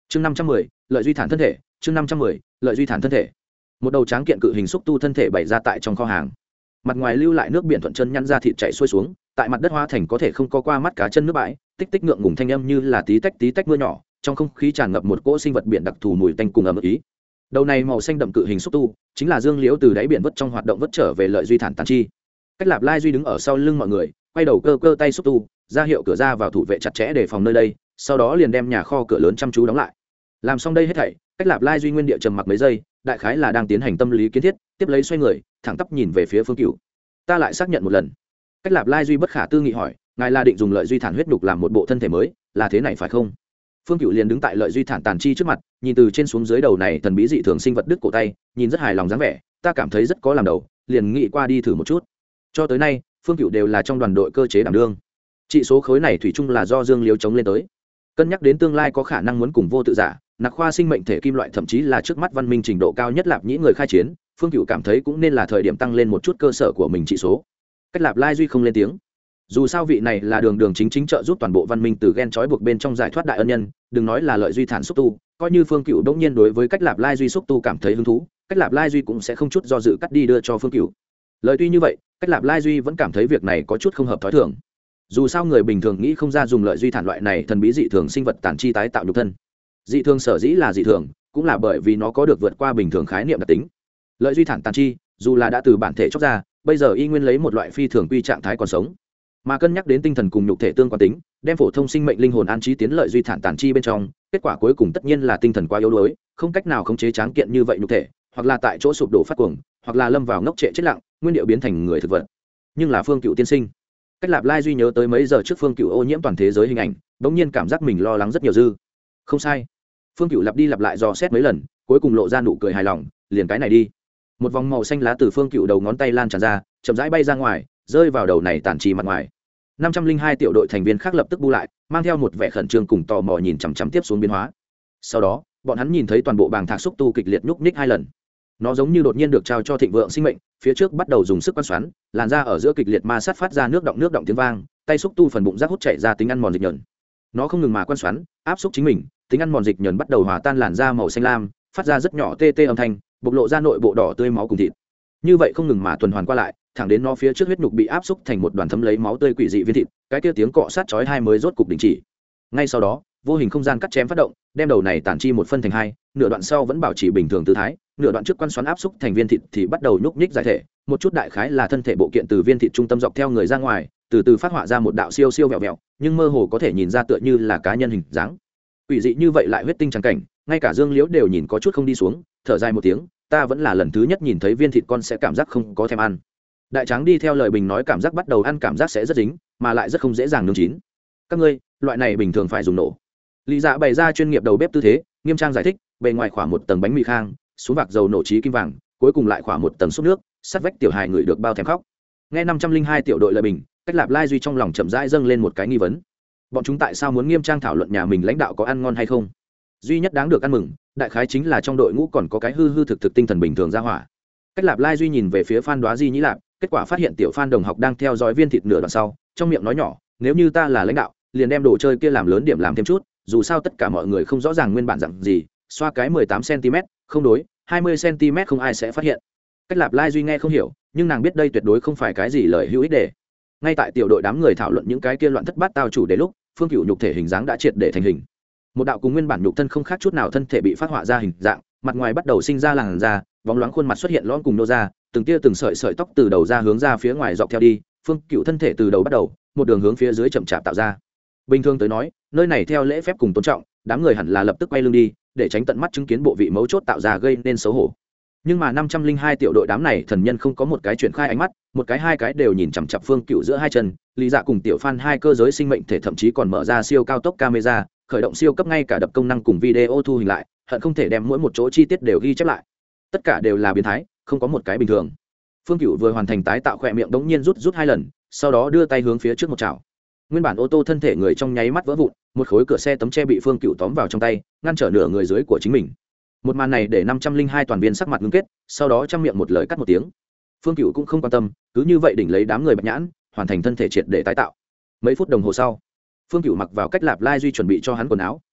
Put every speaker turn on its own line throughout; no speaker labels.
chương 510, lợi duy thản thân thể. chương 510, lợi duy thản thân thể. Một đầu tráng kiện cự hình xúc tu thân thể bày ra tại trong kho hàng, mặt ngoài lưu lại nước biển thuận chân nhăn ra thịt chảy xuôi xuống, tại mặt đất hóa thành có thể không có qua mắt cá chân nước bãi, tích tích ngượng ngùng thanh âm như là tí tách mưa nhỏ, trong không khí tràn ngập một cỗ sinh vật biển đặc thù mùi tanh cùng ẩm ý. Đầu này màu xanh đậm cự hình xúc tu chính là Dương Liễu từ đáy biển vớt trong hoạt động vớt trở về lợi duy thản tàn chi. Cách Lạp Lai duy đứng ở sau lưng mọi người, quay đầu cơ tay xúc tu ra hiệu cửa ra vào thủ vệ chặt chẽ để phòng nơi đây, sau đó liền đem nhà kho cửa lớn chăm chú đóng lại. Làm xong đây hết thảy, Cách Lạp Lai duy nguyên địa trầm mặc mấy giây, đại khái là đang tiến hành tâm lý kiến thiết, tiếp lấy xoay người thẳng tắp nhìn về phía Phương Cửu. Ta lại xác nhận một lần. Cách Lạp Lai duy bất khả tư nghị hỏi, ngài là định dùng lợi duy thản huyết đục làm một bộ thân thể mới, là thế này phải không? Phương Cửu liền đứng tại lợi duy thản tàn chi trước mặt, nhìn từ trên xuống dưới đầu này thần bí dị thường sinh vật đứt cổ tay, nhìn rất hài lòng dáng vẻ, ta cảm thấy rất có làm đầu, liền nghĩ qua đi thử một chút. Cho tới nay, Phương Cửu đều là trong đoàn đội cơ chế đảm đương. Trị số khối này thủy chung là do Dương Liếu chống lên tới. Cân nhắc đến tương lai có khả năng muốn cùng vô tự giả, nặc khoa sinh mệnh thể kim loại thậm chí là trước mắt văn minh trình độ cao nhất Lạp Nhĩ người khai chiến, Phương Cửu cảm thấy cũng nên là thời điểm tăng lên một chút cơ sở của mình trị số. Cách Lạp Lai duy không lên tiếng. Dù sao vị này là đường chính trợ giúp toàn bộ văn minh từ ghen trói buộc bên trong giải thoát đại ân nhân, đừng nói là lợi duy thản xúc tu, coi như Phương Cửu đống nhiên đối với Cách Lạp Lai duy xúc tu cảm thấy hứng thú, Cách Lạp Lai duy cũng sẽ không chút do dự cắt đi đưa cho Phương Cửu. Lời tuy như vậy, Cách Lạp Lai duy vẫn cảm thấy việc này có chút không hợp thói thường. Dù sao người bình thường nghĩ không ra dùng lợi duy thản loại này thần bí dị thường sinh vật tản chi tái tạo nhục thân. Dị thường sở dĩ là dị thường, cũng là bởi vì nó có được vượt qua bình thường khái niệm đặc tính. Lợi duy thản tản chi, dù là đã từ bản thể chóc ra, bây giờ y nguyên lấy một loại phi thường quy trạng thái còn sống. Mà cân nhắc đến tinh thần cùng nhục thể tương quan tính, đem phổ thông sinh mệnh linh hồn an trí tiến lợi duy thản tản chi bên trong, kết quả cuối cùng tất nhiên là tinh thần quá yếu đuối, không cách nào khống chế tráng kiện như vậy nhục thể, hoặc là tại chỗ sụp đổ phát cuồng, hoặc là lâm vào ngốc trệ chết lặng, nguyên điệu biến thành người thực vật. Nhưng là Phương Cửu tiên sinh. Cách Lạp Lai duy nhớ tới mấy giờ trước Phương Cửu ô nhiễm toàn thế giới hình ảnh, bỗng nhiên cảm giác mình lo lắng rất nhiều dư. Không sai. Phương Cửu lặp đi lặp lại dò xét mấy lần, cuối cùng lộ ra nụ cười hài lòng, liền cái này đi. Một vòng màu xanh lá từ Phương Cửu đầu ngón tay lan tràn ra, chậm rãi bay ra ngoài, rơi vào đầu này tản trì mặt ngoài. 502 tiểu đội thành viên khác lập tức bu lại, mang theo một vẻ khẩn trương cùng tò mò nhìn chằm chằm tiếp xuống biến hóa. Sau đó, bọn hắn nhìn thấy toàn bộ bàng thạc xúc tu kịch liệt nhúc nhích hai lần. Nó giống như đột nhiên được trao cho thịnh vượng sinh mệnh, phía trước bắt đầu dùng sức quan xoắn, làn da ở giữa kịch liệt ma sát phát ra nước động tiếng vang, tay xúc tu phần bụng rác hút chảy ra tính ăn mòn dịch nhờn. Nó không ngừng mà quan xoắn, áp xúc chính mình, tính ăn mòn dịch nhờn bắt đầu hòa tan làn da màu xanh lam, phát ra rất nhỏ tê âm thanh, bộc lộ ra nội bộ đỏ tươi máu cùng thịt. Như vậy không ngừng mà tuần hoàn qua lại, thẳng đến nó phía trước huyết nhục bị áp xúc thành một đoàn thấm lấy máu tươi quỷ dị viên thịt, cái kia tiếng cọ sát chói tai mới rốt cục đình chỉ. Ngay sau đó, vô hình không gian cắt chém phát động, đem đầu này tản chi một phân thành hai, nửa đoạn sau vẫn bảo trì bình thường tư thái, nửa đoạn trước quan xoắn áp xúc thành viên thịt thì bắt đầu nhúc nhích giải thể, một chút đại khái là thân thể bộ kiện từ viên thịt trung tâm dọc theo người ra ngoài, từ từ phát họa ra một đạo siêu vẹo vẹo, nhưng mơ hồ có thể nhìn ra tựa như là cá nhân hình dáng. Quỷ dị như vậy lại huyết tinh trắng cảnh, ngay cả Dương Liễu đều nhìn có chút không đi xuống, thở dài một tiếng, ta vẫn là lần thứ nhất nhìn thấy viên thịt con sẽ cảm giác không có thèm ăn. Đại tráng đi theo lời bình nói cảm giác bắt đầu ăn cảm giác sẽ rất dính, mà lại rất không dễ dàng nướng chín. Các ngươi, loại này bình thường phải dùng nổ. Lý Dạ bày ra chuyên nghiệp đầu bếp tư thế, nghiêm trang giải thích, bề ngoài khỏa một tầng bánh mì khang, xuống vạc dầu nổ trí kim vàng, cuối cùng lại khỏa một tầng sốt nước, sát vách tiểu hài người được bao thèm khóc. Nghe 502 tiểu đội lời bình, Cách Lạp Lai duy trong lòng chậm rãi dâng lên một cái nghi vấn. Bọn chúng tại sao muốn nghiêm trang thảo luận nhà mình lãnh đạo có ăn ngon hay không? Duy nhất đáng được ăn mừng, đại khái chính là trong đội ngũ còn có cái hư thực tinh thần bình thường ra hỏa. Cách Lạp Lai duy nhìn về phía Phan Đoá Di Nhĩ Lạp, kết quả phát hiện tiểu Phan đồng học đang theo dõi viên thịt nửa đoạn sau, trong miệng nói nhỏ, nếu như ta là lãnh đạo, liền đem đồ chơi kia làm lớn điểm làm thêm chút, dù sao tất cả mọi người không rõ ràng nguyên bản dạng gì, xoa cái 18 cm, không đối, 20 cm không ai sẽ phát hiện. Cách Lạp Lai duy nghe không hiểu, nhưng nàng biết đây tuyệt đối không phải cái gì lời hữu ích để. Ngay tại tiểu đội đám người thảo luận những cái kia loạn thất bát tao chủ đề lúc, Phương Cửu nhục thể hình dáng đã triệt để thành hình. Một đạo cùng nguyên bản nhục thân không khác chút nào thân thể bị phát họa ra hình dạng, mặt ngoài bắt đầu sinh ra làn da, bóng loáng khuôn mặt xuất hiện lõm cùng nô ra, từng tia từng sợi tóc từ đầu ra hướng ra phía ngoài dọc theo đi, Phương Cửu thân thể từ đầu bắt đầu, một đường hướng phía dưới chậm chạp tạo ra. Bình thường tới nói, nơi này theo lễ phép cùng tôn trọng, đám người hẳn là lập tức quay lưng đi, để tránh tận mắt chứng kiến bộ vị mấu chốt tạo ra gây nên xấu hổ. Nhưng mà 502 tiểu đội đám này thần nhân không có một cái chuyển khai ánh mắt, một cái hai cái đều nhìn chằm chằm Phương Cửu giữa hai chân, Lý Dạ cùng tiểu Phan hai cơ giới sinh mệnh thể thậm chí còn mở ra siêu cao tốc camera, khởi động siêu cấp ngay cả đập công năng cùng video thu hình lại, hận không thể đem mỗi một chỗ chi tiết đều ghi chép lại. Tất cả đều là biến thái, không có một cái bình thường. Phương Cửu vừa hoàn thành tái tạo khỏe miệng đống nhiên rút hai lần, sau đó đưa tay hướng phía trước một chảo. Nguyên bản ô tô thân thể người trong nháy mắt vỡ vụn, một khối cửa xe tấm che bị Phương Cửu tóm vào trong tay, ngăn trở nửa người dưới của chính mình. Một màn này để 502 toàn viên sắc mặt ngưng kết, sau đó trong miệng một lời cắt một tiếng. Phương Cửu cũng không quan tâm, cứ như vậy đỉnh lấy đám người bạch nhãn, hoàn thành thân thể triệt để tái tạo. Mấy phút đồng hồ sau, Phương Cửu mặc vào Cách Lạp Lai duy chuẩn bị cho hắn quần áo,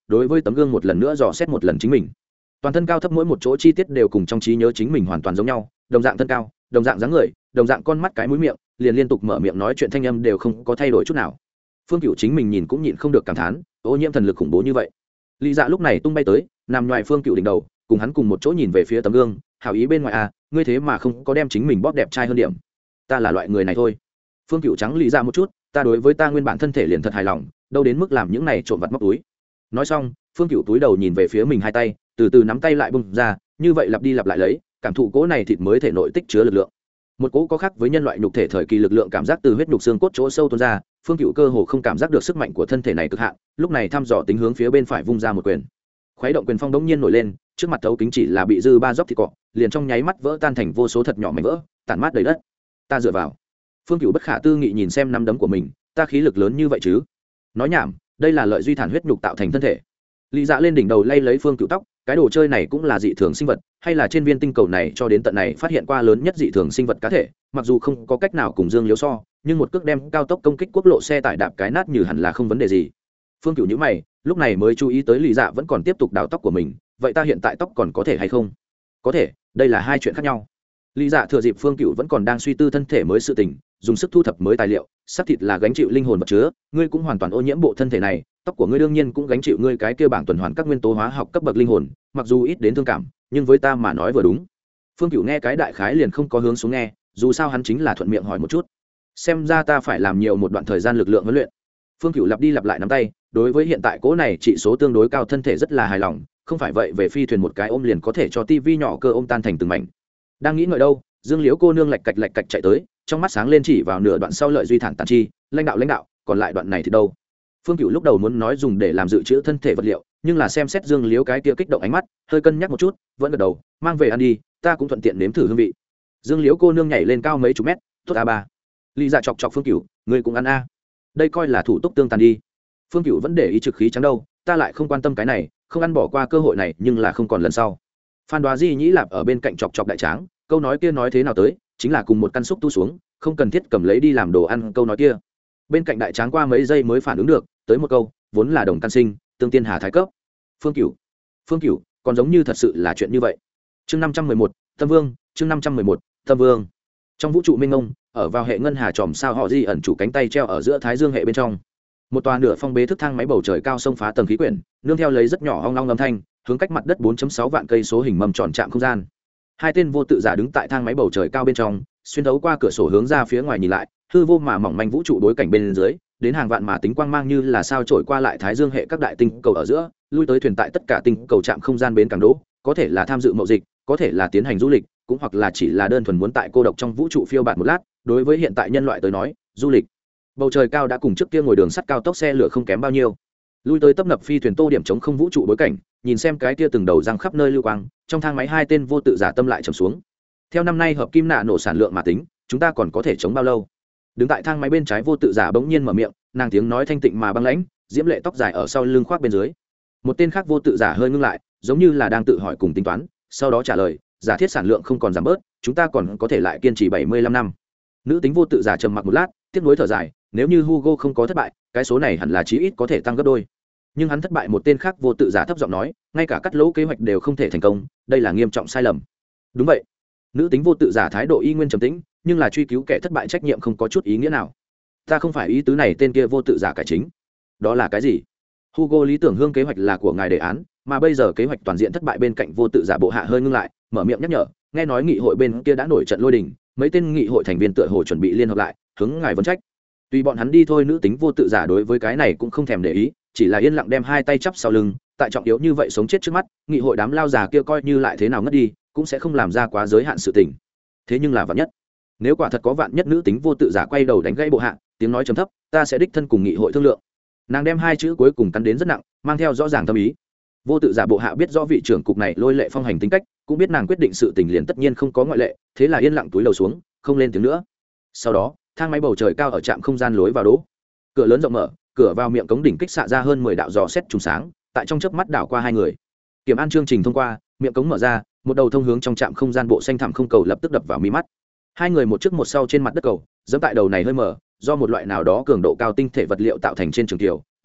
đối với tấm gương một lần nữa dò xét một lần chính mình. Toàn thân cao thấp mỗi một chỗ chi tiết đều cùng trong trí nhớ chính mình hoàn toàn giống nhau, đồng dạng thân cao, đồng dạng dáng người, đồng dạng con mắt cái mũi miệng, liền liên tục mở miệng nói chuyện thanh âm đều không có thay đổi chút nào. Phương Cửu chính mình nhìn cũng nhịn không được cảm thán, ô nhiễm thần lực khủng bố như vậy. Lý Dạ lúc này tung bay tới, nằm ngoài Phương Cửu đỉnh đầu, cùng hắn cùng một chỗ nhìn về phía tấm gương, hảo ý bên ngoài à, ngươi thế mà không có đem chính mình bóp đẹp trai hơn điểm. Ta là loại người này thôi. Phương Cửu trắng Lý Dạ một chút, ta đối với ta nguyên bản thân thể liền thật hài lòng, đâu đến mức làm những này trộm vặt móc túi. Nói xong, Phương Cửu túi đầu nhìn về phía mình hai tay, từ từ nắm tay lại bung ra, như vậy lặp đi lặp lại lấy, cảm thụ cỗ này thịt mới thể nội tích chứa lực lượng. Một cỗ có khác với nhân loại nhục thể thời kỳ lực lượng cảm giác từ huyết nhục xương cốt chỗ sâu tuôn ra, Phương Cửu cơ hồ không cảm giác được sức mạnh của thân thể này cực hạn, lúc này thăm dò tính hướng phía bên phải vung ra một quyền. Khuấy động quyền phong đống nhiên nổi lên, trước mặt thấu kính chỉ là bị dư ba dốc thịt cọ, liền trong nháy mắt vỡ tan thành vô số thật nhỏ mảnh vỡ, tản mát đầy đất. Ta dựa vào. Phương Cửu bất khả tư nghị nhìn xem nắm đấm của mình, ta khí lực lớn như vậy chứ? Nói nhảm, đây là lợi duy thản huyết nhục tạo thành thân thể. Lý Dạ lên đỉnh đầu lay lấy Phương Cửu tóc, cái đồ chơi này cũng là dị thường sinh vật, hay là trên viên tinh cầu này cho đến tận này phát hiện qua lớn nhất dị thường sinh vật cá thể, mặc dù không có cách nào cùng Dương Liếu so, nhưng một cước đem cao tốc công kích quốc lộ xe tải đạp cái nát như hẳn là không vấn đề gì. Phương Cửu nhíu mày, lúc này mới chú ý tới Lý Dạ vẫn còn tiếp tục đào tóc của mình, vậy ta hiện tại tóc còn có thể hay không? Có thể, đây là hai chuyện khác nhau. Lý Dạ thừa dịp Phương Cửu vẫn còn đang suy tư thân thể mới sự tình, dùng sức thu thập mới tài liệu, xác thịt là gánh chịu linh hồn vật chứa, ngươi cũng hoàn toàn ô nhiễm bộ thân thể này, tóc của ngươi đương nhiên cũng gánh chịu ngươi cái kia bảng tuần hoàn các nguyên tố hóa học cấp bậc linh hồn, mặc dù ít đến thương cảm, nhưng với ta mà nói vừa đúng. Phương Cửu nghe cái đại khái liền không có hướng xuống nghe, dù sao hắn chính là thuận miệng hỏi một chút. Xem ra ta phải làm nhiều một đoạn thời gian lực lượng huấn luyện. Phương Cửu lặp đi lặp lại nắm tay, đối với hiện tại cố này trị số tương đối cao thân thể rất là hài lòng, không phải vậy về phi thuyền một cái ôm liền có thể cho tivi nhỏ cơ ôm tan thành từng mảnh. Đang nghĩ ngợi đâu, Dương Liễu cô nương lạch cạch chạy tới, trong mắt sáng lên chỉ vào nửa đoạn sau lợi duy thản tàn chi, lãnh đạo, còn lại đoạn này thì đâu? Phương Cửu lúc đầu muốn nói dùng để làm dự trữ thân thể vật liệu, nhưng là xem xét Dương Liễu cái kia kích động ánh mắt, hơi cân nhắc một chút, vẫn gật đầu, mang về ăn đi, ta cũng thuận tiện nếm thử hương vị. Dương Liễu cô nương nhảy lên cao mấy chục mét, tốt a ba. Lý Dạ chọc Phương Cửu, ngươi cũng ăn a. Đây coi là thủ tục tương tàn đi. Phương Cửu vẫn để ý trực khí trắng đâu, ta lại không quan tâm cái này, không ăn bỏ qua cơ hội này, nhưng là không còn lần sau. Phan Đoá Di nhĩ lạp ở bên cạnh chọc đại tráng, câu nói kia nói thế nào tới, chính là cùng một căn xúc tu xuống, không cần thiết cầm lấy đi làm đồ ăn, câu nói kia. Bên cạnh đại tráng qua mấy giây mới phản ứng được, tới một câu, vốn là đồng căn sinh, tương tiên hà thái cấp. Phương Cửu, còn giống như thật sự là chuyện như vậy. Chương 511, Tâm Vương, chương 511, Tâm Vương. Trong vũ trụ mênh mông, ở vào hệ ngân hà tròm sao họ Di ẩn chủ cánh tay treo ở giữa thái dương hệ bên trong. Một tòa nửa phong bế thức thang máy bầu trời cao xông phá tầng khí quyển, nương theo lấy rất nhỏ ong long âm thanh, hướng cách mặt đất 4.6 vạn cây số hình mầm tròn chạm không gian. Hai tên vô tự giả đứng tại thang máy bầu trời cao bên trong, xuyên thấu qua cửa sổ hướng ra phía ngoài nhìn lại, hư vô mà mỏng manh vũ trụ đối cảnh bên dưới, đến hàng vạn mà tính quang mang như là sao trổi qua lại thái dương hệ các đại tinh cầu ở giữa, lui tới thuyền tại tất cả tinh cầu trạm không gian bến cảng đỗ, có thể là tham dự mậu dịch, có thể là tiến hành du lịch, cũng hoặc là chỉ là đơn thuần muốn tại cô độc trong vũ trụ phiêu bạt một lát. Đối với hiện tại nhân loại tới nói, du lịch bầu trời cao đã cùng trước kia ngồi đường sắt cao tốc xe lửa không kém bao nhiêu. Lui tới tấp nập phi thuyền tô điểm chống không vũ trụ bối cảnh, nhìn xem cái kia từng đầu răng khắp nơi lưu quang, trong thang máy hai tên vô tự giả tâm lại trầm xuống. Theo năm nay hợp kim nạ nổ sản lượng mà tính, chúng ta còn có thể chống bao lâu? Đứng tại thang máy bên trái vô tự giả bỗng nhiên mở miệng, nàng tiếng nói thanh tịnh mà băng lãnh, diễm lệ tóc dài ở sau lưng khoác bên dưới. Một tên khác vô tự giả hơi ngưng lại, giống như là đang tự hỏi cùng tính toán, sau đó trả lời, giả thiết sản lượng không còn giảm bớt, chúng ta còn có thể lại kiên trì 75 năm. Nữ tính vô tự giả trầm mặc một lát, tiếc nuối thở dài, nếu như Hugo không có thất bại, cái số này hẳn là chí ít có thể tăng gấp đôi. Nhưng hắn thất bại, một tên khác vô tự giả thấp giọng nói, ngay cả cắt lỗ kế hoạch đều không thể thành công, đây là nghiêm trọng sai lầm. Đúng vậy. Nữ tính vô tự giả thái độ y nguyên trầm tĩnh, nhưng là truy cứu kẻ thất bại trách nhiệm không có chút ý nghĩa nào. Ta không phải ý tứ này, tên kia vô tự giả cải chính. Đó là cái gì? Hugo lý tưởng hương kế hoạch là của ngài đề án, mà bây giờ kế hoạch toàn diện thất bại, bên cạnh vô tự giả bộ hạ hơi ngưng lại, mở miệng nhắc nhở, nghe nói nghị hội bên kia đã nổi trận lôi đình, mấy tên nghị hội thành viên tựa hồ chuẩn bị liên hợp lại, hướng ngài vấn trách. Tùy bọn hắn đi thôi. Nữ tính vô tự giả đối với cái này cũng không thèm để ý, chỉ là yên lặng đem hai tay chắp sau lưng, tại trọng yếu như vậy sống chết trước mắt, nghị hội đám lao già kia coi như lại thế nào ngất đi, cũng sẽ không làm ra quá giới hạn sự tình. Thế nhưng là vạn nhất, nếu quả thật có vạn nhất, nữ tính vô tự giả quay đầu đánh gãy bộ hạ, tiếng nói trầm thấp, ta sẽ đích thân cùng nghị hội thương lượng. Nàng đem hai chữ cuối cùng cắn đến rất nặng, mang theo rõ ràng tâm ý. Vô tự giả bộ hạ biết rõ vị trưởng cục này lôi lệ phong hành tính cách, cũng biết nàng quyết định sự tình liền tất nhiên không có ngoại lệ, thế là yên lặng túi đầu xuống, không lên tiếng nữa. Sau đó, thang máy bầu trời cao ở trạm không gian lối vào đỗ, cửa lớn rộng mở, cửa vào miệng cống đỉnh kích xạ ra hơn 10 đạo dò xét trùng sáng, tại trong chớp mắt đảo qua hai người. Kiểm an chương trình thông qua, miệng cống mở ra, một đầu thông hướng trong trạm không gian bộ xanh thẳm không cầu lập tức đập vào mi mắt. Hai người một trước một sau trên mặt đất cầu, dẫm tại đầu này hơi mở, do một loại nào đó cường độ cao tinh thể vật liệu tạo thành trên trường kiều,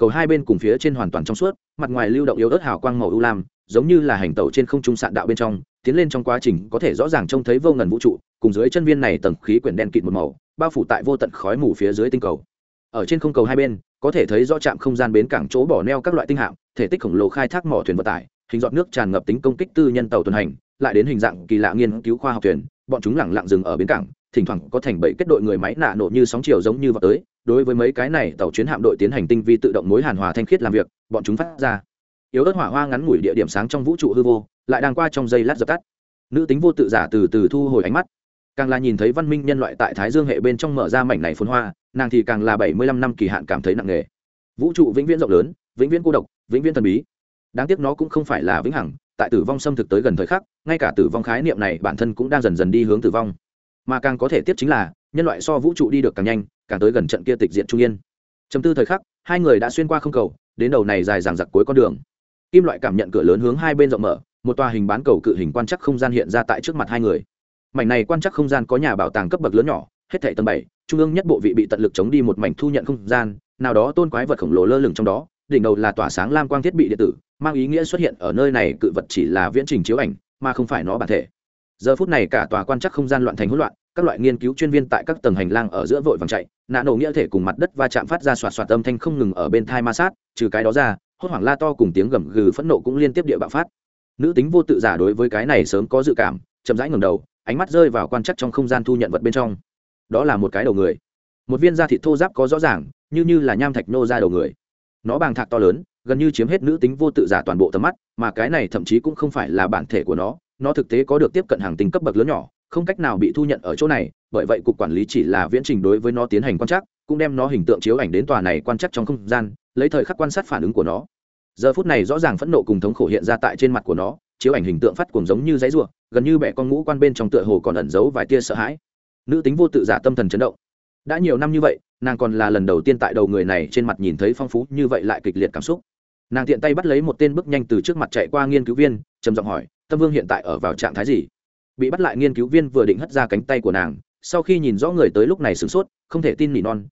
cầu hai bên cùng phía trên hoàn toàn trong suốt, mặt ngoài lưu động yếu ớt hào quang màu u lam, giống như là hành tẩu trên không trung sạn đạo bên trong, tiến lên trong quá trình có thể rõ ràng trông thấy vô ngần vũ trụ, cùng dưới chân viên này tầng khí quyển đen kịt một màu, bao phủ tại vô tận khói mù phía dưới tinh cầu. Ở trên không cầu hai bên, có thể thấy rõ trạm không gian bến cảng chỗ bỏ neo các loại tinh hạm, thể tích khổng lồ khai thác mỏ thuyền vận tải, hình giọt nước tràn ngập tính công kích tư nhân tàu tuần hành, lại đến hình dạng kỳ lạ nghiên cứu khoa học thuyền, bọn chúng lẳng lặng dừng ở bến cảng, thỉnh thoảng có thành bảy kết đội người máy nạ nổ như sóng chiều giống như vào tới. Đối với mấy cái này tàu chuyến hạm đội tiến hành tinh vi tự động mối hàn hòa thanh khiết làm việc, bọn chúng phát ra yếu ớt hỏa hoa ngắn ngủi địa điểm sáng trong vũ trụ hư vô, lại đang qua trong giây lát dập tắt. Nữ tính vô tự giả từ từ thu hồi ánh mắt, càng là nhìn thấy văn minh nhân loại tại thái dương hệ bên trong mở ra mảnh này phồn hoa, nàng thì càng là 75 năm kỳ hạn cảm thấy nặng nề. Vũ trụ vĩnh viễn rộng lớn, vĩnh viễn cô độc, vĩnh viễn thần bí. Đáng tiếc nó cũng không phải là vĩnh hằng, tại tử vong xâm thực tới gần thời khắc, ngay cả tử vong khái niệm này bản thân cũng đang dần dần đi hướng tử vong. Mà càng có thể tiếp chính là nhân loại so vũ trụ đi được càng nhanh, càng tới gần trận kia tịch diệt trung yên. Chấm tư thời khắc, hai người đã xuyên qua không cầu, đến đầu này dài dằng dặc cuối con đường. Kim loại cảm nhận cửa lớn hướng hai bên rộng mở, một tòa hình bán cầu cự hình quan trắc không gian hiện ra tại trước mặt hai người. Mảnh này quan trắc không gian có nhà bảo tàng cấp bậc lớn nhỏ, hết thảy tầng 7, trung ương nhất bộ vị bị tận lực chống đi một mảnh thu nhận không gian, nào đó tôn quái vật khổng lồ lơ lửng trong đó, đỉnh đầu là tỏa sáng lam quang thiết bị điện tử, mang ý nghĩa xuất hiện ở nơi này cự vật chỉ là viễn trình chiếu ảnh, mà không phải nó bản thể. Giờ phút này cả tòa quan trắc không gian loạn thành hỗn loạn, các loại nghiên cứu chuyên viên tại các tầng hành lang ở giữa vội vàng chạy, nã nổ nghĩa thể cùng mặt đất va chạm phát ra xoạt xoạt âm thanh không ngừng ở bên thai ma sát, trừ cái đó ra, hốt hoảng la to cùng tiếng gầm gừ phẫn nộ cũng liên tiếp địa bạo phát. Nữ tính vô tự giả đối với cái này sớm có dự cảm, chậm rãi ngẩng đầu, ánh mắt rơi vào quan trắc trong không gian thu nhận vật bên trong. Đó là một cái đầu người, một viên da thịt thô ráp có rõ ràng, như là nham thạch nô ra đầu người. Nó bàng thạc to lớn, gần như chiếm hết nữ tính vô tự giả toàn bộ tầm mắt, mà cái này thậm chí cũng không phải là bản thể của nó thực tế có được tiếp cận hàng tinh cấp bậc lớn nhỏ, không cách nào bị thu nhận ở chỗ này, bởi vậy cục quản lý chỉ là viễn trình đối với nó tiến hành quan trắc, cũng đem nó hình tượng chiếu ảnh đến tòa này quan trắc trong không gian, lấy thời khắc quan sát phản ứng của nó. Giờ phút này rõ ràng phẫn nộ cùng thống khổ hiện ra tại trên mặt của nó, chiếu ảnh hình tượng phát cuồng giống như giấy rùa, gần như bẻ con ngũ quan bên trong tựa hồ còn ẩn giấu vài tia sợ hãi. Nữ tính vô tự giả tâm thần chấn động. Đã nhiều năm như vậy, nàng còn là lần đầu tiên tại đầu người này trên mặt nhìn thấy phong phú như vậy lại kịch liệt cảm xúc. Nàng tiện tay bắt lấy một tên bước nhanh từ trước mặt chạy qua nghiên cứu viên, trầm giọng hỏi, Tâm Vương hiện tại ở vào trạng thái gì? Bị bắt lại nghiên cứu viên vừa định hất ra cánh tay của nàng, sau khi nhìn rõ người tới lúc này sửng sốt, không thể tin nỉ non,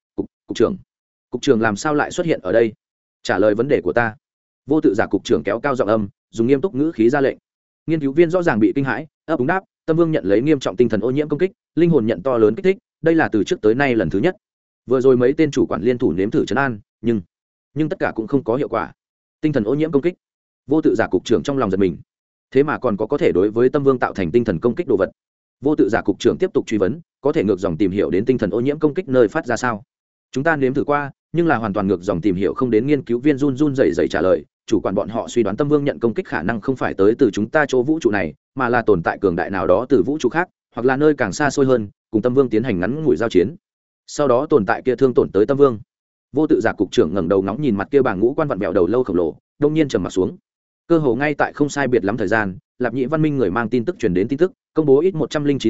cục trưởng làm sao lại xuất hiện ở đây? Trả lời vấn đề của ta. Vô tự giả cục trưởng kéo cao giọng âm, dùng nghiêm túc ngữ khí ra lệnh. Nghiên cứu viên rõ ràng bị kinh hãi, ấp úng đáp, Tâm Vương nhận lấy nghiêm trọng tinh thần ô nhiễm công kích, linh hồn nhận to lớn kích thích, đây là từ trước tới nay lần thứ nhất. Vừa rồi mấy tên chủ quản liên thủ nếm thử trấn an, nhưng tất cả cũng không có hiệu quả. Tinh thần ô nhiễm công kích. Vô tự giả cục trưởng trong lòng giật mình, thế mà còn có thể đối với Tâm Vương tạo thành tinh thần công kích đồ vật. Vô tự giả cục trưởng tiếp tục truy vấn, có thể ngược dòng tìm hiểu đến tinh thần ô nhiễm công kích nơi phát ra sao? Chúng ta nếm thử qua, nhưng là hoàn toàn ngược dòng tìm hiểu không đến. Nghiên cứu viên run rẩy trả lời, chủ quản bọn họ suy đoán Tâm Vương nhận công kích khả năng không phải tới từ chúng ta chỗ vũ trụ này, mà là tồn tại cường đại nào đó từ vũ trụ khác, hoặc là nơi càng xa xôi hơn, cùng Tâm Vương tiến hành ngắn ngủi giao chiến, sau đó tồn tại kia thương tổn tới Tâm Vương. Vô tự giả cục trưởng ngẩng đầu ngóng nhìn mặt kia bảng ngũ quan vặn vẹo đầu lâu khổng lồ, đông nhiên trầm mặt xuống. Cơ hồ ngay tại không sai biệt lắm thời gian, Lạp Nhĩ Văn Minh người mang tin tức truyền đến tin tức, công bố ít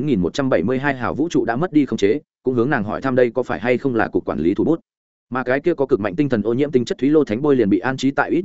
109.172 hào vũ trụ đã mất đi khống chế, cũng hướng nàng hỏi thăm đây có phải hay không là cục quản lý thủ bút. Mà cái kia có cực mạnh tinh thần ô nhiễm tinh chất thúy lô thánh bôi liền bị an trí tại ít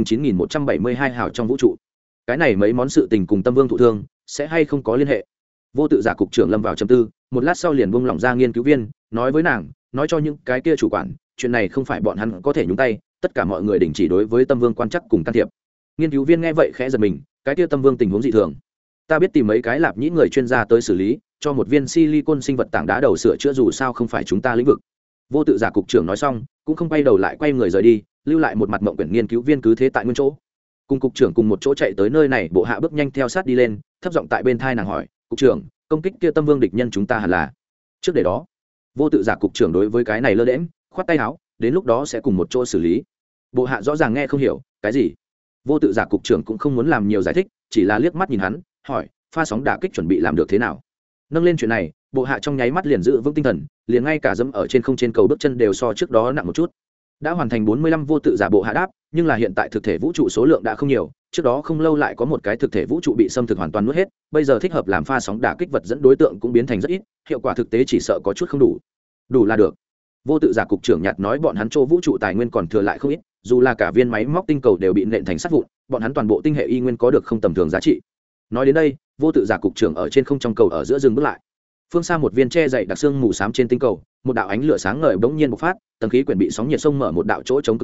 109.172 hào trong vũ trụ. Cái này mấy món sự tình cùng Tâm Vương thụ thương sẽ hay không có liên hệ? Vô tự giả cục trưởng lâm vào trầm tư, một lát sau liền buông lỏng ra nghiên cứu viên, nói với nàng, nói cho những cái kia chủ quản, chuyện này không phải bọn hắn có thể nhúng tay, tất cả mọi người đình chỉ đối với Tâm Vương quan chắc cùng can thiệp. Nghiên cứu viên nghe vậy khẽ giật mình, cái kia Tâm Vương tình huống dị thường, ta biết tìm mấy cái Lạp Nhĩ người chuyên gia tới xử lý, cho một viên silicon sinh vật tảng đá đầu sửa chữa, dù sao không phải chúng ta lĩnh vực. Vô tự giả cục trưởng nói xong, cũng không quay đầu lại, quay người rời đi, lưu lại một mặt mộng quyển nghiên cứu viên cứ thế tại nguyên chỗ. Cùng cục trưởng cùng một chỗ chạy tới nơi này, bộ hạ bước nhanh theo sát đi lên, thấp giọng tại bên thai nàng hỏi, cục trưởng, công kích kia Tâm Vương địch nhân chúng ta hẳn là trước để đó. Vô tự giả cục trưởng đối với cái này lơ đễm, khoát tay áo, đến lúc đó sẽ cùng một chỗ xử lý. Bộ hạ rõ ràng nghe không hiểu, cái gì? Vô tự giả cục trưởng cũng không muốn làm nhiều giải thích, chỉ là liếc mắt nhìn hắn, hỏi, pha sóng đả kích chuẩn bị làm được thế nào? Nâng lên chuyện này, bộ hạ trong nháy mắt liền giữ vững tinh thần, liền ngay cả dẫm ở trên không trên cầu bước chân đều so trước đó nặng một chút. Đã hoàn thành 45 vô tự giả bộ hạ đáp, nhưng là hiện tại thực thể vũ trụ số lượng đã không nhiều, trước đó không lâu lại có một cái thực thể vũ trụ bị xâm thực hoàn toàn nuốt hết, bây giờ thích hợp làm pha sóng đả kích vật dẫn đối tượng cũng biến thành rất ít, hiệu quả thực tế chỉ sợ có chút không đủ. Đủ là được. Vô tự giả cục trưởng nhạt nói, bọn hắn chỗ vũ trụ tài nguyên còn thừa lại không ít, dù là cả viên máy móc tinh cầu đều bị nện thành sắt vụn, bọn hắn toàn bộ tinh hệ y nguyên có được không tầm thường giá trị. Nói đến đây, vô tự giả cục trưởng ở trên không trong cầu ở giữa dừng bước lại. Phương xa một viên che dày đặc xương mù xám trên tinh cầu, một đạo ánh lửa sáng ngời bỗng nhiên bộc phát, tầng khí quyển bị sóng nhiệt sông mở một đạo chỗ trống cực lớn,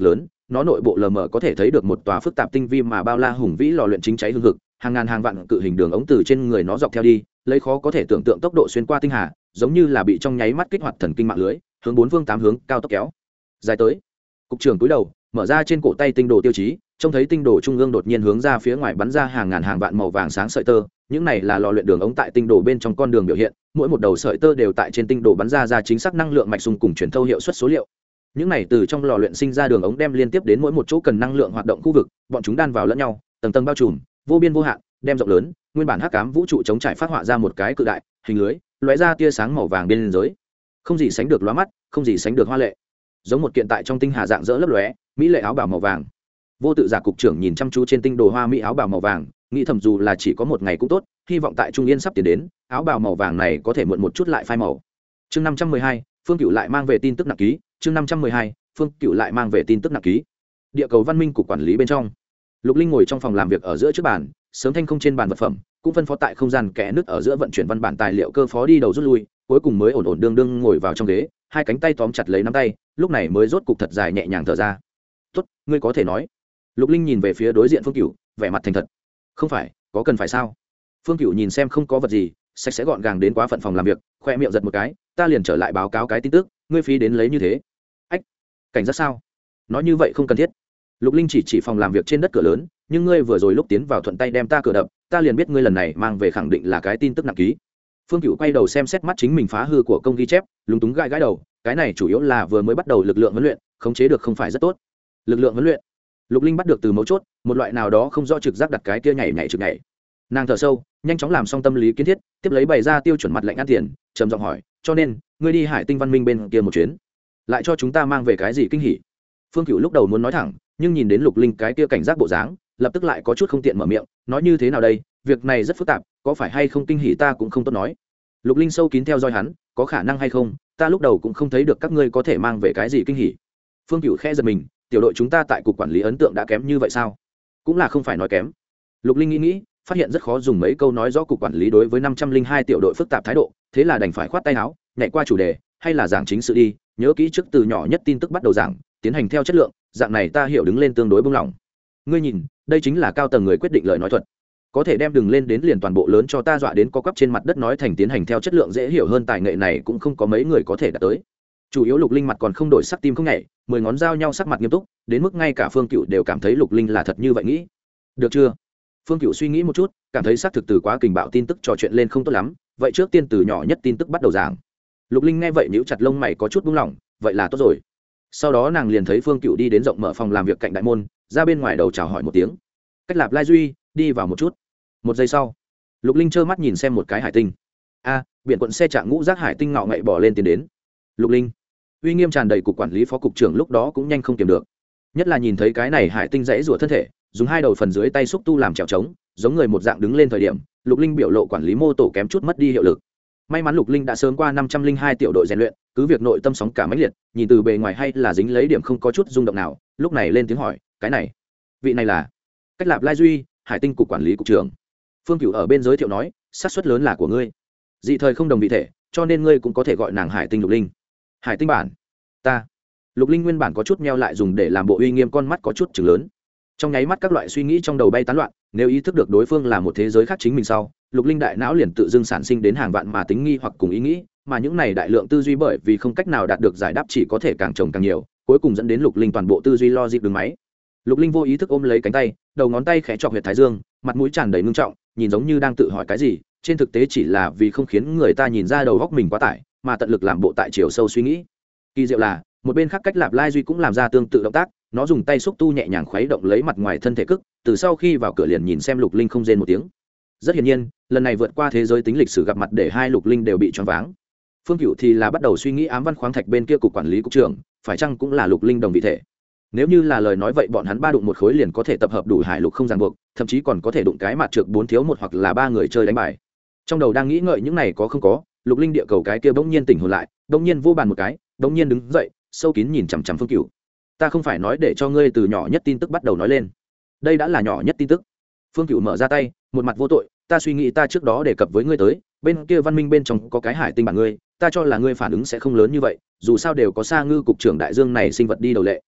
nó nội bộ lờ mờ có thể thấy được một tòa phức tạp tinh vi mà bao la hùng vĩ lò luyện chính cháy hương thực, hàng ngàn hàng vạn cự hình đường ống từ trên người nó dọc theo đi, lấy khó có thể tưởng tượng tốc độ xuyên qua tinh hà, giống như là bị trong nháy mắt kích hoạt thần kinh mạng lưới, hướng bốn phương tám hướng cao tốc kéo dài tới. Cục trưởng cúi đầu mở ra trên cổ tay tinh đồ tiêu chí, trông thấy tinh đồ trung ương đột nhiên hướng ra phía ngoài bắn ra hàng ngàn hàng vạn màu vàng sáng sợi tơ. Những này là lò luyện đường ống tại tinh đồ bên trong con đường biểu hiện, mỗi một đầu sợi tơ đều tại trên tinh đồ bắn ra chính xác năng lượng mạch sung cùng truyền thâu hiệu suất số liệu. Những này từ trong lò luyện sinh ra đường ống đem liên tiếp đến mỗi một chỗ cần năng lượng hoạt động khu vực, bọn chúng đan vào lẫn nhau, tầng tầng bao trùm, vô biên vô hạn, đem rộng lớn, nguyên bản hắc ám vũ trụ chống trải phát họa ra một cái cự đại hình lưới, lóe ra tia sáng màu vàng bên dưới. Không gì sánh được lóa mắt, không gì sánh được hoa lệ. Giống một kiện tại trong tinh hà dạng dỡ lấp lóe, mỹ lệ áo bào màu vàng. Vô tự giả cục trưởng nhìn chăm chú trên tinh đồ hoa mỹ áo bào màu vàng, nghĩ thầm dù là chỉ có một ngày cũng tốt, hy vọng tại trung yên sắp tiến đến, áo bào màu vàng này có thể muộn một chút lại phai màu. Chương 512, Phương Cửu lại mang về tin tức nặng ký, chương 512, Phương Cửu lại mang về tin tức nặng ký. Địa cầu văn minh cục quản lý bên trong. Lục Linh ngồi trong phòng làm việc ở giữa trước bàn, sớm thanh không trên bàn vật phẩm, cũng phân phó tại không gian kẽ nứt ở giữa vận chuyển văn bản tài liệu cơ phó đi đầu rút lui, cuối cùng mới ổn ổn đương đương ngồi vào trong ghế, hai cánh tay tóm chặt lấy nắm tay, lúc này mới rốt cục thật dài nhẹ nhàng thở ra. "Tốt, ngươi có thể nói." Lục Linh nhìn về phía đối diện Phương Cửu, vẻ mặt thành thật. "Không phải, có cần phải sao?" Phương Cửu nhìn xem không có vật gì, sạch sẽ gọn gàng đến quá phận phòng làm việc, khoe miệng giật một cái, "Ta liền trở lại báo cáo cái tin tức, ngươi phí đến lấy như thế." "Ách, cảnh giác sao?" "Nói như vậy không cần thiết." Lục Linh chỉ phòng làm việc trên đất cửa lớn, "Nhưng ngươi vừa rồi lúc tiến vào thuận tay đem ta cửa đập, ta liền biết ngươi lần này mang về khẳng định là cái tin tức nặng ký." Phương Cửu quay đầu xem xét mắt chính mình phá hư của công ghi chép, lúng túng gãi gãi đầu, cái này chủ yếu là vừa mới bắt đầu lực lượng huấn luyện, khống chế được không phải rất tốt. Lực lượng huấn luyện. Lục Linh bắt được từ mấu chốt, một loại nào đó không rõ trực giác đặt cái kia nhảy nhảy trực nhảy. Nàng thở sâu, nhanh chóng làm xong tâm lý kiến thiết, tiếp lấy bày ra tiêu chuẩn mặt lạnh ăn tiền, trầm giọng hỏi, "Cho nên, ngươi đi Hải Tinh Văn Minh bên kia một chuyến, lại cho chúng ta mang về cái gì kinh hỉ?" Phương Cửu lúc đầu muốn nói thẳng, nhưng nhìn đến Lục Linh cái kia cảnh giác bộ dáng, lập tức lại có chút không tiện mở miệng, "Nói như thế nào đây, việc này rất phức tạp, có phải hay không kinh hỉ ta cũng không tốt nói." Lục Linh sâu kín theo dõi hắn, "Có khả năng hay không, ta lúc đầu cũng không thấy được các ngươi có thể mang về cái gì kinh hỉ." Phương Cửu khẽ giật mình, "Tiểu đội chúng ta tại cục quản lý ấn tượng đã kém như vậy sao?" "Cũng là không phải nói kém." Lục Linh nghĩ, phát hiện rất khó dùng mấy câu nói rõ cục quản lý đối với 502 tiểu đội phức tạp thái độ, thế là đành phải khoát tay áo, nhảy qua chủ đề, "Hay là giảng chính sự đi, nhớ kỹ trước từ nhỏ nhất tin tức bắt đầu giảng, tiến hành theo chất lượng, dạng này ta hiểu đứng lên tương đối buông lỏng. Ngươi nhìn, đây chính là cao tầng người quyết định lời nói thuật, có thể đem đừng lên đến liền toàn bộ lớn cho ta dọa đến co quắp trên mặt đất nói thành tiến hành theo chất lượng dễ hiểu hơn, tài nghệ này cũng không có mấy người có thể đạt tới." Chủ yếu Lục Linh mặt còn không đổi sắc, tim không nhảy, 10 ngón giao nhau, sắc mặt nghiêm túc, đến mức ngay cả Phương Cửu đều cảm thấy Lục Linh là thật như vậy nghĩ. "Được chưa?" Phương Cửu suy nghĩ một chút, cảm thấy xác thực từ quá kình bạo tin tức trò chuyện lên không tốt lắm, vậy trước tiên từ nhỏ nhất tin tức bắt đầu giảng. Lục Linh nghe vậy nhíu chặt lông mày có chút buông lỏng, "Vậy là tốt rồi." Sau đó nàng liền thấy Phương Cửu đi đến rộng mở phòng làm việc cạnh đại môn, ra bên ngoài đầu chào hỏi một tiếng, "Cách Lạp Lai Duy, đi vào một chút." Một giây sau, Lục Linh trơ mắt nhìn xem một cái hải tinh. Biển quận xe trạng ngũ giác hải tinh ngạo ngậy bỏ lên tiến đến. Lục Linh, uy nghiêm tràn đầy cục quản lý phó cục trưởng lúc đó cũng nhanh không kiềm được, nhất là nhìn thấy cái này hải tinh rẽ rủa thân thể, dùng hai đầu phần dưới tay xúc tu làm trèo trống, giống người một dạng đứng lên thời điểm, Lục Linh biểu lộ quản lý mô tổ kém chút mất đi hiệu lực. May mắn Lục Linh đã sớm qua 502 tiểu đội rèn luyện, cứ việc nội tâm sóng cả mãnh liệt, nhìn từ bề ngoài hay là dính lấy điểm không có chút rung động nào, lúc này lên tiếng hỏi, "Cái này, vị này là?" "Cách Lạp Lai Duy, Hải Tinh cục quản lý cục trưởng." Phương Cửu ở bên giới thiệu nói, "Xác suất lớn là của ngươi. Dị thời không đồng vị thể, cho nên ngươi cũng có thể gọi nàng Hải Tinh Lục Linh." "Hải Tinh bản?" "Ta." Lục Linh nguyên bản có chút meo lại dùng để làm bộ uy nghiêm con mắt có chút chừng lớn. Trong nháy mắt các loại suy nghĩ trong đầu bay tán loạn, nếu ý thức được đối phương là một thế giới khác chính mình sau, Lục Linh đại não liền tự dưng sản sinh đến hàng vạn mà tính nghi hoặc cùng ý nghĩ, mà những này đại lượng tư duy bởi vì không cách nào đạt được giải đáp chỉ có thể càng chồng càng nhiều, cuối cùng dẫn đến Lục Linh toàn bộ tư duy logic đứng máy. Lục Linh vô ý thức ôm lấy cánh tay, đầu ngón tay khẽ chọc huyệt thái dương, mặt mũi tràn đầy ngưng trọng, nhìn giống như đang tự hỏi cái gì, trên thực tế chỉ là vì không khiến người ta nhìn ra đầu óc mình quá tải, mà tận lực làm bộ tại chiều sâu suy nghĩ. Kỳ diệu là, một bên khác Cách Lạp Lai Duy cũng làm ra tương tự động tác, nó dùng tay xúc tu nhẹ nhàng khuấy động lấy mặt ngoài thân thể cức, từ sau khi vào cửa liền nhìn xem Lục Linh không rên một tiếng. Rất hiển nhiên, lần này vượt qua thế giới tính lịch sử gặp mặt để hai Lục Linh đều bị choáng váng. Phương Cửu thì là bắt đầu suy nghĩ ám văn khoáng thạch bên kia cục quản lý cục trưởng, phải chăng cũng là Lục Linh đồng vị thể. Nếu như là lời nói vậy bọn hắn ba đụng một khối liền có thể tập hợp đủ hải lục không ràng buộc, thậm chí còn có thể đụng cái mặt trược 4 thiếu 1 hoặc là 3 người chơi đánh bài. Trong đầu đang nghĩ ngợi những này có không có, Lục Linh địa cầu cái kia bỗng nhiên tỉnh hồn lại, bỗng nhiên vô bàn một cái, bỗng nhiên đứng dậy, sâu kín nhìn chằm chằm Phương Cửu. "Ta không phải nói để cho ngươi từ nhỏ nhất tin tức bắt đầu nói lên. Đây đã là nhỏ nhất tin tức." Phương Cửu mở ra tay, một mặt vô tội, "Ta suy nghĩ ta trước đó đề cập với ngươi tới, bên kia văn minh bên trong có cái hải tinh bản ngươi, ta cho là ngươi phản ứng sẽ không lớn như vậy, dù sao đều có Sa Ngư cục trưởng đại dương này sinh vật đi đầu lệ."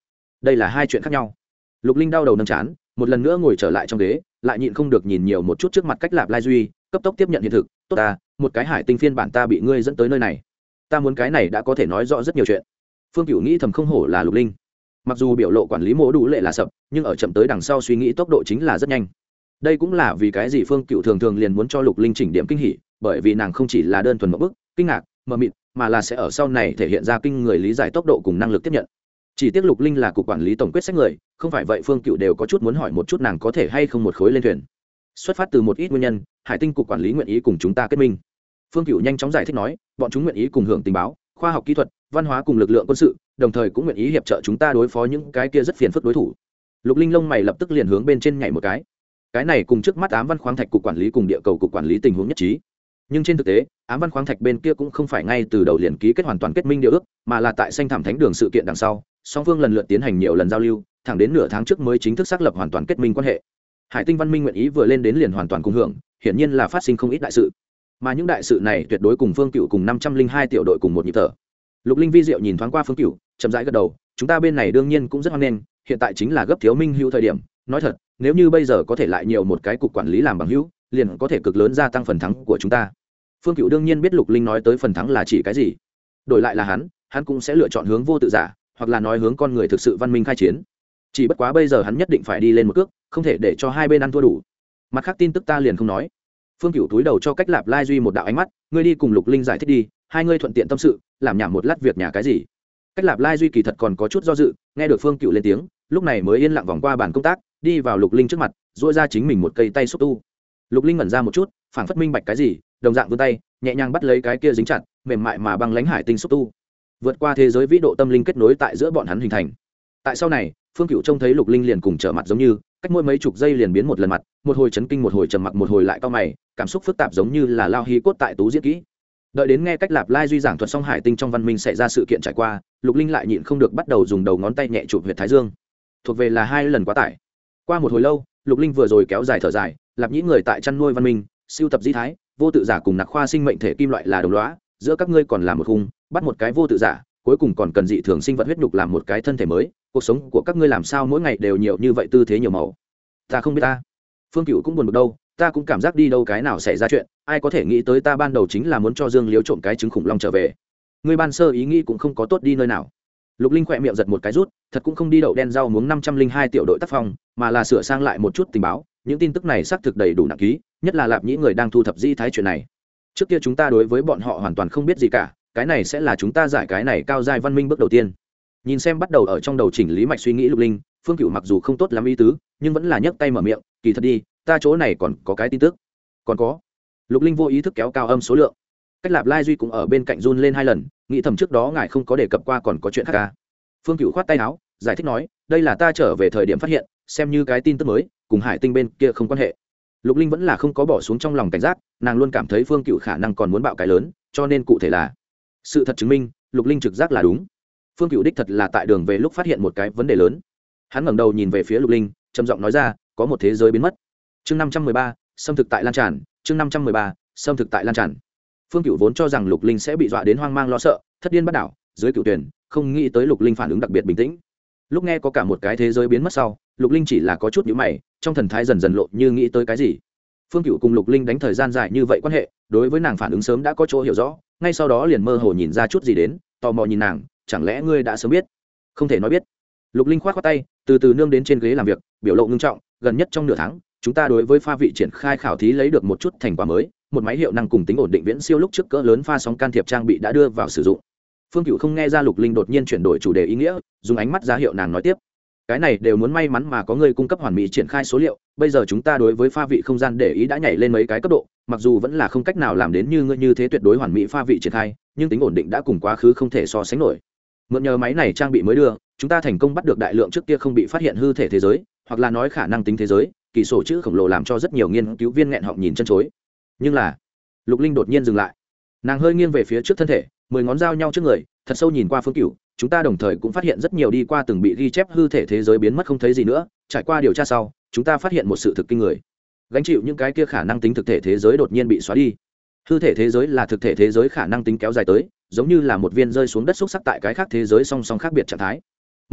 đây là hai chuyện khác nhau. Lục Linh đau đầu nâng chán, một lần nữa ngồi trở lại trong ghế, lại nhịn không được nhìn nhiều một chút trước mặt cách Lạp Lai Duy, cấp tốc tiếp nhận hiện thực. Tốt ta, một cái hải tinh phiên bản ta bị ngươi dẫn tới nơi này, ta muốn cái này đã có thể nói rõ rất nhiều chuyện. Phương Cửu nghĩ thầm không hổ là Lục Linh, mặc dù biểu lộ quản lý mỗ đủ lệ là sập, nhưng ở chậm tới đằng sau suy nghĩ tốc độ chính là rất nhanh. Đây cũng là vì cái gì Phương Cửu thường thường liền muốn cho Lục Linh chỉnh điểm kinh hỉ, bởi vì nàng không chỉ là đơn thuần một bức kinh ngạc mờ mịt, mà là sẽ ở sau này thể hiện ra kinh người lý giải tốc độ cùng năng lực tiếp nhận. Chỉ tiếc Lục Linh là cục quản lý tổng quyết sách người, không phải vậy Phương Cửu đều có chút muốn hỏi một chút nàng có thể hay không một khối lên thuyền. Xuất phát từ một ít nguyên nhân, hải tinh cục quản lý nguyện ý cùng chúng ta kết minh. Phương Cửu nhanh chóng giải thích nói, bọn chúng nguyện ý cùng hưởng tình báo, khoa học kỹ thuật, văn hóa cùng lực lượng quân sự, đồng thời cũng nguyện ý hiệp trợ chúng ta đối phó những cái kia rất phiền phức đối thủ. Lục Linh lông mày lập tức liền hướng bên trên nhảy một cái này cùng trước mắt ám văn khoáng thạch cục quản lý cùng địa cầu cục quản lý tình huống nhất trí. Nhưng trên thực tế, ám văn khoáng thạch bên kia cũng không phải ngay từ đầu liền ký kết hoàn toàn kết minh điều ước, mà là tại xanh thảm thánh đường sự kiện đằng sau, song phương lần lượt tiến hành nhiều lần giao lưu, thẳng đến nửa tháng trước mới chính thức xác lập hoàn toàn kết minh quan hệ. Hải tinh văn minh nguyện ý vừa lên đến liền hoàn toàn cùng hưởng, hiển nhiên là phát sinh không ít đại sự, mà những đại sự này tuyệt đối cùng Phương Cửu cùng 502 tiểu đội cùng một nhịp thở. Lục Linh vi diệu nhìn thoáng qua Phương Cửu, chậm rãi gật đầu, chúng ta bên này đương nhiên cũng rất hoan nghênh, hiện tại chính là gấp thiếu minh hữu thời điểm, nói thật, nếu như bây giờ có thể lại nhiều một cái cục quản lý làm bằng hữu, liền có thể cực lớn gia tăng phần thắng của chúng ta. Phương Cửu đương nhiên biết Lục Linh nói tới phần thắng là chỉ cái gì, đổi lại là hắn cũng sẽ lựa chọn hướng vô tự giả, hoặc là nói hướng con người thực sự văn minh khai chiến. Chỉ bất quá bây giờ hắn nhất định phải đi lên một cước, không thể để cho hai bên ăn thua đủ. Mặt khác tin tức ta liền không nói. Phương Cửu túi đầu cho cách Lạp Lai Duy một đạo ánh mắt, ngươi đi cùng Lục Linh giải thích đi, hai ngươi thuận tiện tâm sự, làm nhảm một lát việc nhà cái gì. Cách Lạp Lai Duy kỳ thật còn có chút do dự, nghe được Phương Cửu lên tiếng, lúc này mới yên lặng vòng qua bàn công tác, đi vào Lục Linh trước mặt, duỗi ra chính mình một cây tay xúc tu. Lục Linh ngẩn ra một chút, phảng phất minh bạch cái gì, đồng dạng vươn tay, nhẹ nhàng bắt lấy cái kia dính chặt, mềm mại mà băng lãnh hải tinh xúc tu. Vượt qua thế giới vĩ độ tâm linh kết nối tại giữa bọn hắn hình thành. Tại sau này, Phương Cửu trông thấy Lục Linh liền cùng trở mặt giống như, cách mỗi mấy chục giây liền biến một lần mặt, một hồi chấn kinh, một hồi trầm mặc, một hồi lại cau mày, cảm xúc phức tạp giống như là lao hí cốt tại tú diễn kỹ. Đợi đến nghe cách Lạp Lai Duy giảng thuật xong hải tinh trong văn minh xảy ra sự kiện trải qua, Lục Linh lại nhịn không được bắt đầu dùng đầu ngón tay nhẹ chụp huyệt thái dương. Thuộc về là hai lần quá tải. Qua một hồi lâu, Lục Linh vừa rồi kéo dài thở dài, Lạp Nhĩ người tại chăn nuôi văn minh, siêu tập di thái, vô tự giả cùng nặc khoa sinh mệnh thể kim loại là đồng lõa, giữa các ngươi còn là một khung, bắt một cái vô tự giả, cuối cùng còn cần dị thường sinh vật huyết nhục làm một cái thân thể mới, cuộc sống của các ngươi làm sao mỗi ngày đều nhiều như vậy tư thế nhiều màu. Ta không biết ta. Phương Cửu cũng buồn bực đâu, ta cũng cảm giác đi đâu cái nào xảy ra chuyện, ai có thể nghĩ tới ta ban đầu chính là muốn cho Dương Liếu trộm cái trứng khủng long trở về. Ngươi ban sơ ý nghĩ cũng không có tốt đi nơi nào. Lục Linh khỏe miệng giật một cái rút, thật cũng không đi đậu đen rau muống 502 tiểu đội tác phong, mà là sửa sang lại một chút tình báo, những tin tức này xác thực đầy đủ nặng ký, nhất là Lạp Nhĩ người đang thu thập di thái chuyện này. Trước kia chúng ta đối với bọn họ hoàn toàn không biết gì cả, cái này sẽ là chúng ta giải cái này cao giai văn minh bước đầu tiên. Nhìn xem bắt đầu ở trong đầu chỉnh lý mạch suy nghĩ Lục Linh, Phương Cửu mặc dù không tốt lắm ý tứ, nhưng vẫn là nhấc tay mở miệng, kỳ thật đi, ta chỗ này còn có cái tin tức. Còn có. Lục Linh vô ý thức kéo cao âm số lượng. Cách Lạp Lai Duy cũng ở bên cạnh run lên hai lần, nghĩ thầm trước đó ngài không có đề cập qua còn có chuyện khác ca. Phương Cửu khoát tay áo, giải thích nói, đây là ta trở về thời điểm phát hiện, xem như cái tin tức mới, cùng hải tinh bên kia không quan hệ. Lục Linh vẫn là không có bỏ xuống trong lòng cảnh giác, nàng luôn cảm thấy Phương Cửu khả năng còn muốn bạo cái lớn, cho nên cụ thể là sự thật chứng minh, Lục Linh trực giác là đúng. Phương Cửu đích thật là tại đường về lúc phát hiện một cái vấn đề lớn. Hắn ngẩng đầu nhìn về phía Lục Linh, trầm giọng nói ra, có một thế giới biến mất. Chương 513, xâm thực tại lan tràn, chương 513, xâm thực tại lan tràn. Phương Cửu vốn cho rằng Lục Linh sẽ bị dọa đến hoang mang lo sợ, thất điên bắt đảo, dưới cựu tuyển, không nghĩ tới Lục Linh phản ứng đặc biệt bình tĩnh. Lúc nghe có cả một cái thế giới biến mất sau, Lục Linh chỉ là có chút nhíu mày, trong thần thái dần dần lộ như nghĩ tới cái gì. Phương Cửu cùng Lục Linh đánh thời gian dài như vậy quan hệ, đối với nàng phản ứng sớm đã có chỗ hiểu rõ, ngay sau đó liền mơ hồ nhìn ra chút gì đến, tò mò nhìn nàng, chẳng lẽ ngươi đã sớm biết? Không thể nói biết. Lục Linh khoát khoát tay, từ từ nương đến trên ghế làm việc, biểu lộ ngưng trọng, gần nhất trong nửa tháng, chúng ta đối với pha vị triển khai khảo thí lấy được một chút thành quả mới, một máy hiệu năng cùng tính ổn định viễn siêu lúc trước cỡ lớn pha sóng can thiệp trang bị đã đưa vào sử dụng. Phương Cửu không nghe ra Lục Linh đột nhiên chuyển đổi chủ đề ý nghĩa, dùng ánh mắt ra hiệu nàng nói tiếp. Cái này đều muốn may mắn mà có người cung cấp hoàn mỹ triển khai số liệu, bây giờ chúng ta đối với pha vị không gian để ý đã nhảy lên mấy cái cấp độ, mặc dù vẫn là không cách nào làm đến như ngươi như thế tuyệt đối hoàn mỹ pha vị triển khai, nhưng tính ổn định đã cùng quá khứ không thể so sánh nổi. Mượn nhờ máy này trang bị mới đưa, chúng ta thành công bắt được đại lượng trước kia không bị phát hiện hư thể thế giới, hoặc là nói khả năng tính thế giới, kỳ sổ chữ khổng lồ làm cho rất nhiều nghiên cứu viên nghẹn họng nhìn chân chối. Nhưng là, Lục Linh đột nhiên dừng lại, nàng hơi nghiêng về phía trước thân thể, 10 ngón giao nhau trước người, thật sâu nhìn qua Phương Cửu, chúng ta đồng thời cũng phát hiện rất nhiều đi qua từng bị ghi chép hư thể thế giới biến mất không thấy gì nữa, trải qua điều tra sau, chúng ta phát hiện một sự thực kinh người. Gánh chịu những cái kia khả năng tính thực thể thế giới đột nhiên bị xóa đi. Hư thể thế giới là thực thể thế giới khả năng tính kéo dài tới, giống như là một viên rơi xuống đất xúc sắc tại cái khác thế giới song song khác biệt trạng thái.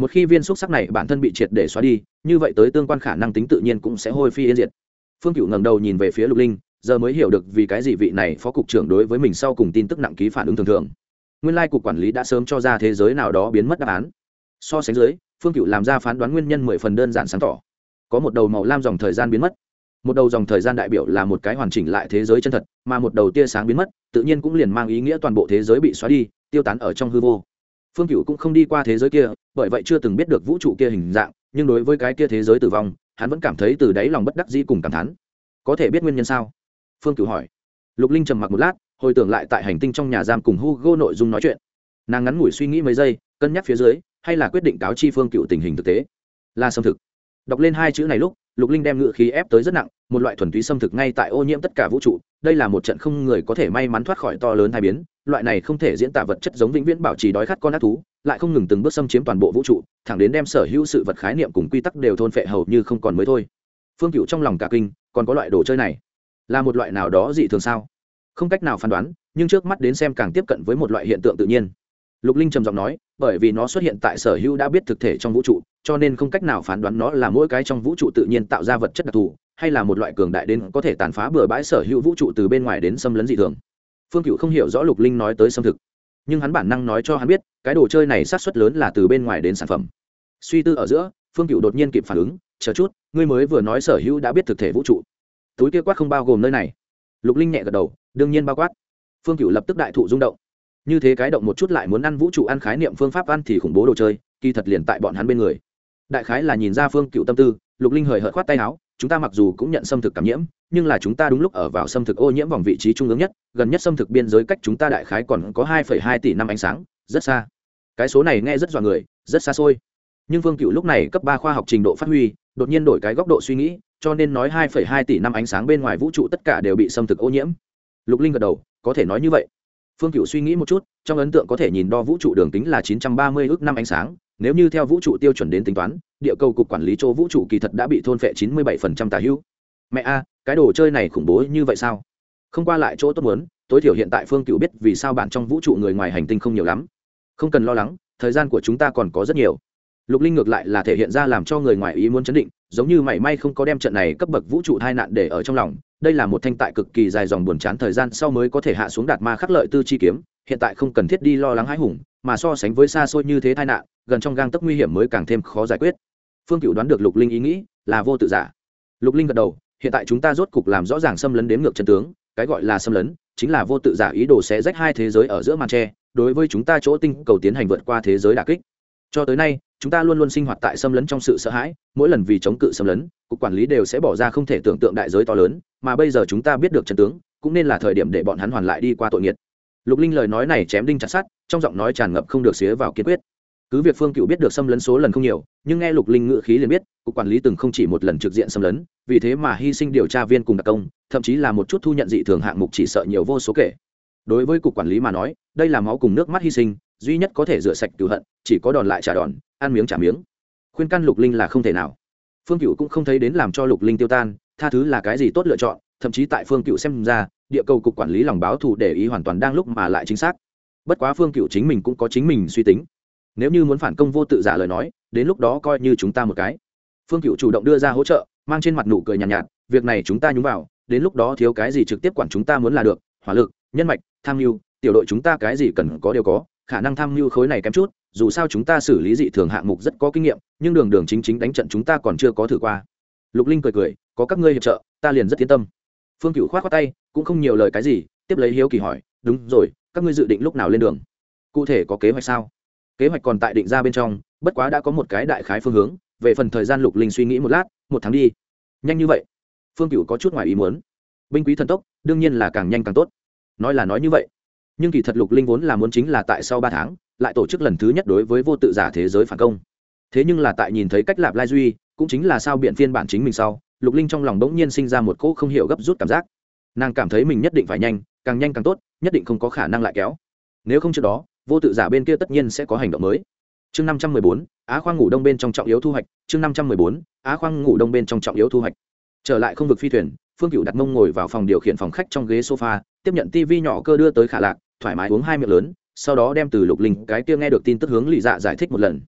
một khi viên xúc sắc này bản thân bị triệt để xóa đi, như vậy tới tương quan khả năng tính tự nhiên cũng sẽ hôi phi yên diệt. Phương Cựu ngẩng đầu nhìn về phía Lục Linh, giờ mới hiểu được vì cái gì vị này phó cục trưởng đối với mình sau cùng tin tức nặng ký phản ứng thường thường. Nguyên lai cục quản lý đã sớm cho ra thế giới nào đó biến mất đáp án. So sánh dưới, Phương Cựu làm ra phán đoán nguyên nhân 10 phần đơn giản sáng tỏ. Có một đầu màu lam dòng thời gian biến mất. Một đầu dòng thời gian đại biểu là một cái hoàn chỉnh lại thế giới chân thật, mà một đầu tia sáng biến mất, tự nhiên cũng liền mang ý nghĩa toàn bộ thế giới bị xóa đi, tiêu tán ở trong hư vô. Phương Cựu cũng không đi qua thế giới kia, bởi vậy chưa từng biết được vũ trụ kia hình dạng, nhưng đối với cái kia thế giới tử vong, hắn vẫn cảm thấy từ đáy lòng bất đắc dĩ cùng cảm thán. Có thể biết nguyên nhân sao? Phương Cựu hỏi. Lục Linh trầm mặc một lát, hồi tưởng lại tại hành tinh trong nhà giam cùng Hugo nội dung nói chuyện. Nàng ngắn ngủi suy nghĩ mấy giây, cân nhắc phía dưới, hay là quyết định cáo chi Phương Cựu tình hình thực tế. Là xâm thực. Đọc lên hai chữ này lúc, Lục Linh đem ngữ khí ép tới rất nặng, một loại thuần túy xâm thực ngay tại ô nhiễm tất cả vũ trụ, đây là một trận không người có thể may mắn thoát khỏi to lớn tai biến, loại này không thể diễn tả vật chất giống vĩnh viễn bảo trì đói khát con ác thú, lại không ngừng từng bước xâm chiếm toàn bộ vũ trụ, thẳng đến đem sở hữu sự vật khái niệm cùng quy tắc đều thôn phệ hầu như không còn mới thôi. Phương Cựu trong lòng cả kinh, còn có loại đồ chơi này, là một loại nào đó dị thường sao? Không cách nào phán đoán, nhưng trước mắt đến xem càng tiếp cận với một loại hiện tượng tự nhiên. Lục Linh trầm giọng nói, bởi vì nó xuất hiện tại sở hữu đã biết thực thể trong vũ trụ, cho nên không cách nào phán đoán nó là mỗi cái trong vũ trụ tự nhiên tạo ra vật chất đặc thù, hay là một loại cường đại đến có thể tàn phá bừa bãi sở hữu vũ trụ từ bên ngoài đến xâm lấn dị thường. Phương Cựu không hiểu rõ Lục Linh nói tới xâm thực, nhưng hắn bản năng nói cho hắn biết, cái đồ chơi này xác suất lớn là từ bên ngoài đến sản phẩm. Suy tư ở giữa, Phương Cựu đột nhiên kịp phản ứng, chờ chút, ngươi mới vừa nói sở hữu đã biết thực thể vũ trụ, túi kia quát không bao gồm nơi này. Lục Linh nhẹ gật đầu, đương nhiên bao quát. Phương Cựu lập tức đại thụ rung động. Như thế cái động một chút lại muốn ăn vũ trụ ăn khái niệm phương pháp ăn thì khủng bố đồ chơi, kỳ thật liền tại bọn hắn bên người. Đại khái là nhìn ra Phương Cựu tâm tư, Lục Linh hời hợt khoát tay áo, chúng ta mặc dù cũng nhận xâm thực cảm nhiễm, nhưng là chúng ta đúng lúc ở vào xâm thực ô nhiễm vòng vị trí trung ương nhất, gần nhất xâm thực biên giới cách chúng ta đại khái còn có 2,2 tỷ năm ánh sáng, rất xa. Cái số này nghe rất dọa người, rất xa xôi. Nhưng Phương Cựu lúc này cấp 3 khoa học trình độ phát huy, đột nhiên đổi cái góc độ suy nghĩ, cho nên nói 2,2 tỷ năm ánh sáng bên ngoài vũ trụ tất cả đều bị xâm thực ô nhiễm. Lục Linh gật đầu, có thể nói như vậy. Phương Cựu suy nghĩ một chút, trong ấn tượng có thể nhìn đo vũ trụ đường kính là 930 ức năm ánh sáng, nếu như theo vũ trụ tiêu chuẩn đến tính toán, địa cầu cục quản lý chỗ vũ trụ kỳ thật đã bị thôn phệ 97% tà hữu. Mẹ a, cái đồ chơi này khủng bố như vậy sao? Không qua lại chỗ tốt muốn, tối thiểu hiện tại Phương Cựu biết vì sao bạn trong vũ trụ người ngoài hành tinh không nhiều lắm. Không cần lo lắng, thời gian của chúng ta còn có rất nhiều. Lục Linh ngược lại là thể hiện ra làm cho người ngoài ý muốn chấn định, giống như mảy may không có đem trận này cấp bậc vũ trụ tai nạn để ở trong lòng. Đây là một thanh tại cực kỳ dài dòng buồn chán thời gian sau mới có thể hạ xuống đạt ma khắc lợi tư chi kiếm, hiện tại không cần thiết đi lo lắng hãi hùng, mà so sánh với xa xôi như thế tai nạn, gần trong gang tấc nguy hiểm mới càng thêm khó giải quyết. Phương Cựu đoán được Lục Linh ý nghĩ, là vô tự giả. Lục Linh gật đầu, hiện tại chúng ta rốt cục làm rõ ràng xâm lấn đến ngược chân tướng, cái gọi là xâm lấn chính là vô tự giả ý đồ xé rách hai thế giới ở giữa màn tre, đối với chúng ta chỗ tinh cầu tiến hành vượt qua thế giới đả kích. Cho tới nay, chúng ta luôn luôn sinh hoạt tại xâm lấn trong sự sợ hãi, mỗi lần vì chống cự xâm lấn, cục quản lý đều sẽ bỏ ra không thể tưởng tượng đại giới to lớn, mà bây giờ chúng ta biết được chân tướng, cũng nên là thời điểm để bọn hắn hoàn lại đi qua tội nghiệt. Lục Linh lời nói này chém đinh chặt sắt, trong giọng nói tràn ngập không được xía vào kiên quyết. Cứ việc Phương Cựu biết được xâm lấn số lần không nhiều, nhưng nghe Lục Linh ngữ khí liền biết, cục quản lý từng không chỉ một lần trực diện xâm lấn, vì thế mà hy sinh điều tra viên cùng đặc công, thậm chí là một chút thu nhận dị thường hạng mục chỉ sợ nhiều vô số kể. Đối với cục quản lý mà nói, đây là máu cùng nước mắt hy sinh, duy nhất có thể rửa sạch cừu hận, chỉ có đòn lại trả đòn, ăn miếng trả miếng. Khuyên can Lục Linh là không thể nào. Phương Cựu cũng không thấy đến làm cho Lục Linh tiêu tan, tha thứ là cái gì tốt lựa chọn, thậm chí tại Phương Cựu xem ra, địa cầu cục quản lý lòng báo thù để ý hoàn toàn đang lúc mà lại chính xác. Bất quá Phương Cựu chính mình cũng có chính mình suy tính. Nếu như muốn phản công vô tự giả lời nói, đến lúc đó coi như chúng ta một cái. Phương Cựu chủ động đưa ra hỗ trợ, mang trên mặt nụ cười nhàn nhạt, việc này chúng ta nhúng vào, đến lúc đó thiếu cái gì trực tiếp quản chúng ta muốn là được, hỏa lực, nhân mạch, tham mưu, tiểu đội chúng ta cái gì cần có đều có, khả năng tham mưu khối này kém chút, dù sao chúng ta xử lý dị thường hạng mục rất có kinh nghiệm, nhưng đường đường chính chính đánh trận chúng ta còn chưa có thử qua. Lục Linh cười cười, có các ngươi hiệp trợ, ta liền rất yên tâm. Phương Cựu khoát khoát tay, cũng không nhiều lời cái gì, tiếp lấy hiếu kỳ hỏi, đúng rồi, các ngươi dự định lúc nào lên đường? Cụ thể có kế hoạch sao? Kế hoạch còn tại định ra bên trong, bất quá đã có một cái đại khái phương hướng, về phần thời gian Lục Linh suy nghĩ một lát, 1 tháng đi. Nhanh như vậy? Phương Cựu có chút ngoài ý muốn. Binh quý thần tốc, đương nhiên là càng nhanh càng tốt. Nói là nói như vậy, nhưng kỳ thật Lục Linh vốn là muốn chính là tại sau 3 tháng, lại tổ chức lần thứ nhất đối với vô tự giả thế giới phản công. Thế nhưng là tại nhìn thấy cách Lạp Lai Duy, cũng chính là sao biện phiên bản chính mình sau, Lục Linh trong lòng bỗng nhiên sinh ra một cỗ không hiểu gấp rút cảm giác. Nàng cảm thấy mình nhất định phải nhanh càng tốt, nhất định không có khả năng lại kéo. Nếu không trước đó, vô tự giả bên kia tất nhiên sẽ có hành động mới. Chương 514, Á khoang ngủ đông bên trong trọng yếu thu hoạch. Chương 514, Á khoang ngủ đông bên trong trọng yếu thu hoạch. Trở lại không vực phi thuyền, Phương Cựu đặt mông ngồi vào phòng điều khiển phòng khách trong ghế sofa, tiếp nhận tivi nhỏ cơ đưa tới Khả Lạc, thoải mái uống 2 miệng lớn, sau đó đem từ Lục Linh cái kia nghe được tin tức hướng Lý Dạ giải thích một lần.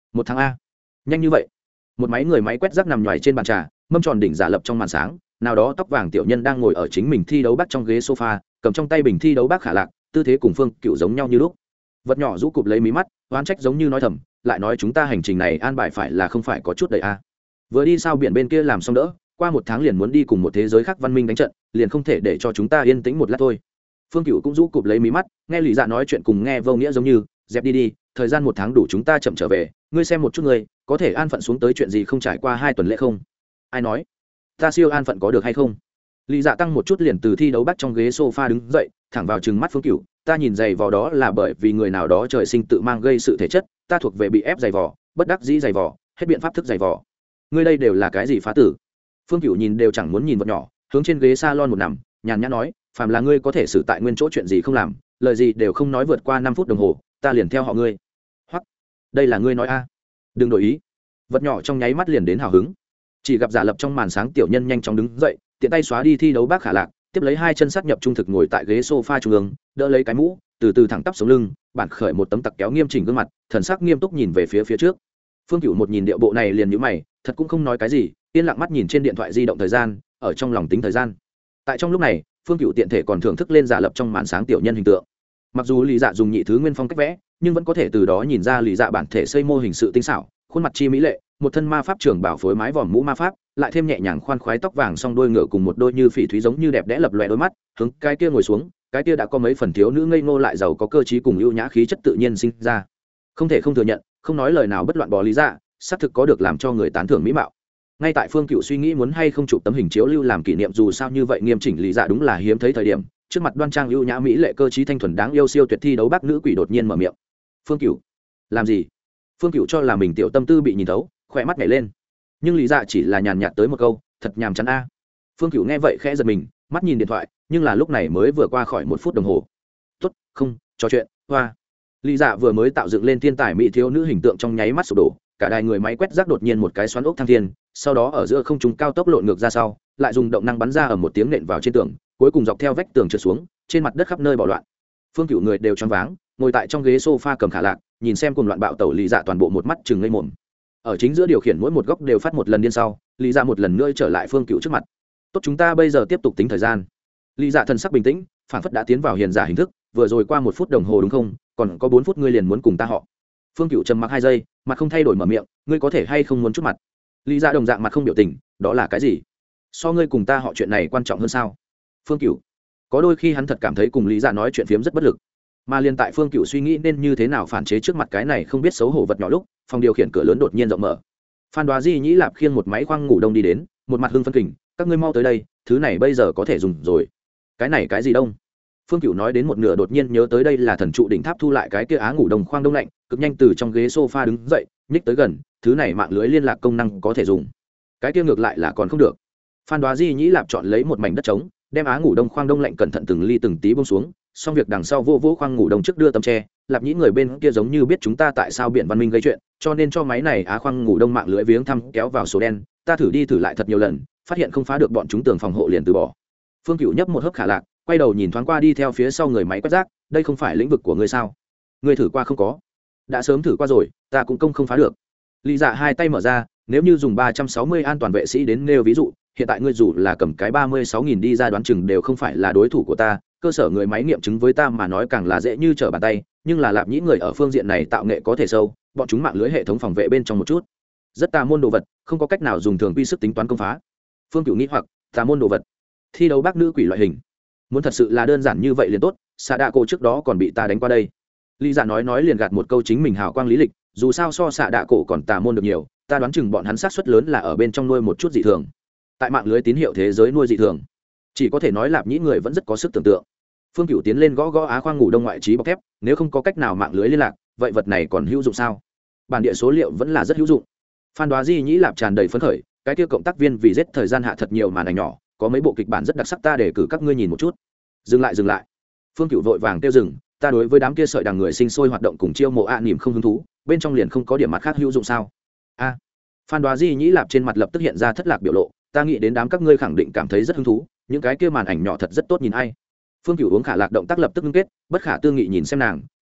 1 tháng a, nhanh như vậy. Một máy người máy quét rác nằm nhoài trên bàn trà, mâm tròn đỉnh giả lập trong màn sáng, nào đó tóc vàng tiểu nhân đang ngồi ở chính mình thi đấu bác trong ghế sofa, cầm trong tay bình thi đấu bác khả lạc, tư thế cùng Phương Cựu giống nhau như lúc. Vật nhỏ rũ cụp lấy mí mắt, oán trách giống như nói thầm, lại nói chúng ta hành trình này an bài phải là không phải có chút đầy a. Vừa đi sao biển bên kia làm xong đỡ, qua 1 tháng liền muốn đi cùng một thế giới khác văn minh đánh trận, liền không thể để cho chúng ta yên tĩnh một lát thôi. Phương Cựu cũng rũ cụp lấy mí mắt, nghe Lý Dạ nói chuyện cùng nghe vô nghĩa giống như, dẹp đi đi, thời gian 1 tháng đủ chúng ta chậm trở về, ngươi xem một chút ngươi, có thể an phận xuống tới chuyện gì không trải qua 2 tuần lễ không? Ai nói? Ta siêu an phận có được hay không? Lý Dạ tăng một chút liền từ thi đấu bắt trong ghế sofa đứng dậy, thẳng vào trừng mắt Phương Cựu, ta nhìn giày vò đó là bởi vì người nào đó trời sinh tự mang gây sự thể chất, ta thuộc về bị ép giày vò, bất đắc dĩ giày vò, hết biện pháp thức giày vò. Ngươi đây đều là cái gì phá tử? Phương Cựu nhìn đều chẳng muốn nhìn vật nhỏ, hướng trên ghế salon một nằm, nhàn nhã nói, phàm là ngươi có thể xử tại nguyên chỗ chuyện gì không làm, lời gì đều không nói vượt qua 5 phút đồng hồ, ta liền theo họ ngươi. Hoặc, đây là ngươi nói a? Đừng đổi ý. Vật nhỏ trong nháy mắt liền đến hào hứng. Chỉ gặp giả lập trong màn sáng tiểu nhân nhanh chóng đứng dậy, tiện tay xóa đi thi đấu bác khả lạc, tiếp lấy 2 chân sát nhập trung thực ngồi tại ghế sofa trung ương, đỡ lấy cái mũ, từ từ thẳng tắp sống lưng, bản khởi một tấm tặc kéo nghiêm chỉnh gương mặt, thần sắc nghiêm túc nhìn về phía trước. Phương Cựu một nhìn điệu bộ này liền nhíu mày, thật cũng không nói cái gì, yên lặng mắt nhìn trên điện thoại di động thời gian, ở trong lòng tính thời gian. Tại trong lúc này, Phương Cựu tiện thể còn thưởng thức lên giả lập trong màn sáng tiểu nhân hình tượng. Mặc dù Lý Dạ dùng nhị thứ nguyên phong cách vẽ, nhưng vẫn có thể từ đó nhìn ra Lý Dạ bản thể xây mô hình sự tinh xảo, khuôn mặt chi mỹ lệ, một thân ma pháp trưởng bảo phối mái vòm mũ ma pháp, lại thêm nhẹ nhàng khoan khoái tóc vàng song đôi ngựa cùng một đôi như phỉ thúy giống như đẹp đẽ lập lòe đôi mắt, hướng cái kia ngồi xuống, cái kia đã có mấy phần thiếu nữ ngây ngô lại giàu có cơ trí cùng ưu nhã khí chất tự nhiên sinh ra. Không thể không thừa nhận, không nói lời nào bất loạn bò Lý Dạ, xác thực có được làm cho người tán thưởng mỹ mạo. Ngay tại Phương Cựu suy nghĩ muốn hay không chụp tấm hình chiếu lưu làm kỷ niệm, dù sao như vậy nghiêm chỉnh Lý Dạ đúng là hiếm thấy thời điểm, trước mặt đoan trang ưu nhã mỹ lệ cơ trí thanh thuần đáng yêu siêu tuyệt thi đấu bác nữ quỷ đột nhiên mở miệng. Phương Cựu, làm gì? Phương Cựu cho là mình tiểu tâm tư bị nhìn thấu, khỏe mắt nhảy lên, nhưng Lý Dạ chỉ là nhàn nhạt tới một câu, thật nhàm chán a. Phương Cựu nghe vậy khẽ giật mình, mắt nhìn điện thoại, nhưng là lúc này mới vừa qua khỏi 1 phút đồng hồ. Tốt, không trò chuyện. Hoa. Lý Dạ vừa mới tạo dựng lên thiên tài mỹ thiếu nữ hình tượng trong nháy mắt sụp đổ, cả đài người máy quét rác đột nhiên một cái xoắn ốc thăng thiên, sau đó ở giữa không trung cao tốc lộn ngược ra sau, lại dùng động năng bắn ra ở một tiếng nện vào trên tường, cuối cùng dọc theo vách tường trượt xuống, trên mặt đất khắp nơi bỏ loạn. Phương Cựu người đều choáng váng, ngồi tại trong ghế sofa cầm khả lạc, nhìn xem cùng loạn bạo tẩu Lý Dạ toàn bộ một mắt chừng ngây mồm. Ở chính giữa điều khiển mỗi một góc đều phát một lần điên sau, Lý Dạ một lần nữa trở lại Phương Cựu trước mặt. Tốt, chúng ta bây giờ tiếp tục tính thời gian. Lý Dạ thần sắc bình tĩnh, phản phất đã tiến vào hiền giả hình thức, vừa rồi qua 1 phút đồng hồ đúng không? Còn có 4 phút ngươi liền muốn cùng ta họ. Phương Cựu trầm mặc 2 giây, mặt không thay đổi mở miệng, ngươi có thể hay không muốn chút mặt? Lý Dạ đồng dạng mặt không biểu tình, đó là cái gì? So ngươi cùng ta họ chuyện này quan trọng hơn sao? Phương Cựu có đôi khi hắn thật cảm thấy cùng Lý Dạ nói chuyện phiếm rất bất lực, mà liên tại Phương Cựu suy nghĩ nên như thế nào phản chế trước mặt cái này không biết xấu hổ vật nhỏ lúc phòng điều khiển cửa lớn đột nhiên rộng mở. Phan Đoá Di nhĩ lạp khiêng một máy khoang ngủ đông đi đến, một mặt hưng phân kình, các ngươi mau tới đây, thứ này bây giờ có thể dùng rồi. Cái này cái gì đông? Phương Cựu nói đến một nửa đột nhiên nhớ tới đây là thần trụ đỉnh tháp thu lại cái kia á ngủ đông khoang đông lạnh, cực nhanh từ trong ghế sofa đứng dậy, nhích tới gần, thứ này mạng lưới liên lạc công năng có thể dùng. Cái kia ngược lại là còn không được. Phan Đoá Di nhĩ lạp chọn lấy một mảnh đất trống, đem á ngủ đông khoang đông lạnh cẩn thận từng ly từng tí buông xuống, xong việc đằng sau vô khoang ngủ đông trước đưa tấm tre, lạp nhĩ người bên kia giống như biết chúng ta tại sao biển văn minh gây chuyện, cho nên cho máy này á khoang ngủ đông mạng lưới viếng thăm kéo vào số đen, ta thử đi thử lại thật nhiều lần, phát hiện không phá được bọn chúng tường phòng hộ liền từ bỏ. Phương Cựu nhấp một hớp khả lạc, quay đầu nhìn thoáng qua đi theo phía sau người máy quét rác, đây không phải lĩnh vực của ngươi sao? Ngươi thử qua không có? Đã sớm thử qua rồi, ta cũng không phá được. Lý Dạ 2 tay mở ra, nếu như dùng 360 an toàn vệ sĩ đến nêu ví dụ, hiện tại ngươi dù là cầm cái 36.000 đi ra đoán chừng đều không phải là đối thủ của ta, cơ sở người máy nghiệm chứng với ta mà nói càng là dễ như trở bàn tay, nhưng là lạp nhĩ người ở phương diện này tạo nghệ có thể sâu, bọn chúng mạng lưới hệ thống phòng vệ bên trong một chút rất tà môn đồ vật, không có cách nào dùng thường quy sức tính toán công phá. Phương Cựu nghĩ hoặc tà môn đồ vật, thi đấu bác nữ quỷ loại hình, muốn thật sự là đơn giản như vậy liền tốt, xạ đạ cổ trước đó còn bị ta đánh qua đây. Lý Dạ nói liền gạt một câu chính mình hào quang lý lịch, dù sao so xạ đạ cổ còn tà môn được nhiều, ta đoán chừng bọn hắn xác suất lớn là ở bên trong nuôi một chút dị thường, tại mạng lưới tín hiệu thế giới nuôi dị thường, chỉ có thể nói lạp nhĩ người vẫn rất có sức tưởng tượng. Phương Cựu tiến lên gõ á khoang ngủ đông ngoại trí bọc thép, nếu không có cách nào mạng lưới liên lạc, vậy vật này còn hữu dụng sao? Bản địa số liệu vẫn là rất hữu dụng. Phan Đoá Di nhĩ lạp tràn đầy phấn khởi, cái kia cộng tác viên vì giết thời gian hạ thật nhiều màn ảnh nhỏ, có mấy bộ kịch bản rất đặc sắc, ta để cử các ngươi nhìn một chút. Dừng lại. Phương Cựu vội vàng kêu dừng, ta đối với đám kia sợi đằng người sinh sôi hoạt động cùng chiêu mộ niềm không hứng thú, bên trong liền không có điểm mặt khác hữu dụng sao? A. Phan Đoá Di nhĩ lạp trên mặt lập tức hiện ra thất lạc biểu lộ, ta nghĩ đến đám các ngươi khẳng định cảm thấy rất hứng thú, những cái kia màn ảnh nhỏ thật rất tốt nhìn ai. Phương Cựu uống khả lạc động tác lập tức ngưng kết, bất khả tư nghị nhìn xem nàng,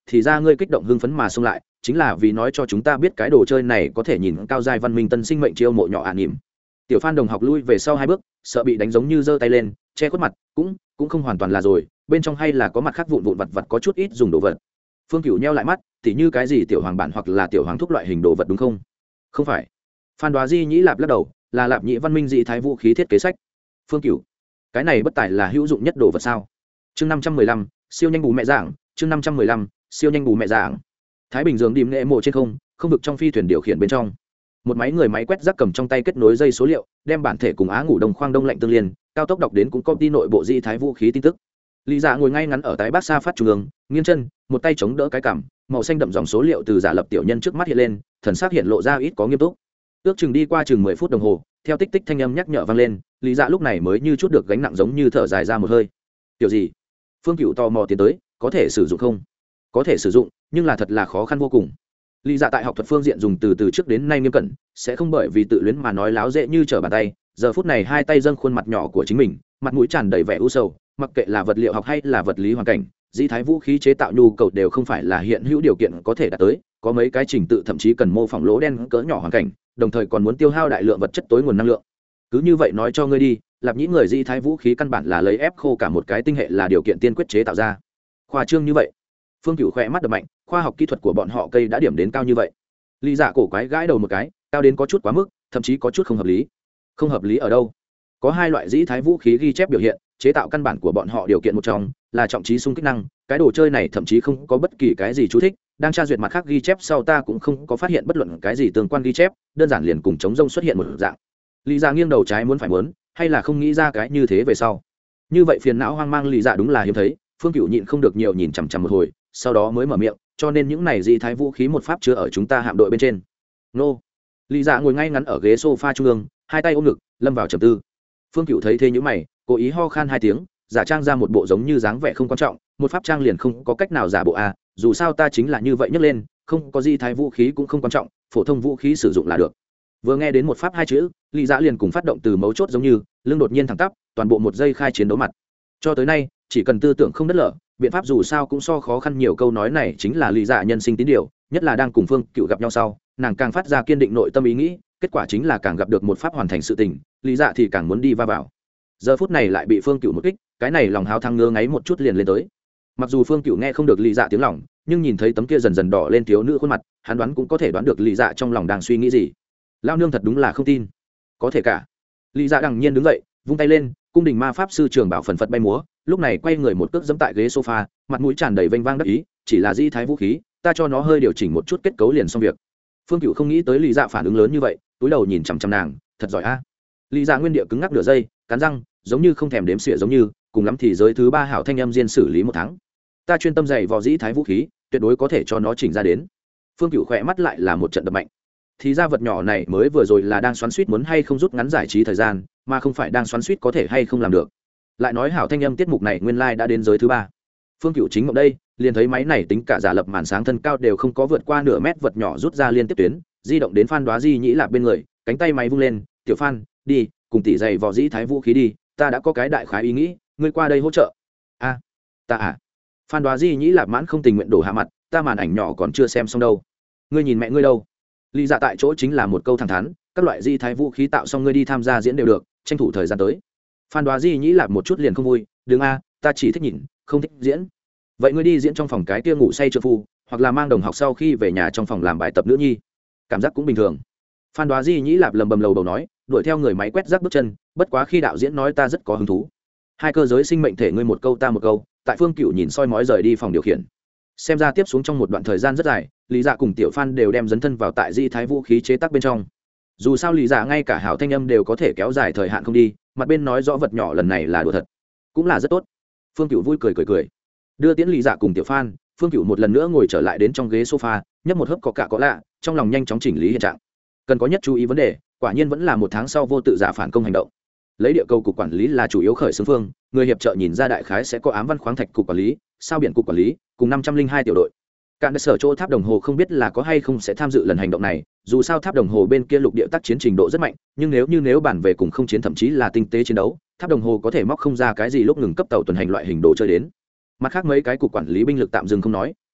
thì ra ngươi kích động hưng phấn mà xông lại chính là vì nói cho chúng ta biết cái đồ chơi này có thể nhìn cao giai văn minh tân sinh mệnh chiêu mộ nhỏ ả nỉm. Tiểu Phan đồng học lui về sau 2 bước, sợ bị đánh giống như giơ tay lên che khuất mặt, cũng không hoàn toàn là rồi, bên trong hay là có mặt khác vụn vụn vặt vặt có chút ít dùng đồ vật. Phương Cửu nheo lại mắt, tỉ như cái gì tiểu hoàng bản hoặc là tiểu hoàng thúc loại hình đồ vật đúng không? Không phải. Phan Đoá Di nhĩ lạp lắc đầu, là lạp nhĩ văn minh dị thái vũ khí thiết kế sách. Phương Cửu, cái này bất tài là hữu dụng nhất đồ vật sao? Chương 515, siêu nhanh bù mẹ dạng, chương 515, siêu nhanh bù mẹ dạng. Thái Bình Dương đìm nghệ mộ trên không vực trong phi thuyền điều khiển bên trong. Một máy người máy quét rác cầm trong tay kết nối dây số liệu, đem bản thể cùng Á Ngủ Đông khoang đông lạnh tương liên, cao tốc đọc đến cũng công ty nội bộ dị thái vũ khí tin tức. Lý Dạ ngồi ngay ngắn ở tái bác xa phát trung ương, nghiêng chân, một tay chống đỡ cái cằm, màu xanh đậm dòng số liệu từ giả lập tiểu nhân trước mắt hiện lên, thần sắc hiện lộ ra ít có nghiêm túc. Ước chừng đi qua chừng 10 phút đồng hồ, theo tích tích thanh âm nhắc nhở vang lên, Lý Dạ lúc này mới như chút được gánh nặng giống như thở dài ra một hơi. Tiểu gì? Phương Cửu tò mò tiến tới, có thể sử dụng không? Có thể sử dụng, nhưng là thật là khó khăn vô cùng. Lý Dạ tại học thuật phương diện dùng từ trước đến nay nghiêm cẩn, sẽ không bởi vì tự luyến mà nói láo dễ như trở bàn tay. Giờ phút này hai tay dâng khuôn mặt nhỏ của chính mình, mặt mũi tràn đầy vẻ u sầu, mặc kệ là vật liệu học hay là vật lý hoàn cảnh, dị thái vũ khí chế tạo nhu cầu đều không phải là hiện hữu điều kiện có thể đạt tới, có mấy cái trình tự thậm chí cần mô phỏng lỗ đen cỡ nhỏ hoàn cảnh, đồng thời còn muốn tiêu hao đại lượng vật chất tối nguồn năng lượng. Cứ như vậy nói cho ngươi đi, lạp nhĩ người dị thái vũ khí căn bản là lấy ép khô cả một cái tinh hệ là điều kiện tiên quyết chế tạo ra. Khoa trương như vậy. Phương Cửu khẽ mắt đập mạnh, khoa học kỹ thuật của bọn họ cây đã điểm đến cao như vậy. Lý Dạ cổ quái gãi đầu một cái, cao đến có chút quá mức, thậm chí có chút không hợp lý. Không hợp lý ở đâu? Có 2 loại dĩ thái vũ khí ghi chép biểu hiện, chế tạo căn bản của bọn họ điều kiện một trong là trọng trí xung kích năng, cái đồ chơi này thậm chí không có bất kỳ cái gì chú thích, đang tra duyệt mặt khác ghi chép sau ta cũng không có phát hiện bất luận cái gì tương quan ghi chép, đơn giản liền cùng chống rông xuất hiện một dạng. Lý Dạ nghiêng đầu trái muốn phải muốn, hay là không nghĩ ra cái như thế về sau. Như vậy phiền não hoang mang Lý Dạ đúng là hiếm thấy, Phương Cửu nhịn không được nhiều nhìn chằm chằm một hồi, sau đó mới mở miệng, cho nên những này dị thái vũ khí một pháp chứa ở chúng ta hạm đội bên trên. Nô. Lý Dạ ngồi ngay ngắn ở ghế sofa trung ương, hai tay ôm ngực, lâm vào trầm tư. Phương Cửu thấy thế nhíu mày, cố ý ho khan 2 tiếng, giả trang ra một bộ giống như dáng vẻ không quan trọng, một pháp trang liền không có cách nào giả bộ à, dù sao ta chính là như vậy nhấc lên, không có gì thái vũ khí cũng không quan trọng, phổ thông vũ khí sử dụng là được. Vừa nghe đến một pháp 2 chữ, Lý Dạ liền cùng phát động từ mấu chốt giống như, lưng đột nhiên thẳng tắp, toàn bộ một giây khai chiến đấu mặt. Cho tới nay, chỉ cần tư tưởng không đất lở, biện pháp dù sao cũng so khó khăn nhiều, câu nói này chính là Lý Dạ nhân sinh tín điều, nhất là đang cùng Phương Cửu gặp nhau sau, nàng càng phát ra kiên định nội tâm ý nghĩ, kết quả chính là càng gặp được một pháp hoàn thành sự tình, Lý Dạ thì càng muốn đi va vào. Giờ phút này lại bị Phương Cửu một kích, cái này lòng háo thắng ngơ ngáy một chút liền lên tới. Mặc dù Phương Cửu nghe không được Lý Dạ tiếng lòng, nhưng nhìn thấy tấm kia dần dần đỏ lên thiếu nữ khuôn mặt, hắn đoán cũng có thể đoán được Lý Dạ trong lòng đang suy nghĩ gì. Lao nương thật đúng là không tin. Có thể cả. Lý Dạ đằng nhiên đứng dậy, vung tay lên, cung đình ma pháp sư trường bảo phần phật bay múa, lúc này quay người một cước giẫm tại ghế sofa, mặt mũi tràn đầy vênh vang đắc ý, chỉ là di thái vũ khí, ta cho nó hơi điều chỉnh một chút kết cấu liền xong việc. Phương Cửu không nghĩ tới Lý Dạ phản ứng lớn như vậy, túi đầu nhìn chằm chằm nàng, thật giỏi a. Lý Dạ nguyên địa cứng ngắc nửa giây, cắn răng, giống như không thèm đếm xỉa giống như, cùng lắm thì giới thứ 3 hảo thanh âm diên xử lý 1 tháng. Ta chuyên tâm dạy vò dĩ thái vũ khí, tuyệt đối có thể cho nó chỉnh ra đến. Phương Cửu khẽ mắt lại là một trận đập mạnh. Thì ra vật nhỏ này mới vừa rồi là đang xoắn xuýt muốn hay không rút ngắn giải trí thời gian, mà không phải đang xoắn xuýt có thể hay không làm được. Lại nói hảo thanh âm tiết mục này nguyên lai đã đến giới thứ 3. Phương Cửu chính ngậm đây, liền thấy máy này tính cả giả lập màn sáng thân cao đều không có vượt qua nửa mét vật nhỏ rút ra liên tiếp tuyến, di động đến Phan Đoá Di nhĩ lạc bên người, cánh tay máy vung lên, "Tiểu Phan, đi, cùng tỷ giày vò dĩ thái vũ khí đi, ta đã có cái đại khái ý nghĩ, ngươi qua đây hỗ trợ." "A, ta à?" Phan Đoá Di nhĩ lạc mãn không tình nguyện đổ hạ mặt, "Ta màn ảnh nhỏ còn chưa xem xong đâu. Ngươi nhìn mẹ ngươi đâu?" Lý Dạ tại chỗ chính là một câu thẳng thắn, "Các loại di thái vũ khí tạo xong ngươi đi tham gia diễn đều được, tranh thủ thời gian tới." Phan Đoá Di nhĩ lạc một chút liền không vui, "Đừng a, ta chỉ thích nhìn, không thích diễn." "Vậy ngươi đi diễn trong phòng cái kia ngủ say trợ phu, hoặc là mang đồng học sau khi về nhà trong phòng làm bài tập nữ nhi, cảm giác cũng bình thường." Phan Đoá Di nhĩ lạp lầm bầm lầu đầu nói, đuổi theo người máy quét rác bước chân, "Bất quá khi đạo diễn nói ta rất có hứng thú." Hai cơ giới sinh mệnh thể ngươi một câu ta một câu, tại Phương Cửu nhìn soi mói rời đi phòng điều khiển. Xem ra tiếp xuống trong một đoạn thời gian rất dài, Lý Dạ cùng Tiểu Phan đều đem dấn thân vào tại di thái vũ khí chế tác bên trong. Dù sao Lý Dạ ngay cả hảo thanh âm đều có thể kéo dài thời hạn không đi, mặt bên nói rõ vật nhỏ lần này là đùa thật, cũng là rất tốt. Phương Cửu vui cười. Đưa tiễn Lý Dạ cùng Tiểu Phan, Phương Cửu một lần nữa ngồi trở lại đến trong ghế sofa, nhấp một hớp có cả có lạ, trong lòng nhanh chóng chỉnh lý hiện trạng. Cần có nhất chú ý vấn đề, quả nhiên vẫn là 1 tháng sau vô tự giả phản công hành động. Lấy địa cầu cục quản lý là chủ yếu khởi xướng phương, người hiệp trợ nhìn ra đại khái sẽ có ám văn khoáng thạch cục quản lý, sao biển cục quản lý, cùng 502 tiểu đội. Cạn sở chỗ tháp đồng hồ không biết là có hay không sẽ tham dự lần hành động này, dù sao tháp đồng hồ bên kia lục địa tác chiến trình độ rất mạnh, nhưng nếu bản về cùng không chiến thậm chí là tinh tế chiến đấu, tháp đồng hồ có thể móc không ra cái gì lúc ngừng cấp tàu tuần hành loại hình đồ chơi đến. Mặt khác mấy cái cục quản lý binh lực tạm dừng không nói,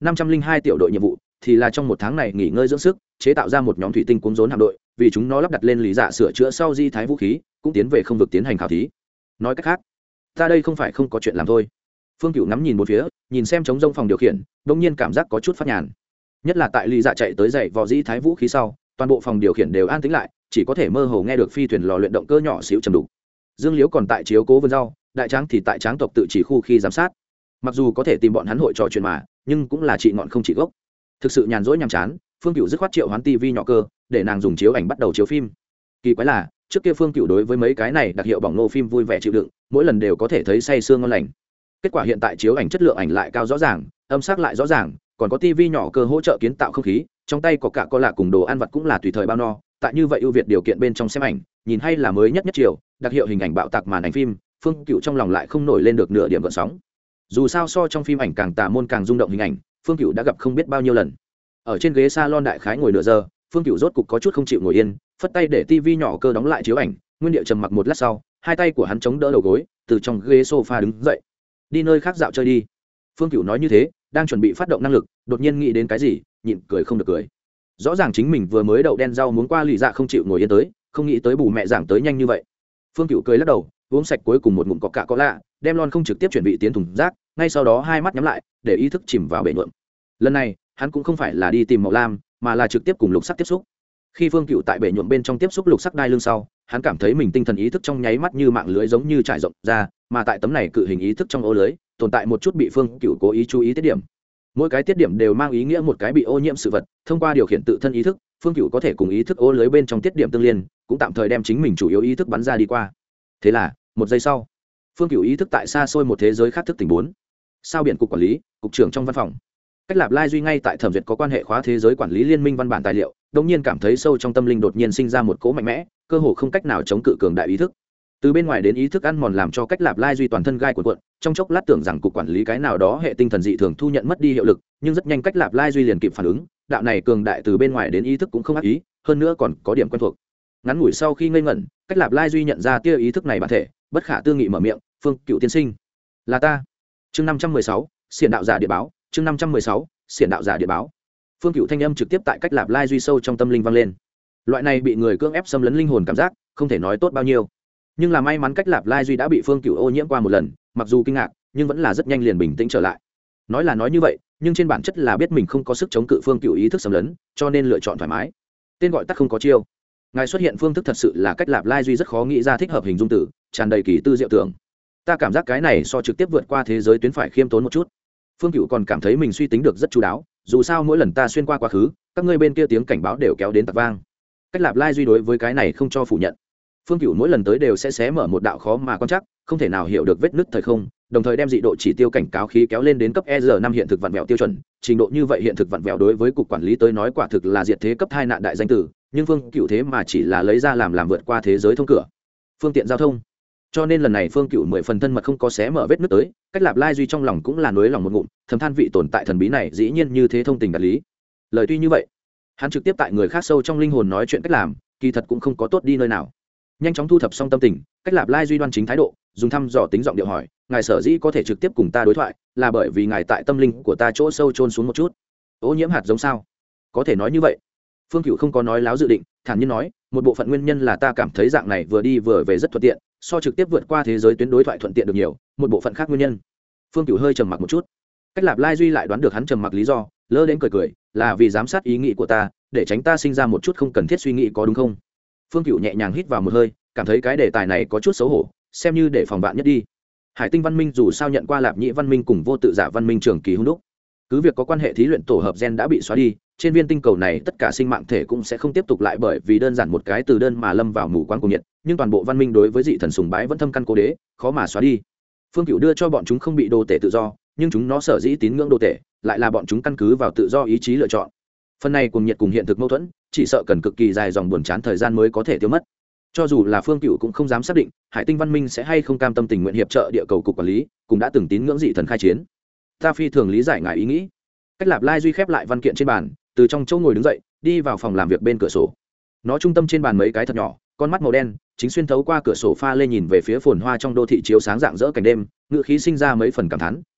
502 tiểu đội nhiệm vụ thì là trong một tháng này nghỉ ngơi dưỡng sức, chế tạo ra một nhóm thủy tinh cuốn rốn hạm đội, vì chúng nó lắp đặt lên lý dạ sửa chữa sau di thái vũ khí, cũng tiến về không vực tiến hành khảo thí. Nói cách khác, ta đây không phải không có chuyện làm thôi. Phương Cửu ngắm nhìn một phía, nhìn xem trống rông phòng điều khiển, đột nhiên cảm giác có chút phát nhàn. Nhất là tại lý dạ chạy tới dậy vò di thái vũ khí sau, toàn bộ phòng điều khiển đều an tĩnh lại, chỉ có thể mơ hồ nghe được phi thuyền lò luyện động cơ nhỏ xíu trầm đục. Dương Liễu còn tại chiếu cố vườn rau, đại tráng thì tại tráng tộc tự chỉ khu khi giám sát. Mặc dù có thể tìm bọn hắn hội trò chuyện mà, nhưng cũng là trị ngọn không trị gốc. Thực sự nhàn rỗi nhàm chán, Phương Cửu dứt khoát triệu hoán TV nhỏ cơ, để nàng dùng chiếu ảnh bắt đầu chiếu phim. Kỳ quái là, trước kia Phương Cửu đối với mấy cái này đặc hiệu bỏng nô phim vui vẻ chịu đựng, mỗi lần đều có thể thấy say sương ngon lành. Kết quả hiện tại chiếu ảnh chất lượng ảnh lại cao rõ ràng, âm sắc lại rõ ràng, còn có TV nhỏ cơ hỗ trợ kiến tạo không khí, trong tay có cả có lạ cùng đồ ăn vặt cũng là tùy thời bao no. Tại như vậy ưu việt điều kiện bên trong xem ảnh, nhìn hay là mới nhất chiều, đặc hiệu hình ảnh bạo tạc màn ảnh phim, Phương Cửu trong lòng lại không nổi lên được nửa điểm gợn sóng. Dù sao so trong phim ảnh càng tà môn càng rung động hình ảnh, Phương Cửu đã gặp không biết bao nhiêu lần. Ở trên ghế salon đại khái ngồi nửa giờ, Phương Cửu rốt cục có chút không chịu ngồi yên, phất tay để tivi nhỏ cơ đóng lại chiếu ảnh, nguyên điệu trầm mặc một lát sau, hai tay của hắn chống đỡ đầu gối, từ trong ghế sofa đứng dậy. Đi nơi khác dạo chơi đi. Phương Cửu nói như thế, đang chuẩn bị phát động năng lực, đột nhiên nghĩ đến cái gì, nhịn cười không được cười. Rõ ràng chính mình vừa mới đậu đen rau muốn qua lì dạ không chịu ngồi yên tới, không nghĩ tới bù mẹ giảng tới nhanh như vậy. Phương Cửu cười lắc đầu, uống sạch cuối cùng một ngụm coca cola, đem lon không trực tiếp chuẩn bị tiến thùng rác, ngay sau đó hai mắt nhắm lại, để ý thức chìm vào bể nhuộm. Lần này, hắn cũng không phải là đi tìm màu lam, mà là trực tiếp cùng lục sắc tiếp xúc. Khi Phương Cửu tại bể nhuộm bên trong tiếp xúc lục sắc đai lưng sau, hắn cảm thấy mình tinh thần ý thức trong nháy mắt như mạng lưới giống như trải rộng ra, mà tại tấm này cự hình ý thức trong ô lưới, tồn tại một chút bị Phương Cửu cố ý chú ý tiết điểm. Mỗi cái tiết điểm đều mang ý nghĩa một cái bị ô nhiễm sự vật, thông qua điều khiển tự thân ý thức, Phương Cửu có thể cùng ý thức ô lưới bên trong tiết điểm tương liên, cũng tạm thời đem chính mình chủ yếu ý thức bắn ra đi qua. Thế là, một giây sau, Phương Cửu ý thức tại xa xôi một thế giới khác thức tỉnh 4. Sao biển cục quản lý, cục trưởng trong văn phòng. Cách Lạp Lai duy ngay tại thẩm duyệt có quan hệ khóa thế giới quản lý liên minh văn bản tài liệu, đột nhiên cảm thấy sâu trong tâm linh đột nhiên sinh ra một cỗ mạnh mẽ, cơ hồ không cách nào chống cự cường đại ý thức. Từ bên ngoài đến ý thức ăn mòn làm cho Cách Lạp Lai duy toàn thân gai cuộn cuộn, trong chốc lát tưởng rằng cục quản lý cái nào đó hệ tinh thần dị thường thu nhận mất đi hiệu lực, nhưng rất nhanh Cách Lạp Lai duy liền kịp phản ứng, đạo này cường đại từ bên ngoài đến ý thức cũng không ác ý, hơn nữa còn có điểm quen thuộc. Ngắn ngủi sau khi ngây ngẩn, Cách Lạp Lai duy nhận ra tia ý thức này bản thể, bất khả tư nghị mở miệng, "Phương Cửu tiên sinh, là ta." Chương 516, xiển đạo giả địa báo, chương 516, xiển đạo giả địa báo. Phương Cửu thanh âm trực tiếp tại Cách Lạp Lai duy sâu trong tâm linh vang lên. Loại này bị người cưỡng ép xâm lấn linh hồn cảm giác, không thể nói tốt bao nhiêu. Nhưng là may mắn Cách Lạp Lai duy đã bị Phương Cửu ô nhiễm qua một lần, mặc dù kinh ngạc, nhưng vẫn là rất nhanh liền bình tĩnh trở lại. Nói là nói như vậy, nhưng trên bản chất là biết mình không có sức chống cự Phương Cửu ý thức xâm lấn, cho nên lựa chọn thoải mái. Tên gọi tắt không có chiêu. Ngài xuất hiện phương thức thật sự là Cách Lạp Lai duy rất khó nghĩ ra thích hợp hình dung từ, tràn đầy kỳ tư diệu tưởng. Ta cảm giác cái này so trực tiếp vượt qua thế giới tuyến phải khiêm tốn một chút. Phương Cửu còn cảm thấy mình suy tính được rất chu đáo, dù sao mỗi lần ta xuyên qua quá khứ, các ngươi bên kia tiếng cảnh báo đều kéo đến tạc vang. Cách Lạp Lai duy đối với cái này không cho phủ nhận. Phương Cửu mỗi lần tới đều sẽ xé mở một đạo khó mà quan chắc, không thể nào hiểu được vết nứt thời không, đồng thời đem dị độ chỉ tiêu cảnh cáo khí kéo lên đến cấp ER5 hiện thực vặn vẹo tiêu chuẩn, trình độ như vậy hiện thực vặn vẹo đối với cục quản lý tới nói quả thực là diệt thế cấp 2 nạn đại danh tử, nhưng Phương Cửu thế mà chỉ là lấy ra làm vượt qua thế giới thông cửa, phương tiện giao thông. Cho nên lần này Phương Cửu 10 phần thân mật không có xé mở vết nứt tới, Cách Lạp Lai duy trong lòng cũng là nuối lòng một ngụm, thầm than vị tồn tại thần bí này dĩ nhiên như thế thông tình đạt lý. Lời tuy như vậy, hắn trực tiếp tại người khác sâu trong linh hồn nói chuyện cách làm, kỳ thật cũng không có tốt đi nơi nào. Nhanh chóng thu thập xong tâm tình, Cách Lạp Lai duy đoan chính thái độ, dùng thăm dò tính giọng điệu hỏi, ngài sở dĩ có thể trực tiếp cùng ta đối thoại, là bởi vì ngài tại tâm linh của ta chỗ sâu chôn xuống một chút ô nhiễm hạt giống sao? Có thể nói như vậy. Phương Cửu không có nói láo dự định, thản nhiên nói, một bộ phận nguyên nhân là ta cảm thấy dạng này vừa đi vừa về rất thuận tiện, so trực tiếp vượt qua thế giới tuyến đối thoại thuận tiện được nhiều, một bộ phận khác nguyên nhân. Phương Cửu hơi trầm mặc một chút. Cách Lạp Lai duy lại đoán được hắn trầm mặc lý do, lơ đến cười cười, là vì giám sát ý nghĩ của ta, để tránh ta sinh ra một chút không cần thiết suy nghĩ, có đúng không? Phương Cửu nhẹ nhàng hít vào một hơi, cảm thấy cái đề tài này có chút xấu hổ, xem như để phòng vạn nhất đi. Hải Tinh văn minh dù sao nhận qua Lạp Nhĩ văn minh cùng vô tự giả văn minh trường kỳ hung đúc, cứ việc có quan hệ thí luyện tổ hợp gen đã bị xóa đi, trên viên tinh cầu này tất cả sinh mạng thể cũng sẽ không tiếp tục lại, bởi vì đơn giản một cái từ đơn mà lâm vào mù quáng cùng nhiệt, nhưng toàn bộ văn minh đối với dị thần sùng bái vẫn thâm căn cố đế, khó mà xóa đi. Phương Cửu đưa cho bọn chúng không bị đồ tể tự do, nhưng chúng nó sở dĩ tín ngưỡng đồ tể, lại là bọn chúng căn cứ vào tự do ý chí lựa chọn. Phần này cùng nhiệt cùng hiện thực mâu thuẫn, chỉ sợ cần cực kỳ dài dòng buồn chán thời gian mới có thể tiêu mất. Cho dù là Phương Cửu cũng không dám xác định Hải Tinh văn minh sẽ hay không cam tâm tình nguyện hiệp trợ địa cầu cục quản lý, cũng đã từng tín ngưỡng dị thần khai chiến. Ta phi thường lý giải ngài ý nghĩ. Cách Lạp Lai duy khép lại văn kiện trên bàn, từ trong chỗ ngồi đứng dậy, đi vào phòng làm việc bên cửa sổ. Nó trung tâm trên bàn mấy cái thật nhỏ, con mắt màu đen chính xuyên thấu qua cửa sổ pha lên nhìn về phía phồn hoa trong đô thị chiếu sáng rạng rỡ cảnh đêm, ngựa khí sinh ra mấy phần cảm thán,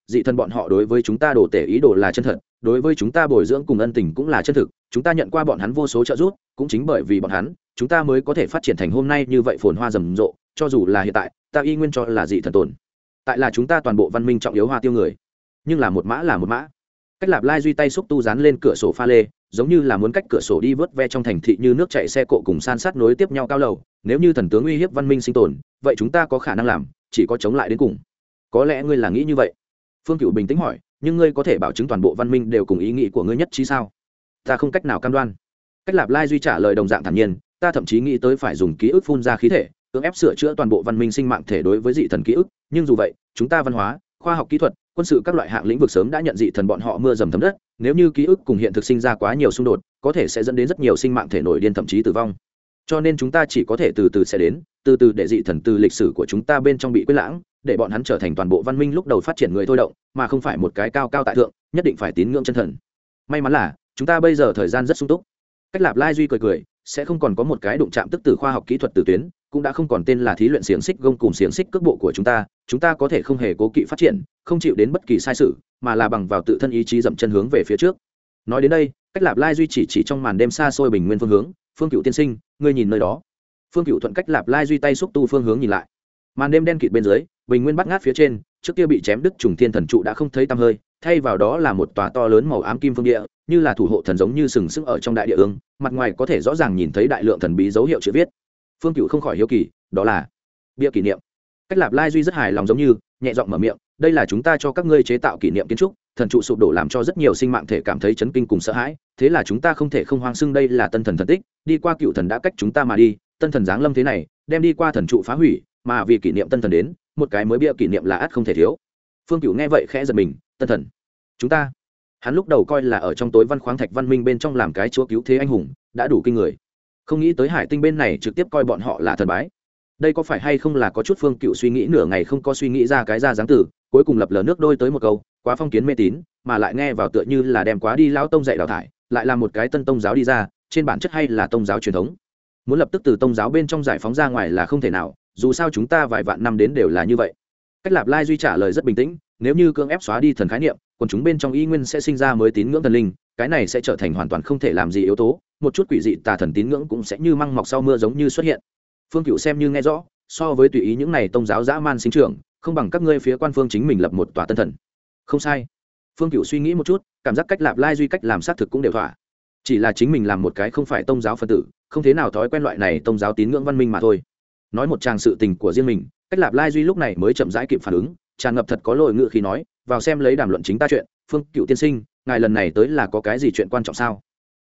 dị thần bọn họ đối với chúng ta đồ tể ý đồ là chân thật, đối với chúng ta bồi dưỡng cùng ân tình cũng là chân thực, chúng ta nhận qua bọn hắn vô số trợ giúp, cũng chính bởi vì bọn hắn chúng ta mới có thể phát triển thành hôm nay như vậy phồn hoa rầm rộ. Cho dù là hiện tại ta y nguyên cho là dị thần tồn tại là chúng ta toàn bộ văn minh trọng yếu hoa tiêu người, nhưng là một mã. Cách Lạp Lai duy tay xúc tu dán lên cửa sổ pha lê, giống như là muốn cách cửa sổ đi vớt ve trong thành thị như nước chảy xe cộ cùng san sát nối tiếp nhau cao lầu. Nếu như thần tướng uy hiếp văn minh sinh tồn, vậy chúng ta có khả năng làm chỉ có chống lại đến cùng. Có lẽ ngươi là nghĩ như vậy. Phương Cựu bình tĩnh hỏi, nhưng ngươi có thể bảo chứng toàn bộ văn minh đều cùng ý nghĩ của ngươi nhất trí sao? Ta không cách nào cam đoan. Cách Lạp Lai duy trả lời đồng dạng thản nhiên, ta thậm chí nghĩ tới phải dùng ký ức phun ra khí thể, cưỡng ép sửa chữa toàn bộ văn minh sinh mạng thể đối với dị thần ký ức, nhưng dù vậy chúng ta văn hóa, khoa học kỹ thuật, quân sự các loại hạng lĩnh vực sớm đã nhận dị thần bọn họ mưa dầm thấm đất. Nếu như ký ức cùng hiện thực sinh ra quá nhiều xung đột, có thể sẽ dẫn đến rất nhiều sinh mạng thể nổi điên thậm chí tử vong. Cho nên chúng ta chỉ có thể từ từ sẽ đến, từ từ để dị thần từ lịch sử của chúng ta bên trong bị quên lãng, để bọn hắn trở thành toàn bộ văn minh lúc đầu phát triển người thôi động, mà không phải một cái cao cao tại thượng nhất định phải tín ngưỡng chân thần. May mắn là chúng ta bây giờ thời gian rất sung túc. Cách Lạp Lai duy cười, sẽ không còn có một cái đụng chạm tức từ khoa học kỹ thuật từ tuyến, cũng đã không còn tên là thí luyện xiềng xích gông cùng xiềng xích cước bộ của chúng ta có thể không hề cố kỵ phát triển, không chịu đến bất kỳ sai sự, mà là bằng vào tự thân ý chí dậm chân hướng về phía trước. Nói đến đây, Cách Lạp Lai duy chỉ trong màn đêm xa xôi bình nguyên phương hướng, Phương Cựu tiên sinh, ngươi nhìn nơi đó. Phương Cựu thuận Cách Lạp Lai duy tay xúc tu phương hướng nhìn lại. Màn đêm đen kịt bên dưới, bình nguyên bắt ngát phía trên, trước kia bị chém đứt trùng thiên thần trụ đã không thấy tăm hơi, thay vào đó là một tòa to lớn màu ám kim phương địa, như là thủ hộ thần giống như sừng sững ở trong đại địa ương, mặt ngoài có thể rõ ràng nhìn thấy đại lượng thần bí dấu hiệu chữ viết. Phương Cựu không khỏi hiếu kỳ, đó là bia kỷ niệm. Cách Lạp Lai duy rất hài lòng giống như nhẹ giọng mở miệng, đây là chúng ta cho các ngươi chế tạo kỷ niệm kiến trúc, thần trụ sụp đổ làm cho rất nhiều sinh mạng thể cảm thấy chấn kinh cùng sợ hãi, thế là chúng ta không thể không hoang xưng đây là tân thần thần tích, đi qua cựu thần đã cách chúng ta mà đi, tân thần giáng lâm thế này, đem đi qua thần trụ phá hủy, mà vì kỷ niệm tân thần đến, một cái mới bia kỷ niệm là ắt không thể thiếu. Phương Cựu nghe vậy khẽ giật mình, tân thần, chúng ta, hắn lúc đầu coi là ở trong tối văn khoáng thạch văn minh bên trong làm cái chúa cứu thế anh hùng đã đủ kinh người, không nghĩ tới hải tinh bên này trực tiếp coi bọn họ là thần bái. Đây có phải hay không là có chút Phương Cựu suy nghĩ nửa ngày không có suy nghĩ ra cái ra dáng tử, cuối cùng lập lờ nước đôi tới một câu, quá phong kiến mê tín, mà lại nghe vào tựa như là đem quá đi lão tông dạy đào thải, lại là một cái tân tông giáo đi ra, trên bản chất hay là tông giáo truyền thống, muốn lập tức từ tông giáo bên trong giải phóng ra ngoài là không thể nào, dù sao chúng ta vài vạn năm đến đều là như vậy. Cách Lạp Lai duy trả lời rất bình tĩnh, nếu như cưỡng ép xóa đi thần khái niệm, còn chúng bên trong y nguyên sẽ sinh ra mới tín ngưỡng thần linh, cái này sẽ trở thành hoàn toàn không thể làm gì yếu tố, một chút quỷ dị tà thần tín ngưỡng cũng sẽ như măng mọc sau mưa giống như xuất hiện. Phương Cựu xem như nghe rõ, so với tùy ý những này tông giáo dã man sinh trưởng, không bằng các ngươi phía quan phương chính mình lập một tòa tân thần. Không sai. Phương Cựu suy nghĩ một chút, cảm giác Cách Lạp Lai duy cách làm xác thực cũng đều thỏa, chỉ là chính mình làm một cái không phải tông giáo phân tử, không thế nào thói quen loại này tông giáo tín ngưỡng văn minh mà thôi. Nói một tràng sự tình của riêng mình, Cách Lạp Lai duy lúc này mới chậm rãi kịp phản ứng, tràn ngập thật có lỗi ngự khi nói, vào xem lấy đàm luận chính ta chuyện. Phương Cựu tiên sinh, ngài lần này tới là có cái gì chuyện quan trọng sao?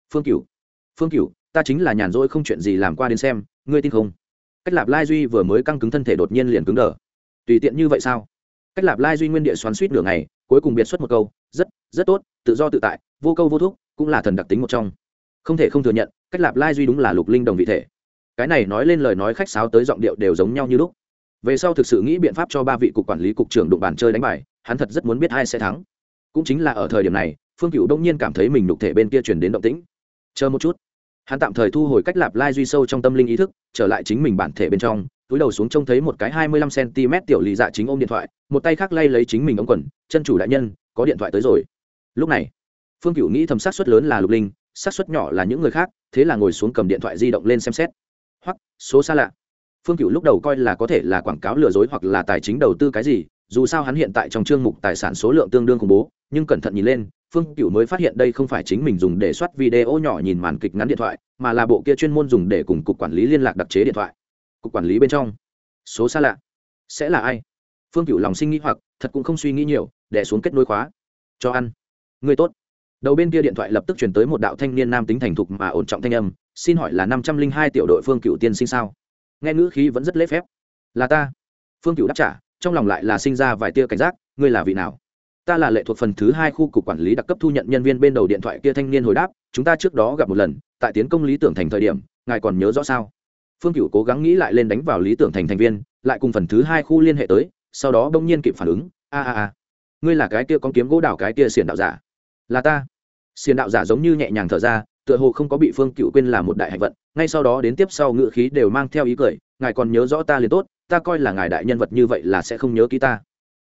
Phương Cựu, ta chính là nhàn rỗi không chuyện gì làm qua đến xem, ngươi tin không? Cách Lạp Lai duy vừa mới căng cứng thân thể đột nhiên liền cứng đờ. Tùy tiện như vậy sao? Cách Lạp Lai duy nguyên địa xoắn suýt nửa ngày, cuối cùng biệt xuất một câu, rất tốt, tự do tự tại, vô câu vô thúc, cũng là thần đặc tính một trong. Không thể không thừa nhận, Cách Lạp Lai duy đúng là lục linh đồng vị thể. Cái này nói lên lời nói khách sáo tới giọng điệu đều giống nhau như lúc. Về sau thực sự nghĩ biện pháp cho ba vị cục quản lý cục trưởng đụng bàn chơi đánh bài, hắn thật rất muốn biết ai sẽ thắng. Cũng chính là ở thời điểm này, Phương Cựu đông nhiên cảm thấy mình nhục thể bên kia truyền đến động tĩnh. Chờ một chút, hắn tạm thời thu hồi Cách Lạp Lai duy sâu trong tâm linh ý thức, trở lại chính mình bản thể bên trong, túi đầu xuống trông thấy một cái 25 cm tiểu lì dạ chính ôm điện thoại, một tay khác lay lấy chính mình ống quần, chân chủ đại nhân, có điện thoại tới rồi. Lúc này, Phương Cựu nghĩ thầm xác suất lớn là lục linh, xác suất nhỏ là những người khác, thế là ngồi xuống cầm điện thoại di động lên xem xét. Hoặc số xa lạ. Phương Cựu lúc đầu coi là có thể là quảng cáo lừa dối hoặc là tài chính đầu tư cái gì, dù sao hắn hiện tại trong chương mục tài sản số lượng tương đương khủng bố, nhưng cẩn thận nhìn lên, Phương Cựu mới phát hiện đây không phải chính mình dùng để soát video nhỏ nhìn màn kịch ngắn điện thoại, mà là bộ kia chuyên môn dùng để cùng cục quản lý liên lạc đặc chế điện thoại. Cục quản lý bên trong, số xa lạ, sẽ là ai? Phương Cựu lòng sinh nghi hoặc, thật cũng không suy nghĩ nhiều, đè xuống kết nối khóa. Cho ăn. Người tốt. Đầu bên kia điện thoại lập tức truyền tới một đạo thanh niên nam tính thành thục mà ổn trọng thanh âm, xin hỏi là 502 tiểu đội Phương Cựu tiên sinh sao? Nghe ngữ khí vẫn rất lễ phép. Là ta. Phương Cựu đáp trả, trong lòng lại là sinh ra vài tia cảnh giác, ngươi là vị nào? Ta là lệ thuộc phần thứ 2 khu cục quản lý đặc cấp thu nhận nhân viên. Bên đầu điện thoại kia thanh niên hồi đáp, chúng ta trước đó gặp một lần, tại tiến công lý tưởng thành thời điểm, ngài còn nhớ rõ sao? Phương Cựu cố gắng nghĩ lại lên đánh vào lý tưởng thành thành viên, lại cùng phần thứ 2 khu liên hệ tới, sau đó bỗng nhiên kịp phản ứng, ngươi là cái kia con kiếm gỗ đào cái kia xiển đạo giả? Là ta. Xiển đạo giả giống như nhẹ nhàng thở ra, tựa hồ không có bị Phương Cựu quên là một đại hạnh vận, ngay sau đó đến tiếp sau ngữ khí đều mang theo ý cười, ngài còn nhớ rõ ta liền tốt, ta coi là ngài đại nhân vật như vậy là sẽ không nhớ kỹ ta.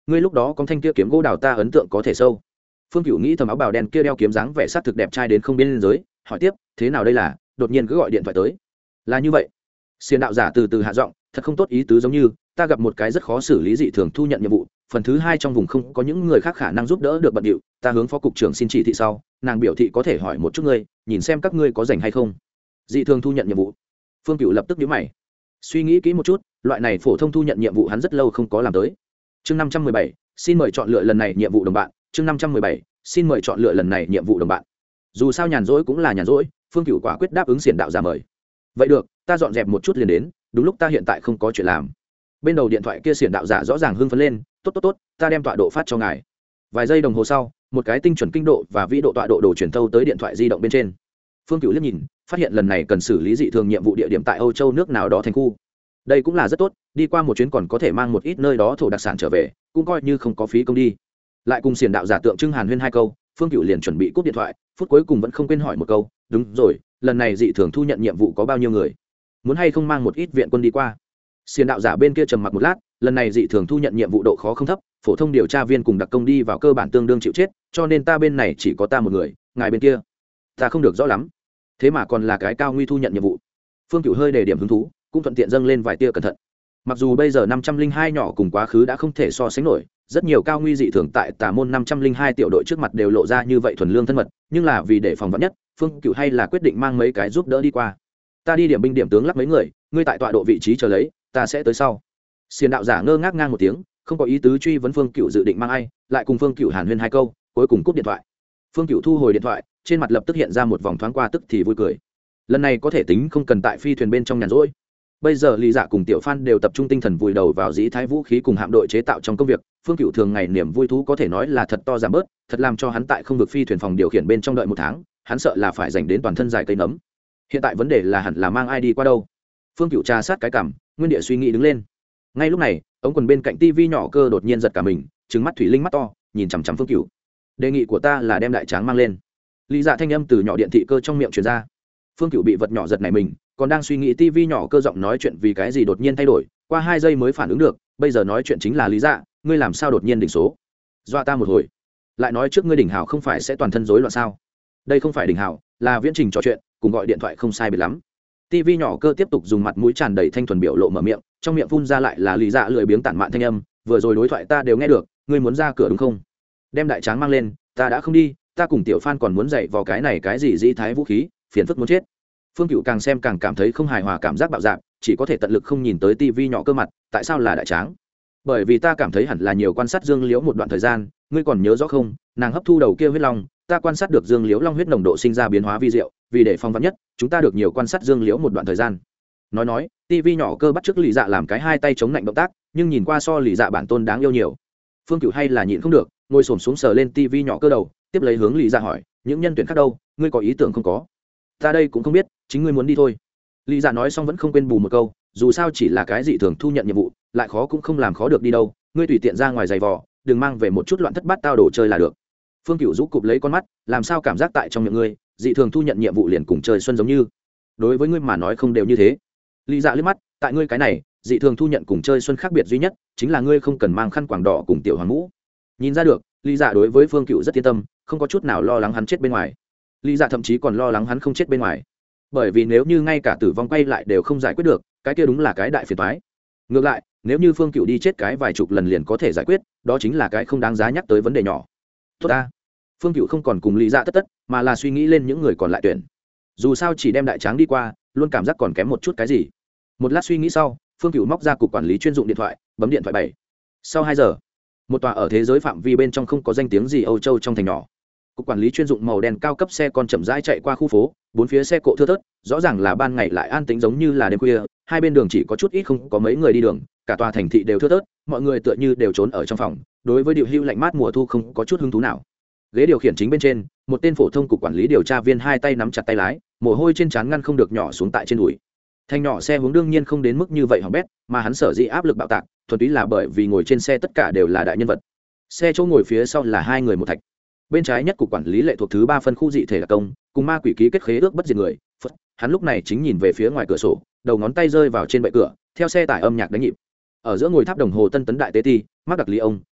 ngươi lúc đó con thanh kia kiếm gỗ đào ta ấn tượng có thể sâu. Phương Cửu nghĩ thầm áo bào đen kia đeo kiếm dáng vẻ sát thực đẹp trai đến không biên giới, hỏi tiếp, thế nào đây là? Đột nhiên cứ gọi điện thoại tới. Là như vậy. Xiên đạo giả từ từ hạ giọng, thật không tốt ý tứ, giống như ta gặp một cái rất khó xử lý dị thường thu nhận nhiệm vụ, phần thứ hai trong vùng không có những người khác khả năng giúp đỡ được bận điệu, ta hướng phó cục trưởng xin chỉ thị sau, nàng biểu thị có thể hỏi một chút ngươi, nhìn xem các ngươi có rảnh hay không. Dị thường thu nhận nhiệm vụ. Phương Cửu lập tức nhíu mày, suy nghĩ kỹ một chút, loại này phổ thông thu nhận nhiệm vụ hắn rất lâu không có làm tới. Chương 517, xin mời chọn lựa lần này nhiệm vụ đồng bạn. Chương 517, xin mời chọn lựa lần này nhiệm vụ đồng bạn. Dù sao nhàn rỗi cũng là nhàn rỗi, Phương Cửu quả quyết đáp ứng xiển đạo giả mời. Vậy được, ta dọn dẹp một chút liền đến, đúng lúc ta hiện tại không có chuyện làm. Bên đầu điện thoại kia xiển đạo giả rõ ràng hưng phấn lên, tốt tốt tốt, ta đem tọa độ phát cho ngài. Vài giây đồng hồ sau, một cái tinh chuẩn kinh độ và vĩ độ tọa độ đồ truyền thâu tới điện thoại di động bên trên. Phương Cửu liếc nhìn, phát hiện lần này cần xử lý dị thường nhiệm vụ địa điểm tại Âu Châu nước nào đó thành khu. Đây cũng là rất tốt, đi qua một chuyến còn có thể mang một ít nơi đó thổ đặc sản trở về, cũng coi như không có phí công đi. Lại cùng xiển đạo giả tượng trưng hàn huyên hai câu, Phương Cửu liền chuẩn bị cúp điện thoại, phút cuối cùng vẫn không quên hỏi một câu, đúng rồi, lần này dị thường thu nhận nhiệm vụ có bao nhiêu người, muốn hay không mang một ít viện quân đi qua. Xiển đạo giả bên kia trầm mặc một lát, lần này dị thường thu nhận nhiệm vụ độ khó không thấp, phổ thông điều tra viên cùng đặc công đi vào cơ bản tương đương chịu chết, cho nên ta bên này chỉ có ta một người, ngài bên kia ta không được rõ lắm, thế mà còn là cái cao nguy thu nhận nhiệm vụ. Phương Cửu hơi đề điểm hứng thú, cũng thuận tiện dâng lên vài tia cẩn thận. Mặc dù bây giờ 502 nhỏ cùng quá khứ đã không thể so sánh nổi, rất nhiều cao nguy dị thường tại tà môn 502 tiểu đội trước mặt đều lộ ra như vậy thuần lương thân mật, nhưng là vì để phòng vắn nhất, Phương Cửu hay là quyết định mang mấy cái giúp đỡ đi qua. Ta đi điểm binh điểm tướng lắc mấy người, ngươi tại tọa độ vị trí chờ lấy, ta sẽ tới sau. Xiên đạo giả ngơ ngác ngang một tiếng, không có ý tứ truy vấn Phương Cửu dự định mang ai, lại cùng Phương Cửu hàn huyên hai câu, cuối cùng cúp điện thoại. Phương Cửu thu hồi điện thoại, trên mặt lập tức hiện ra một vòng thoáng qua tức thì vui cười. Lần này có thể tính không cần tại phi thuyền bên trong nhàn rỗi. Bây giờ Lý Dạ cùng Tiểu Phan đều tập trung tinh thần vùi đầu vào dĩ thái vũ khí cùng hạm đội chế tạo trong công việc. Phương Cửu thường ngày niềm vui thú có thể nói là thật to giảm bớt, thật làm cho hắn tại không được phi thuyền phòng điều khiển bên trong đợi một tháng, hắn sợ là phải dành đến toàn thân dài cây nấm. Hiện tại vấn đề là hẳn là mang ai đi qua đâu. Phương Cửu trà sát cái cằm, nguyên địa suy nghĩ đứng lên. Ngay lúc này, ống quần bên cạnh tivi nhỏ cơ đột nhiên giật cả mình, trừng mắt thủy linh mắt to, nhìn chằm chằm Phương Cửu. Đề nghị của ta là đem đại tráng mang lên. Lý Dạ thanh âm từ nhỏ điện thị cơ trong miệng truyền ra. Phương Cửu bị vật nhỏ giật này mình, còn đang suy nghĩ tivi nhỏ cơ giọng nói chuyện vì cái gì đột nhiên thay đổi, qua 2 giây mới phản ứng được, bây giờ nói chuyện chính là Lý Dạ, ngươi làm sao đột nhiên đỉnh số? Dọa ta một hồi. Lại nói trước ngươi đỉnh hào không phải sẽ toàn thân rối loạn sao? Đây không phải đỉnh hào, là viễn trình trò chuyện, cùng gọi điện thoại không sai biệt lắm. Tivi nhỏ cơ tiếp tục dùng mặt mũi tràn đầy thanh thuần biểu lộ mở miệng, trong miệng phun ra lại là Lý Dạ lười biếng tản mạn thanh âm, vừa rồi đối thoại ta đều nghe được, ngươi muốn ra cửa đúng không? Đem đại tráng mang lên, ta đã không đi, ta cùng Tiểu Phan còn muốn dạy vào cái này cái gì dĩ thái vũ khí, phiền phức muốn chết. Phương Cửu càng xem càng cảm thấy không hài hòa, cảm giác bạo dạn, chỉ có thể tận lực không nhìn tới tivi nhỏ cơ mặt, tại sao là đại tráng? Bởi vì ta cảm thấy hẳn là nhiều quan sát Dương Liễu một đoạn thời gian, ngươi còn nhớ rõ không, nàng hấp thu đầu kia huyết long, ta quan sát được Dương Liễu long huyết nồng độ sinh ra biến hóa vi diệu, vì để phòng vắn nhất, chúng ta được nhiều quan sát Dương Liễu một đoạn thời gian. Nói, tivi nhỏ cơ bắt chước Lý Dạ làm cái hai tay chống lạnh động tác, nhưng nhìn qua so Lý Dạ bản tôn đáng yêu nhiều. Phương Cửu hay là nhịn không được, ngồi xổm xuống sờ lên tivi nhỏ cơ đầu, tiếp lấy hướng Lý Dạ hỏi, những nhân tuyển khác đâu, ngươi có ý tưởng không có? Ta đây cũng không biết, chính ngươi muốn đi thôi. Lý Dạ nói xong vẫn không quên bù một câu, dù sao chỉ là cái dị thường thu nhận nhiệm vụ, lại khó cũng không làm khó được đi đâu, ngươi tùy tiện ra ngoài giày vò, đừng mang về một chút loạn thất bát tao đồ chơi là được. Phương Cửu rũ cụp lấy con mắt, làm sao cảm giác tại trong miệng ngươi, dị thường thu nhận nhiệm vụ liền cùng chơi xuân giống như. Đối với ngươi mà nói không đều như thế. Lý Dạ liếc mắt, tại ngươi cái này, dị thường thu nhận cùng chơi xuân khác biệt duy nhất, chính là ngươi không cần mang khăn quàng đỏ cùng tiểu hoàng mũ. Nhìn ra được, Lý Dạ đối với Phương Cửu rất yên tâm, không có chút nào lo lắng hắn chết bên ngoài. Lý Dạ thậm chí còn lo lắng hắn không chết bên ngoài, bởi vì nếu như ngay cả tử vong quay lại đều không giải quyết được, cái kia đúng là cái đại phiền toái. Ngược lại, nếu như Phương Cửu đi chết cái vài chục lần liền có thể giải quyết, đó chính là cái không đáng giá nhắc tới vấn đề nhỏ. Tốt ta. Phương Cửu không còn cùng Lý Dạ tất, mà là suy nghĩ lên những người còn lại tuyển. Dù sao chỉ đem đại tráng đi qua, luôn cảm giác còn kém một chút cái gì. Một lát suy nghĩ sau, Phương Cửu móc ra cục quản lý chuyên dụng điện thoại, bấm điện thoại 7. Sau 2 giờ, một tòa ở thế giới phạm vi bên trong không có danh tiếng gì Âu Châu trong thành nhỏ, cục quản lý chuyên dụng màu đen cao cấp xe con chậm rãi chạy qua khu phố, bốn phía xe cộ thưa thớt, rõ ràng là ban ngày lại an tĩnh giống như là đêm khuya, hai bên đường chỉ có chút ít không có mấy người đi đường, cả tòa thành thị đều thưa thớt, mọi người tựa như đều trốn ở trong phòng, đối với điều hưu lạnh mát mùa thu không có chút hứng thú nào. Ghế điều khiển chính bên trên, một tên phổ thông cục quản lý điều tra viên hai tay nắm chặt tay lái, mồ hôi trên trán ngăn không được nhỏ xuống tại trên đùi. Thanh nhỏ xe hướng đương nhiên không đến mức như vậy hỏng bét, mà hắn sở dĩ áp lực bạo tạc, thuần túy là bởi vì ngồi trên xe tất cả đều là đại nhân vật. Xe chỗ ngồi phía sau là 2 người một thạch. Bên trái nhất cục quản lý lệ thuộc thứ 3 phân khu dị thể đặc công, cùng ma quỷ ký kết khế ước bất diệt người. Hắn lúc này chính nhìn về phía ngoài cửa sổ, đầu ngón tay rơi vào trên bệ cửa, theo xe tải âm nhạc đánh nhịp. Ở giữa ngồi tháp đồng hồ tân tấn đại tế ti, Mark Đặc Ly ông,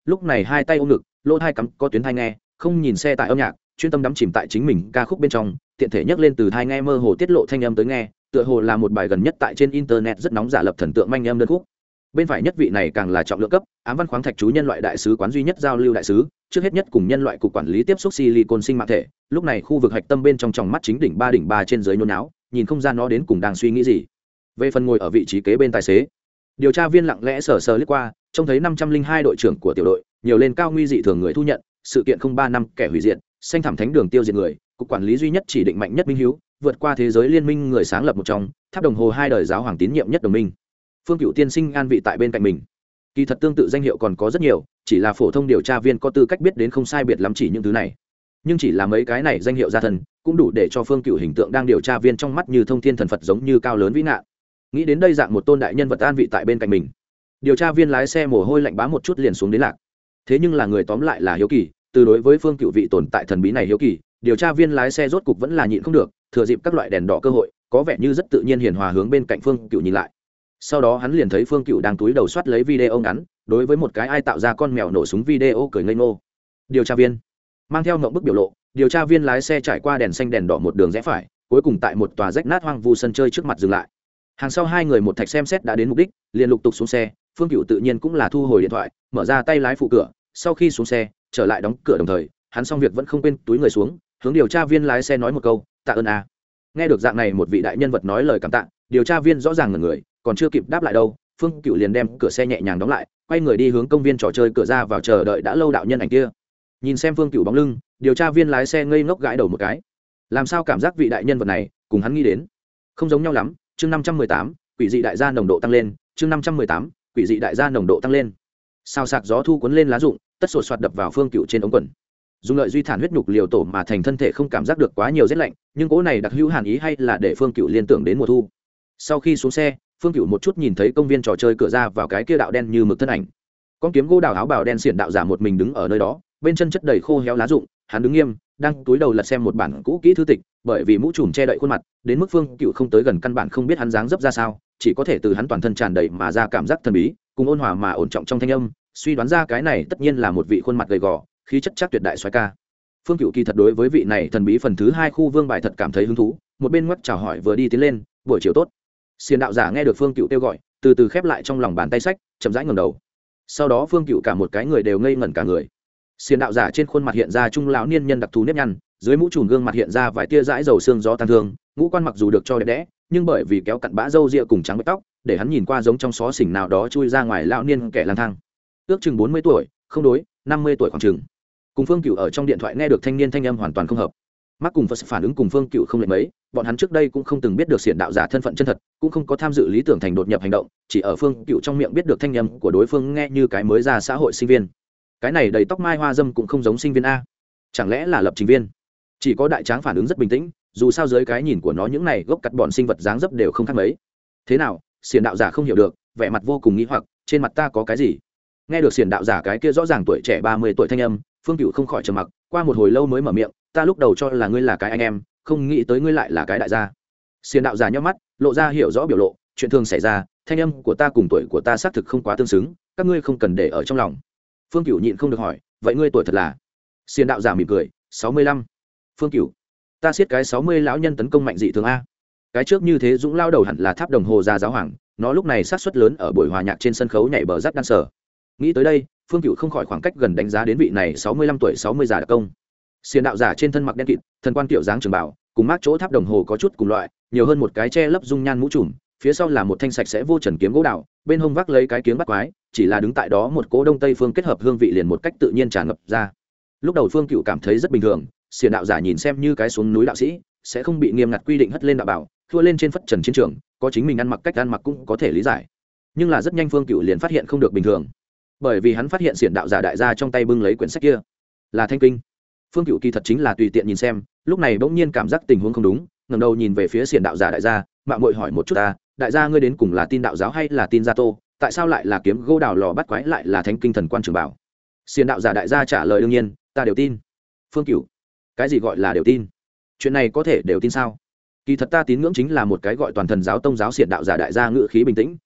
lúc này hai tay ôm ngực, lỗ thai cắm có tuyến thai nghe, không nhìn xe tải âm nhạc, chuyên tâm đắm chìm tại chính mình ca khúc bên trong, tiện thể nhấc lên từ thai nghe mơ hồ tiết lộ thanh âm tới nghe, tựa hồ là một bài gần nhất tại trên internet rất nóng giả lập thần tượng manh âm đơn khúc. Bên phải nhất vị này càng là trọng lượng cấp, ám văn khoáng thạch chú nhân loại đại sứ quán duy nhất giao lưu đại sứ, trước hết nhất cùng nhân loại cục quản lý tiếp xúc silicon sinh mạng thể, lúc này khu vực hạch tâm bên trong tròng mắt chính đỉnh ba trên dưới nhốn náo, nhìn không ra nó đến cùng đang suy nghĩ gì. Về phần ngồi ở vị trí kế bên tài xế, điều tra viên lặng lẽ sờ sờ liếc qua, trông thấy 502 đội trưởng của tiểu đội, nhiều lên cao nguy dị thường người thu nhận, sự kiện 03 năm kẻ hủy diệt, xanh thảm thánh đường tiêu diệt người, cục quản lý duy nhất chỉ định mạnh nhất minh hiếu, vượt qua thế giới liên minh người sáng lập một trong, tháp đồng hồ hai đời giáo hoàng tín nhiệm nhất đồng minh. Phương Cựu tiên sinh an vị tại bên cạnh mình. Kỳ thật tương tự danh hiệu còn có rất nhiều, chỉ là phổ thông điều tra viên có tư cách biết đến không sai biệt lắm chỉ những thứ này. Nhưng chỉ là mấy cái này danh hiệu gia thân, cũng đủ để cho Phương Cựu hình tượng đang điều tra viên trong mắt như thông thiên thần Phật giống như cao lớn vĩ ngạn. Nghĩ đến đây dạng một tôn đại nhân vật an vị tại bên cạnh mình, điều tra viên lái xe mồ hôi lạnh bám một chút liền xuống đến lạc. Thế nhưng là người tóm lại là hiếu kỳ, từ đối với Phương Cựu vị tồn tại thần bí này hiếu kỳ, điều tra viên lái xe rốt cục vẫn là nhịn không được, thừa dịp các loại đèn đỏ cơ hội, có vẻ như rất tự nhiên hiền hòa hướng bên cạnh Phương Cựu nhìn lại. Sau đó hắn liền thấy Phương Cựu đang túi đầu soát lấy video ngắn, đối với một cái ai tạo ra con mèo nổ súng video cười ngây ngô. Điều tra viên mang theo ngậm bức biểu lộ, điều tra viên lái xe trải qua đèn xanh đèn đỏ một đường rẽ phải, cuối cùng tại một tòa rách nát hoang vu sân chơi trước mặt dừng lại. Hàng sau hai người một thạch xem xét đã đến mục đích, liền lục tục xuống xe. Phương Cựu tự nhiên cũng là thu hồi điện thoại, mở ra tay lái phụ cửa, sau khi xuống xe trở lại đóng cửa, đồng thời hắn xong việc vẫn không quên túi người xuống, hướng điều tra viên lái xe nói một câu tạ ơn a. Nghe được dạng này một vị đại nhân vật nói lời cảm tạ, điều tra viên rõ ràng ngẩn người, còn chưa kịp đáp lại đâu, Phương Cựu liền đem cửa xe nhẹ nhàng đóng lại, quay người đi hướng công viên trò chơi cửa ra vào chờ đợi đã lâu đạo nhân ảnh kia. Nhìn xem Phương Cựu bóng lưng, điều tra viên lái xe ngây ngốc gãi đầu một cái. Làm sao cảm giác vị đại nhân vật này cùng hắn nghĩ đến không giống nhau lắm. Chương 518, quỷ dị đại gia nồng độ tăng lên. Chương 518, quỷ dị đại gia nồng độ tăng lên. Sao sạc gió thu cuốn lên lá rụng, tất sột soạt đập vào Phương Cựu trên ống quần. Dùng lợi duy thản huyết nhục liều tổ mà thành thân thể không cảm giác được quá nhiều rét lạnh, nhưng cỗ này đặc hữu hàn ý hay là để Phương Cựu liên tưởng đến mùa thu. Sau khi xuống xe, Phương Cựu một chút nhìn thấy công viên trò chơi cửa ra vào cái kia đạo đen như mực thân ảnh. Con kiếm gỗ đào áo bào đen xiển đạo giả một mình đứng ở nơi đó, bên chân chất đầy khô héo lá rụng, hắn đứng nghiêm, đang túi đầu lật xem một bản cũ kỹ thư tịch, bởi vì mũ trùm che đậy khuôn mặt, đến mức Phương Cựu không tới gần căn bản không biết hắn dáng dấp ra sao, chỉ có thể từ hắn toàn thân tràn đầy mà ra cảm giác thần bí, cùng ôn hòa mà ổn trọng trong thanh âm, suy đoán ra cái này tất nhiên là một vị khuôn mặt gầy gò, khí chất chắc tuyệt đại soái ca. Phương Cựu kỳ thật đối với vị này thần bí phần thứ hai khu vương bài thật cảm thấy hứng thú, một bên ngoắc chào hỏi vừa đi tiến lên, buổi chiều tốt. Xiển đạo giả nghe được Phương Cựu kêu gọi, từ từ khép lại trong lòng bàn tay sách, chậm rãi ngẩng đầu. Sau đó Phương Cựu cả một cái người đều ngây ngẩn cả người. Xiển đạo giả trên khuôn mặt hiện ra trung lão niên nhân đặc thù nếp nhăn, dưới mũ trùm gương mặt hiện ra vài tia dãi dầu xương gió tan thương, ngũ quan mặc dù được cho đẹp đẽ, nhưng bởi vì kéo cặn bã râu ria cùng trắng bạch tóc, để hắn nhìn qua giống trong xó xỉnh nào đó chui ra ngoài lão niên kẻ lang thang. Ước chừng 40 tuổi, không đối, 50 tuổi khoảng chừng. Cùng Phương Cựu ở trong điện thoại nghe được thanh niên thanh âm hoàn toàn không hợp. Mắc cùng Phật phản ứng cùng Phương Cựu không lệch mấy, bọn hắn trước đây cũng không từng biết được xiển đạo giả thân phận chân thật, cũng không có tham dự lý tưởng thành đột nhập hành động, chỉ ở Phương Cựu trong miệng biết được thanh âm của đối phương nghe như cái mới ra xã hội sinh viên. Cái này đầy tóc mai hoa dâm cũng không giống sinh viên a, chẳng lẽ là lập trình viên? Chỉ có đại tráng phản ứng rất bình tĩnh, dù sao dưới cái nhìn của nó những này gốc cắt bọn sinh vật dáng dấp đều không khác mấy. Thế nào? Xiển đạo giả không hiểu được, vẻ mặt vô cùng nghi hoặc, trên mặt ta có cái gì? Nghe được xiển đạo giả cái kia rõ ràng tuổi trẻ 30 tuổi thanh âm, Phương Cựu không khỏi trầm mặc, qua một hồi lâu mới mở miệng, ta lúc đầu cho là ngươi là cái anh em, không nghĩ tới ngươi lại là cái đại gia. Xiển đạo giả nhíu mắt, lộ ra hiểu rõ biểu lộ, chuyện thường xảy ra, thanh âm của ta cùng tuổi của ta xác thực không quá tương xứng, các ngươi không cần để ở trong lòng. Phương Cựu nhịn không được hỏi, vậy ngươi tuổi thật là? Xiển đạo giả mỉm cười, 65. Phương Cựu, ta siết cái 60 lão nhân tấn công mạnh dị thường a. Cái trước như thế dũng lao đầu hẳn là tháp đồng hồ gia giáo hoàng, nó lúc này xác suất lớn ở buổi hòa nhạc trên sân khấu nhảy bờ rắc đan sở. Nghĩ tới đây, Phương Cựu không khỏi khoảng cách gần đánh giá đến vị này 65 tuổi 60 già đặc công. Xiển đạo giả trên thân mặc đen kịt, thần quan tiểu dáng trường bảo, cùng mác chỗ tháp đồng hồ có chút cùng loại, nhiều hơn một cái che lấp dung nhan mũ trùm, phía sau là một thanh sạch sẽ vô trần kiếm gỗ đào, bên hông vác lấy cái kiếm bắt quái, chỉ là đứng tại đó một cỗ đông tây phương kết hợp hương vị liền một cách tự nhiên tràn ngập ra. Lúc đầu Phương Cựu cảm thấy rất bình thường, xiển đạo giả nhìn xem như cái xuống núi đạo sĩ, sẽ không bị nghiêm ngặt quy định hất lên đạo bảo, thua lên trên phất trần chiến trường, có chính mình ăn mặc cách ăn mặc cũng có thể lý giải. Nhưng là rất nhanh Phương Cựu liền phát hiện không được bình thường, bởi vì hắn phát hiện xiển đạo giả đại gia trong tay bưng lấy quyển sách kia là thanh kinh. Phương Cựu kỳ thật chính là tùy tiện nhìn xem, lúc này bỗng nhiên cảm giác tình huống không đúng, ngẩng đầu nhìn về phía xiển đạo giả đại gia, mạo muội hỏi một chút ta, đại gia ngươi đến cùng là tin đạo giáo hay là tin gia tô, tại sao lại là kiếm gỗ đào lò bắt quái lại là thánh kinh thần quan trường bảo? Xiển đạo giả đại gia trả lời đương nhiên, ta đều tin. Phương Cựu, cái gì gọi là đều tin? Chuyện này có thể đều tin sao? Kỳ thật ta tín ngưỡng chính là một cái gọi toàn thần giáo tông giáo xiển đạo giả đại gia ngữ khí bình tĩnh,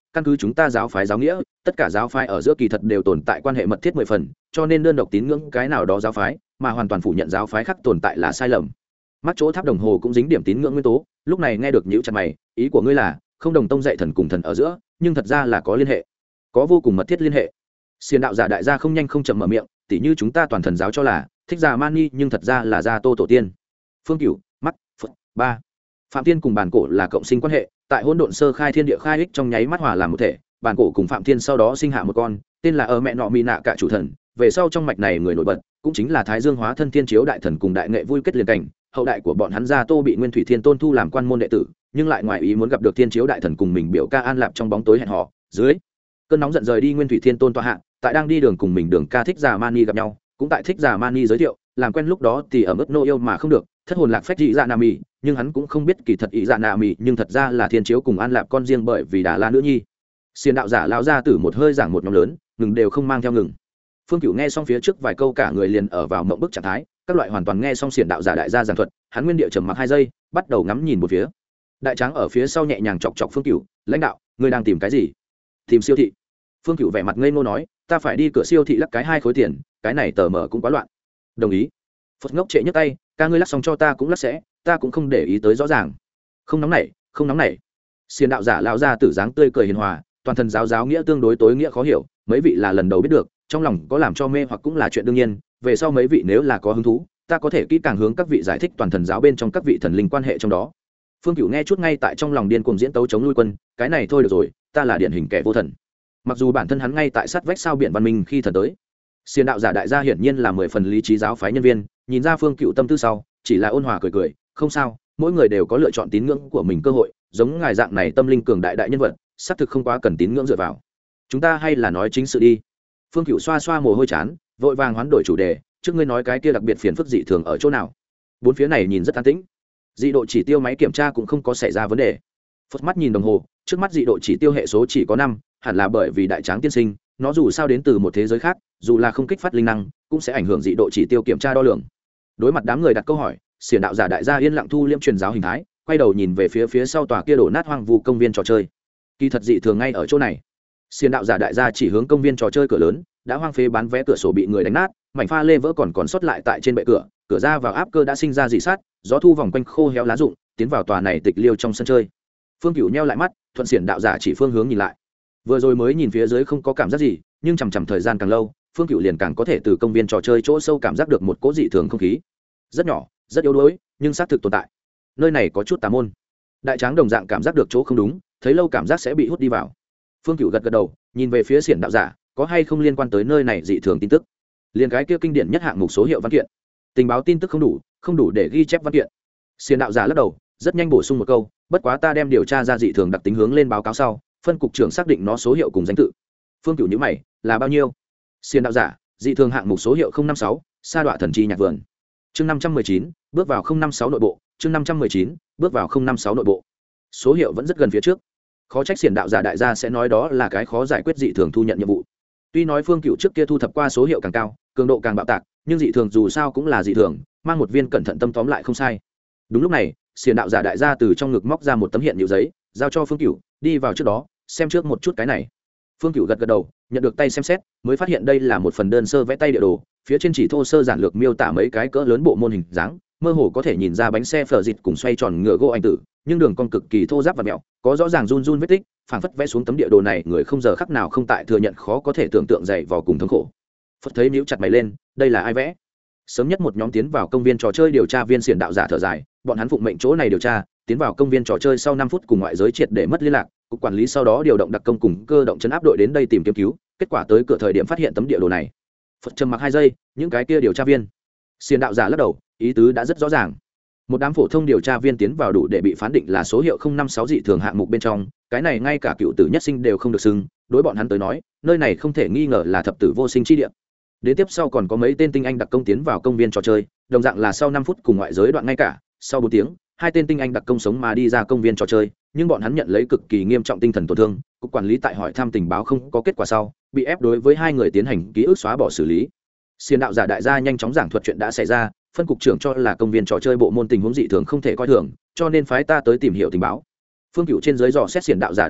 căn cứ chúng ta giáo phái giáo nghĩa, tất cả giáo phái ở giữa kỳ thật đều tồn tại quan hệ mật thiết 10 phần, cho nên đơn độc tín ngưỡng cái nào đó giáo phái mà hoàn toàn phủ nhận giáo phái khác tồn tại là sai lầm. Mắt chỗ tháp đồng hồ cũng dính điểm tín ngưỡng nguyên tố, lúc này nghe được nhíu chặt mày, ý của ngươi là không đồng tông dạy thần cùng thần ở giữa, nhưng thật ra là có liên hệ, có vô cùng mật thiết liên hệ. Xiên đạo giả đại gia không nhanh không chậm mở miệng, tỉ như chúng ta toàn thần giáo cho là thích giả mani, nhưng thật ra là gia tô tổ tiên. Phương Cửu, mắt, Phật, ba. Phạm Thiên cùng bản cổ là cộng sinh quan hệ, tại hỗn độn sơ khai thiên địa khai ích trong nháy mắt hòa làm một thể, bản cổ cùng Phạm Thiên sau đó sinh hạ một con, tên là ở mẹ nọ mi nạ cả chủ thần, về sau trong mạch này người nổi bật, cũng chính là Thái Dương hóa thân thiên chiếu đại thần cùng đại nghệ vui kết liền cảnh, hậu đại của bọn hắn gia tô bị Nguyên Thủy Thiên Tôn thu làm quan môn đệ tử, nhưng lại ngoài ý muốn gặp được thiên chiếu đại thần cùng mình biểu ca An Lạp trong bóng tối hẹn hò, dưới cơn nóng giận rời đi Nguyên Thủy Thiên Tôn tọa hạ, tại đang đi đường cùng mình đường ca thích giả mani gặp nhau, cũng tại thích giả mani giới thiệu, làm quen lúc đó thì ở mức nô yêu mà không được, thất hồn lạc phách dị dạ nam mì, nhưng hắn cũng không biết kỳ thật ý dạ nam mì nhưng thật ra là thiên chiếu cùng An Lạp con riêng, bởi vì Đà La nữ nhi. Xiên đạo giả lão ra tử một hơi giảng một nhóm lớn, ngừng đều không mang theo ngừng. Phương Cửu nghe xong phía trước vài câu cả người liền ở vào mộng bức trạng thái, các loại hoàn toàn nghe xong xiển đạo giả đại gia giảng thuật, hắn nguyên địa trầm mặc 2 giây, bắt đầu ngắm nhìn một phía. Đại tráng ở phía sau nhẹ nhàng chọc chọc Phương Cửu, lãnh đạo, ngươi đang tìm cái gì? Tìm siêu thị. Phương Cửu vẻ mặt ngây ngô nói, ta phải đi cửa siêu thị lắc cái 2 khối tiền, cái này tờ mở cũng quá loạn. Đồng ý. Phật ngốc trệ nhấc tay, ca ngươi lắc xong cho ta cũng lắc sẽ, ta cũng không để ý tới rõ ràng. Không nóng nảy, không nóng nảy. Xiên đạo giả lão gia tử dáng tươi cười hiền hòa, toàn thân giáo nghĩa tương đối tối nghĩa khó hiểu, mấy vị là lần đầu biết được, trong lòng có làm cho mê hoặc cũng là chuyện đương nhiên, về sau mấy vị nếu là có hứng thú, ta có thể kỹ càng hướng các vị giải thích toàn thần giáo bên trong các vị thần linh quan hệ trong đó. Phương Cửu nghe chút ngay tại trong lòng điên cuồng diễn tấu chống lui quân, cái này thôi được rồi, ta là điển hình kẻ vô thần. Mặc dù bản thân hắn ngay tại sát vách sao biển văn minh khi thần tới. Xiên đạo giả đại gia hiển nhiên là 10 phần lý trí giáo phái nhân viên, nhìn ra Phương Cửu tâm tư sau, chỉ là ôn hòa cười cười, không sao, mỗi người đều có lựa chọn tín ngưỡng của mình cơ hội, giống ngài dạng này tâm linh cường đại đại nhân vật, xác thực không quá cần tín ngưỡng dựa vào. Chúng ta hay là nói chính sự đi. Phương Cửu xoa xoa mồ hôi chán, vội vàng hoán đổi chủ đề, trước ngươi nói cái kia đặc biệt phiền phức dị thường ở chỗ nào? Bốn phía này nhìn rất an tĩnh, dị độ chỉ tiêu máy kiểm tra cũng không có xảy ra vấn đề. Phật mắt nhìn đồng hồ, trước mắt dị độ chỉ tiêu hệ số chỉ có 5, hẳn là bởi vì đại tráng tiên sinh, nó dù sao đến từ một thế giới khác, dù là không kích phát linh năng, cũng sẽ ảnh hưởng dị độ chỉ tiêu kiểm tra đo lường. Đối mặt đám người đặt câu hỏi, xiển đạo giả đại gia yên lặng thu liêm truyền giáo hình thái, quay đầu nhìn về phía sau tòa kia đổ nát hoang vu công viên trò chơi. Kỳ thật dị thường ngay ở chỗ này. Xiển đạo giả đại gia chỉ hướng công viên trò chơi cửa lớn, đã hoang phế bán vé cửa sổ bị người đánh nát, mảnh pha lê vỡ còn sót lại tại trên bệ cửa, cửa ra vào áp cơ đã sinh ra dị sát, gió thu vòng quanh khô héo lá rụng, tiến vào tòa này tịch liêu trong sân chơi. Phương Cửu nheo lại mắt, thuận xiển đạo giả chỉ phương hướng nhìn lại. Vừa rồi mới nhìn phía dưới không có cảm giác gì, nhưng chằm thời gian càng lâu, Phương Cửu liền càng có thể từ công viên trò chơi chỗ sâu cảm giác được một cỗ dị thường không khí. Rất nhỏ, rất yếu đuối, nhưng xác thực tồn tại. Nơi này có chút tà môn. Đại tráng đồng dạng cảm giác được chỗ không đúng, thấy lâu cảm giác sẽ bị hút đi vào. Phương Cửu gật đầu, nhìn về phía xiển đạo giả, có hay không liên quan tới nơi này dị thường tin tức? Liên cái kia kinh điển nhất hạng mục số hiệu văn kiện. Tình báo tin tức không đủ để ghi chép văn kiện. Xiển đạo giả lắc đầu, rất nhanh bổ sung một câu, bất quá ta đem điều tra ra dị thường đặc tính hướng lên báo cáo sau, phân cục trưởng xác định nó số hiệu cùng danh tự. Phương Cửu nhíu mày, là bao nhiêu? Xiển đạo giả, dị thường hạng mục số hiệu 056, sa đọa thần chi nhạc vườn. Chương 519, bước vào 056 nội bộ, chương 519, bước vào 056 nội bộ. Số hiệu vẫn rất gần phía trước. Khó trách xiển đạo giả đại gia sẽ nói đó là cái khó giải quyết dị thường thu nhận nhiệm vụ. Tuy nói Phương Cửu trước kia thu thập qua số hiệu càng cao, cường độ càng bạo tạc, nhưng dị thường dù sao cũng là dị thường, mang một viên cẩn thận tâm tóm lại không sai. Đúng lúc này, xiển đạo giả đại gia từ trong ngực móc ra một tấm hiện nhựu giấy, giao cho Phương Cửu, đi vào trước đó, xem trước một chút cái này. Phương Cửu gật đầu, nhận được tay xem xét, mới phát hiện đây là một phần đơn sơ vẽ tay địa đồ, phía trên chỉ thô sơ giản lược miêu tả mấy cái cỡ lớn bộ môn hình dáng, mơ hồ có thể nhìn ra bánh xe phở dịt cùng xoay tròn ngựa gỗ anh tử, nhưng đường cong cực kỳ thô ráp và mèo, có rõ ràng run vết tích, phảng phất vẽ xuống tấm địa đồ này, người không giờ khắc nào không tại thừa nhận khó có thể tưởng tượng dày vò cùng thống khổ. Phật thấy níu chặt mày lên, đây là ai vẽ? Sớm nhất một nhóm tiến vào công viên trò chơi điều tra viên xiển đạo giả thở dài, bọn hắn phụng mệnh chỗ này điều tra, tiến vào công viên trò chơi sau 5 phút cùng ngoại giới triệt để mất liên lạc, cục quản lý sau đó điều động đặc công cùng cơ động trấn áp đội đến đây tìm kiếm cứu, kết quả tới cửa thời điểm phát hiện tấm địa đồ này. Phật trầm mặc 2 giây, những cái kia điều tra viên. Xiển đạo giả lắc đầu, ý tứ đã rất rõ ràng. Một đám phổ thông điều tra viên tiến vào đủ để bị phán định là số hiệu 056 dị thường hạng mục bên trong, cái này ngay cả cựu tử nhất sinh đều không được xưng, đối bọn hắn tới nói, nơi này không thể nghi ngờ là thập tử vô sinh chi địa. Đến tiếp sau còn có mấy tên tinh anh đặc công tiến vào công viên trò chơi, đồng dạng là sau 5 phút cùng ngoại giới đoạn ngay cả, sau 4 tiếng, 2 tên tinh anh đặc công sống mà đi ra công viên trò chơi, nhưng bọn hắn nhận lấy cực kỳ nghiêm trọng tinh thần tổn thương, cục quản lý tại hỏi thăm tình báo không có kết quả sau, bị ép đối với 2 người tiến hành ký ức xóa bỏ xử lý. Xiển đạo giả đại gia nhanh chóng giảng thuật chuyện đã xảy ra, phân cục trưởng cho là công viên trò chơi bộ môn tình huống dị thường không thể coi thường, cho nên phái ta tới tìm hiểu tình báo. Phương Cửu trên dưới dò xét xiển đạo giả đại gia,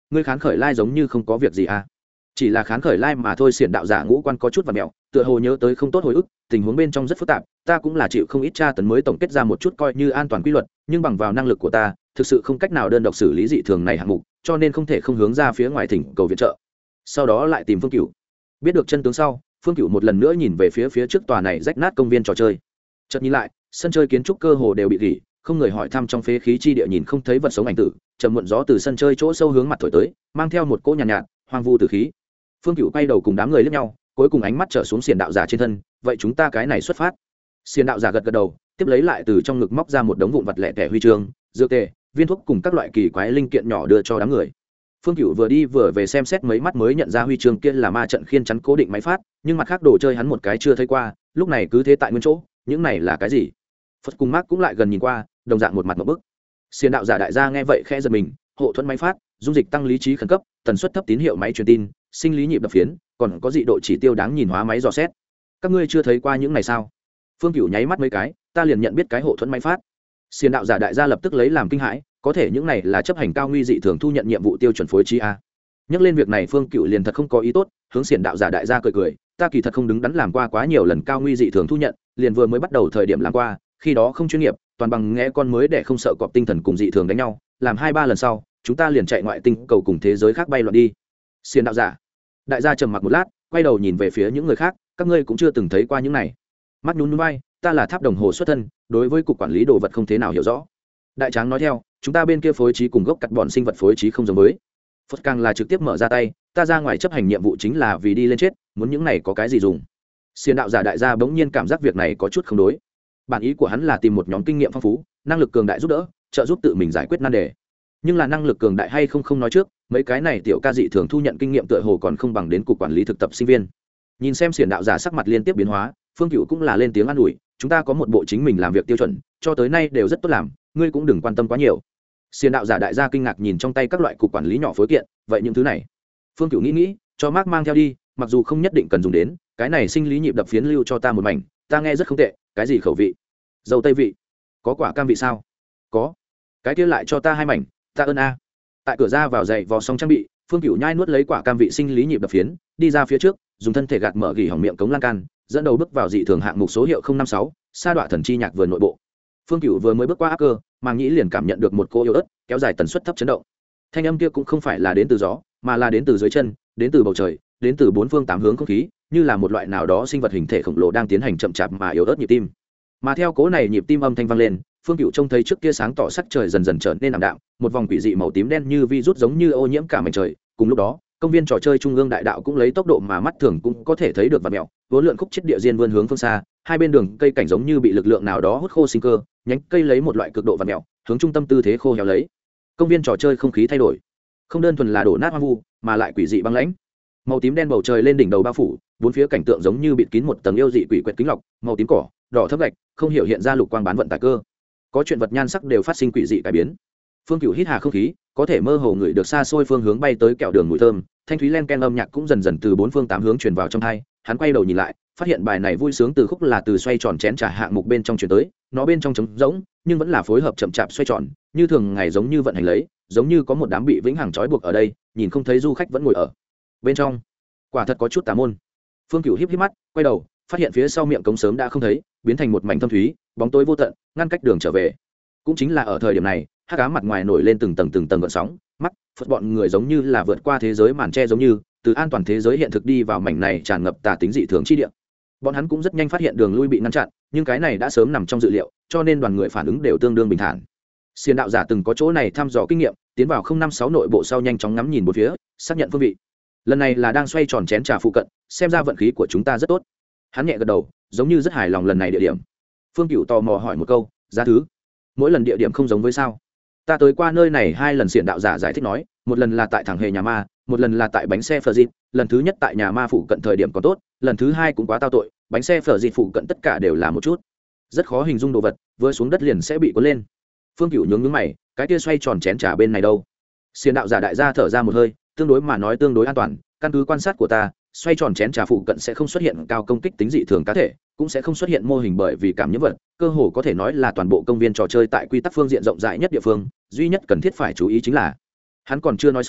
ngươi khán khởi lai giống như không có việc gì à. Chỉ là khán khởi lai mà thôi. Xiển đạo giả ngũ quan có chút và mẹo, tựa hồ nhớ tới không tốt hồi ức, tình huống bên trong rất phức tạp, ta cũng là chịu không ít tra tấn mới tổng kết ra một chút coi như an toàn quy luật, nhưng bằng vào năng lực của ta thực sự không cách nào đơn độc xử lý dị thường này hạng mục, cho nên không thể không hướng ra phía ngoài thỉnh cầu viện trợ. Sau đó lại tìm Phương Cửu. Biết được chân tướng sau, Phương Cửu một lần nữa nhìn về phía trước tòa này rách nát công viên trò chơi. Chợt nhìn lại, sân chơi kiến trúc cơ hồ đều bị rỉ, không người hỏi thăm trong phế khí chi địa nhìn không thấy vật sống ảnh tử, trầm muộn gió từ sân chơi chỗ sâu hướng mặt thổi tới, mang theo một cỗ nhàn nhạt, hoang vu tử khí. Phương Cửu quay đầu cùng đám người liếc nhau, cuối cùng ánh mắt trở xuống Xiển đạo giả trên thân, vậy chúng ta cái này xuất phát. Xiển đạo giả gật gật đầu, tiếp lấy lại từ trong ngực móc ra một đống vụn vặt lẻ tẻ huy chương, dược tề, viên thuốc cùng các loại kỳ quái linh kiện nhỏ đưa cho đám người. Phương Cửu vừa đi vừa về xem xét mấy mắt mới nhận ra huy chương kia là ma trận khiên chắn cố định máy phát, nhưng mặt khác đồ chơi hắn một cái chưa thấy qua, lúc này cứ thế tại nguyên chỗ, những này là cái gì? Phật cùng Mark cũng lại gần nhìn qua, đồng dạng một mặt ngộp bức. Xiển đạo giả đại gia nghe vậy khẽ giật mình, hộ thuẫn máy phát, dung dịch tăng lý trí khẩn cấp, tần suất thấp tín hiệu máy truyền tin, sinh lý nhịp đập phiến, còn có dị độ chỉ tiêu đáng nhìn hóa máy dò xét. Các ngươi chưa thấy qua những này sao? Phương Cửu nháy mắt mấy cái, ta liền nhận biết cái hộ thuẫn máy phát. Xiển đạo giả đại gia lập tức lấy làm kinh hãi, có thể những này là chấp hành cao nguy dị thường thu nhận nhiệm vụ tiêu chuẩn phối trí a. Nhắc lên việc này Phương Cửu liền thật không có ý tốt, hướng Xiển đạo giả đại gia cười cười, ta kỳ thật không đứng đắn làm qua quá nhiều lần cao nguy dị thường thu nhận, liền vừa mới bắt đầu thời điểm làm qua, khi đó không chuyên nghiệp, toàn bằng nghe con mới để không sợ cọp tinh thần cùng dị thường đánh nhau, làm 2-3 lần sau, chúng ta liền chạy ngoại tinh cầu cùng thế giới khác bay loạn đi. Xiển đạo giả đại gia trầm mặc một lát, quay đầu nhìn về phía những người khác, các ngươi cũng chưa từng thấy qua những này. Mắt nhún nhún vai, ta là tháp đồng hồ xuất thân, đối với cục quản lý đồ vật không thế nào hiểu rõ. Đại tráng nói theo, chúng ta bên kia phối trí cùng gốc cắt bọn sinh vật phối trí không giống với. Phật càng là trực tiếp mở ra tay, ta ra ngoài chấp hành nhiệm vụ chính là vì đi lên chết, muốn những này có cái gì dùng. Xiển đạo giả đại gia bỗng nhiên cảm giác việc này có chút không đối. Bản ý của hắn là tìm một nhóm kinh nghiệm phong phú, năng lực cường đại giúp đỡ, trợ giúp tự mình giải quyết nan đề. Nhưng là năng lực cường đại hay không nói trước, mấy cái này tiểu ca dị thường thu nhận kinh nghiệm tựa hồ còn không bằng đến cục quản lý thực tập sinh viên. Nhìn xem Xiển đạo giả sắc mặt liên tiếp biến hóa, Phương Cửu cũng là lên tiếng an ủi, chúng ta có một bộ chính mình làm việc tiêu chuẩn, cho tới nay đều rất tốt làm, ngươi cũng đừng quan tâm quá nhiều. Xiển đạo giả đại gia kinh ngạc nhìn trong tay các loại cục quản lý nhỏ phối kiện, vậy những thứ này, Phương Cửu nghĩ, cho Mark mang theo đi, mặc dù không nhất định cần dùng đến, cái này sinh lý nhịp đập phiến lưu cho ta một mảnh, ta nghe rất không tệ, cái gì khẩu vị? Dầu tây vị? Có quả cam vị sao? Có. Cái kia lại cho ta 2 mảnh, ta ơn a. Tại cửa ra vào giày vò xong trang bị, Phương Cửu nhai nuốt lấy quả cam vị sinh lý nhịp đập phiến, đi ra phía trước, dùng thân thể gạt mở gỉ hỏng miệng cống lan can, dẫn đầu bước vào dị thường hạng mục số hiệu 056, sa đọa thần chi nhạc vườn nội bộ. Phương Cửu vừa mới bước qua áp cơ, màng nhĩ liền cảm nhận được một cô yếu ớt kéo dài tần suất thấp chấn động. Thanh âm kia cũng không phải là đến từ gió, mà là đến từ dưới chân, đến từ bầu trời, đến từ 4 phương 8 hướng không khí, như là một loại nào đó sinh vật hình thể khổng lồ đang tiến hành chậm chạp mà yếu ớt nhịp tim. Mà theo cố này nhịp tim âm thanh vang lên, Phương Cửu trông thấy trước kia sáng tỏ sắc trời dần dần trở nên ảm đạm, một vòng quỷ dị màu tím đen như virus giống như ô nhiễm cả mảnh trời. Cùng lúc đó, công viên trò chơi trung ương đại đạo cũng lấy tốc độ mà mắt thường cũng có thể thấy được vặn mèo, vốn lượn khúc chết địa diên vươn hướng phương xa, hai bên đường cây cảnh giống như bị lực lượng nào đó hút khô sinh cơ, nhánh cây lấy một loại cực độ vặn mèo, hướng trung tâm tư thế khô héo lấy. Công viên trò chơi không khí thay đổi, không đơn thuần là đổ nát hoang vu, mà lại quỷ dị băng lãnh. Màu tím đen bầu trời lên đỉnh đầu bao phủ, bốn phía cảnh tượng giống như bịt kín một tầng yêu dị quỷ quyệt kính lọc, màu tím cỏ, đỏ thấp gạch, không hiểu hiện ra lục quang bán vận tải cơ. Có chuyện vật nhan sắc đều phát sinh quỷ dị cải biến. Phương Cửu hít hà không khí, có thể mơ hồ ngửi được xa xôi phương hướng bay tới kẹo đường mùi thơm, thanh thúy len ken âm nhạc cũng dần dần từ 4 phương 8 hướng truyền vào trong tai. Hắn quay đầu nhìn lại, phát hiện bài này vui sướng từ khúc là từ xoay tròn chén trà hạng mục bên trong truyền tới, nó bên trong trống rỗng, nhưng vẫn là phối hợp chậm chạp xoay tròn, như thường ngày giống như vận hành lấy, giống như có một đám bị vĩnh hằng trói buộc ở đây, nhìn không thấy du khách vẫn ngồi ở bên trong. Quả thật có chút tà môn. Phương Cửu híp mắt, quay đầu, phát hiện phía sau miệng cống sớm đã không thấy, biến thành một mảnh thâm thúy, bóng tối vô tận, ngăn cách đường trở về. Cũng chính là ở thời điểm này, hắc ám mặt ngoài nổi lên từng tầng gợn sóng, mắt phật bọn người giống như là vượt qua thế giới màn che giống như từ an toàn thế giới hiện thực đi vào mảnh này tràn ngập tà tính dị thường chi địa. Bọn hắn cũng rất nhanh phát hiện đường lui bị ngăn chặn, nhưng cái này đã sớm nằm trong dự liệu, cho nên đoàn người phản ứng đều tương đương bình thản. Xiên đạo giả từng có chỗ này thăm dò kinh nghiệm, tiến vào 056 nội bộ sau nhanh chóng ngắm nhìn bốn phía, xác nhận phương vị. Lần này là đang xoay tròn chén trà phụ cận, xem ra vận khí của chúng ta rất tốt. Hắn nhẹ gật đầu, giống như rất hài lòng lần này địa điểm. Phương Cửu tò mò hỏi một câu, giá thứ? Mỗi lần địa điểm không giống với sao? Ta tới qua nơi này 2 lần. Xiển đạo giả giải thích nói, một lần là tại thẳng hề nhà ma, một lần là tại bánh xe phở dịp. Lần thứ nhất tại nhà ma phụ cận thời điểm còn tốt, lần thứ 2 cũng quá tao tội, bánh xe phở dịp phụ cận tất cả đều là một chút rất khó hình dung đồ vật, vừa xuống đất liền sẽ bị cuốn lên. Phương Cửu nhướng nhướng mày, cái kia xoay tròn chén trà bên này đâu? Xiển đạo giả đại gia thở ra một hơi, tương đối mà nói tương đối an toàn, căn cứ quan sát của ta, xoay tròn chén trà phụ cận sẽ không xuất hiện cao công kích tính dị thường cá thể, cũng sẽ không xuất hiện mô hình bởi vì cảm nhiễm vật, cơ hồ có thể nói là toàn bộ công viên trò chơi tại quy tắc phương diện rộng rãi nhất địa phương, duy nhất cần thiết phải chú ý chính là. Hắn còn chưa nói xong,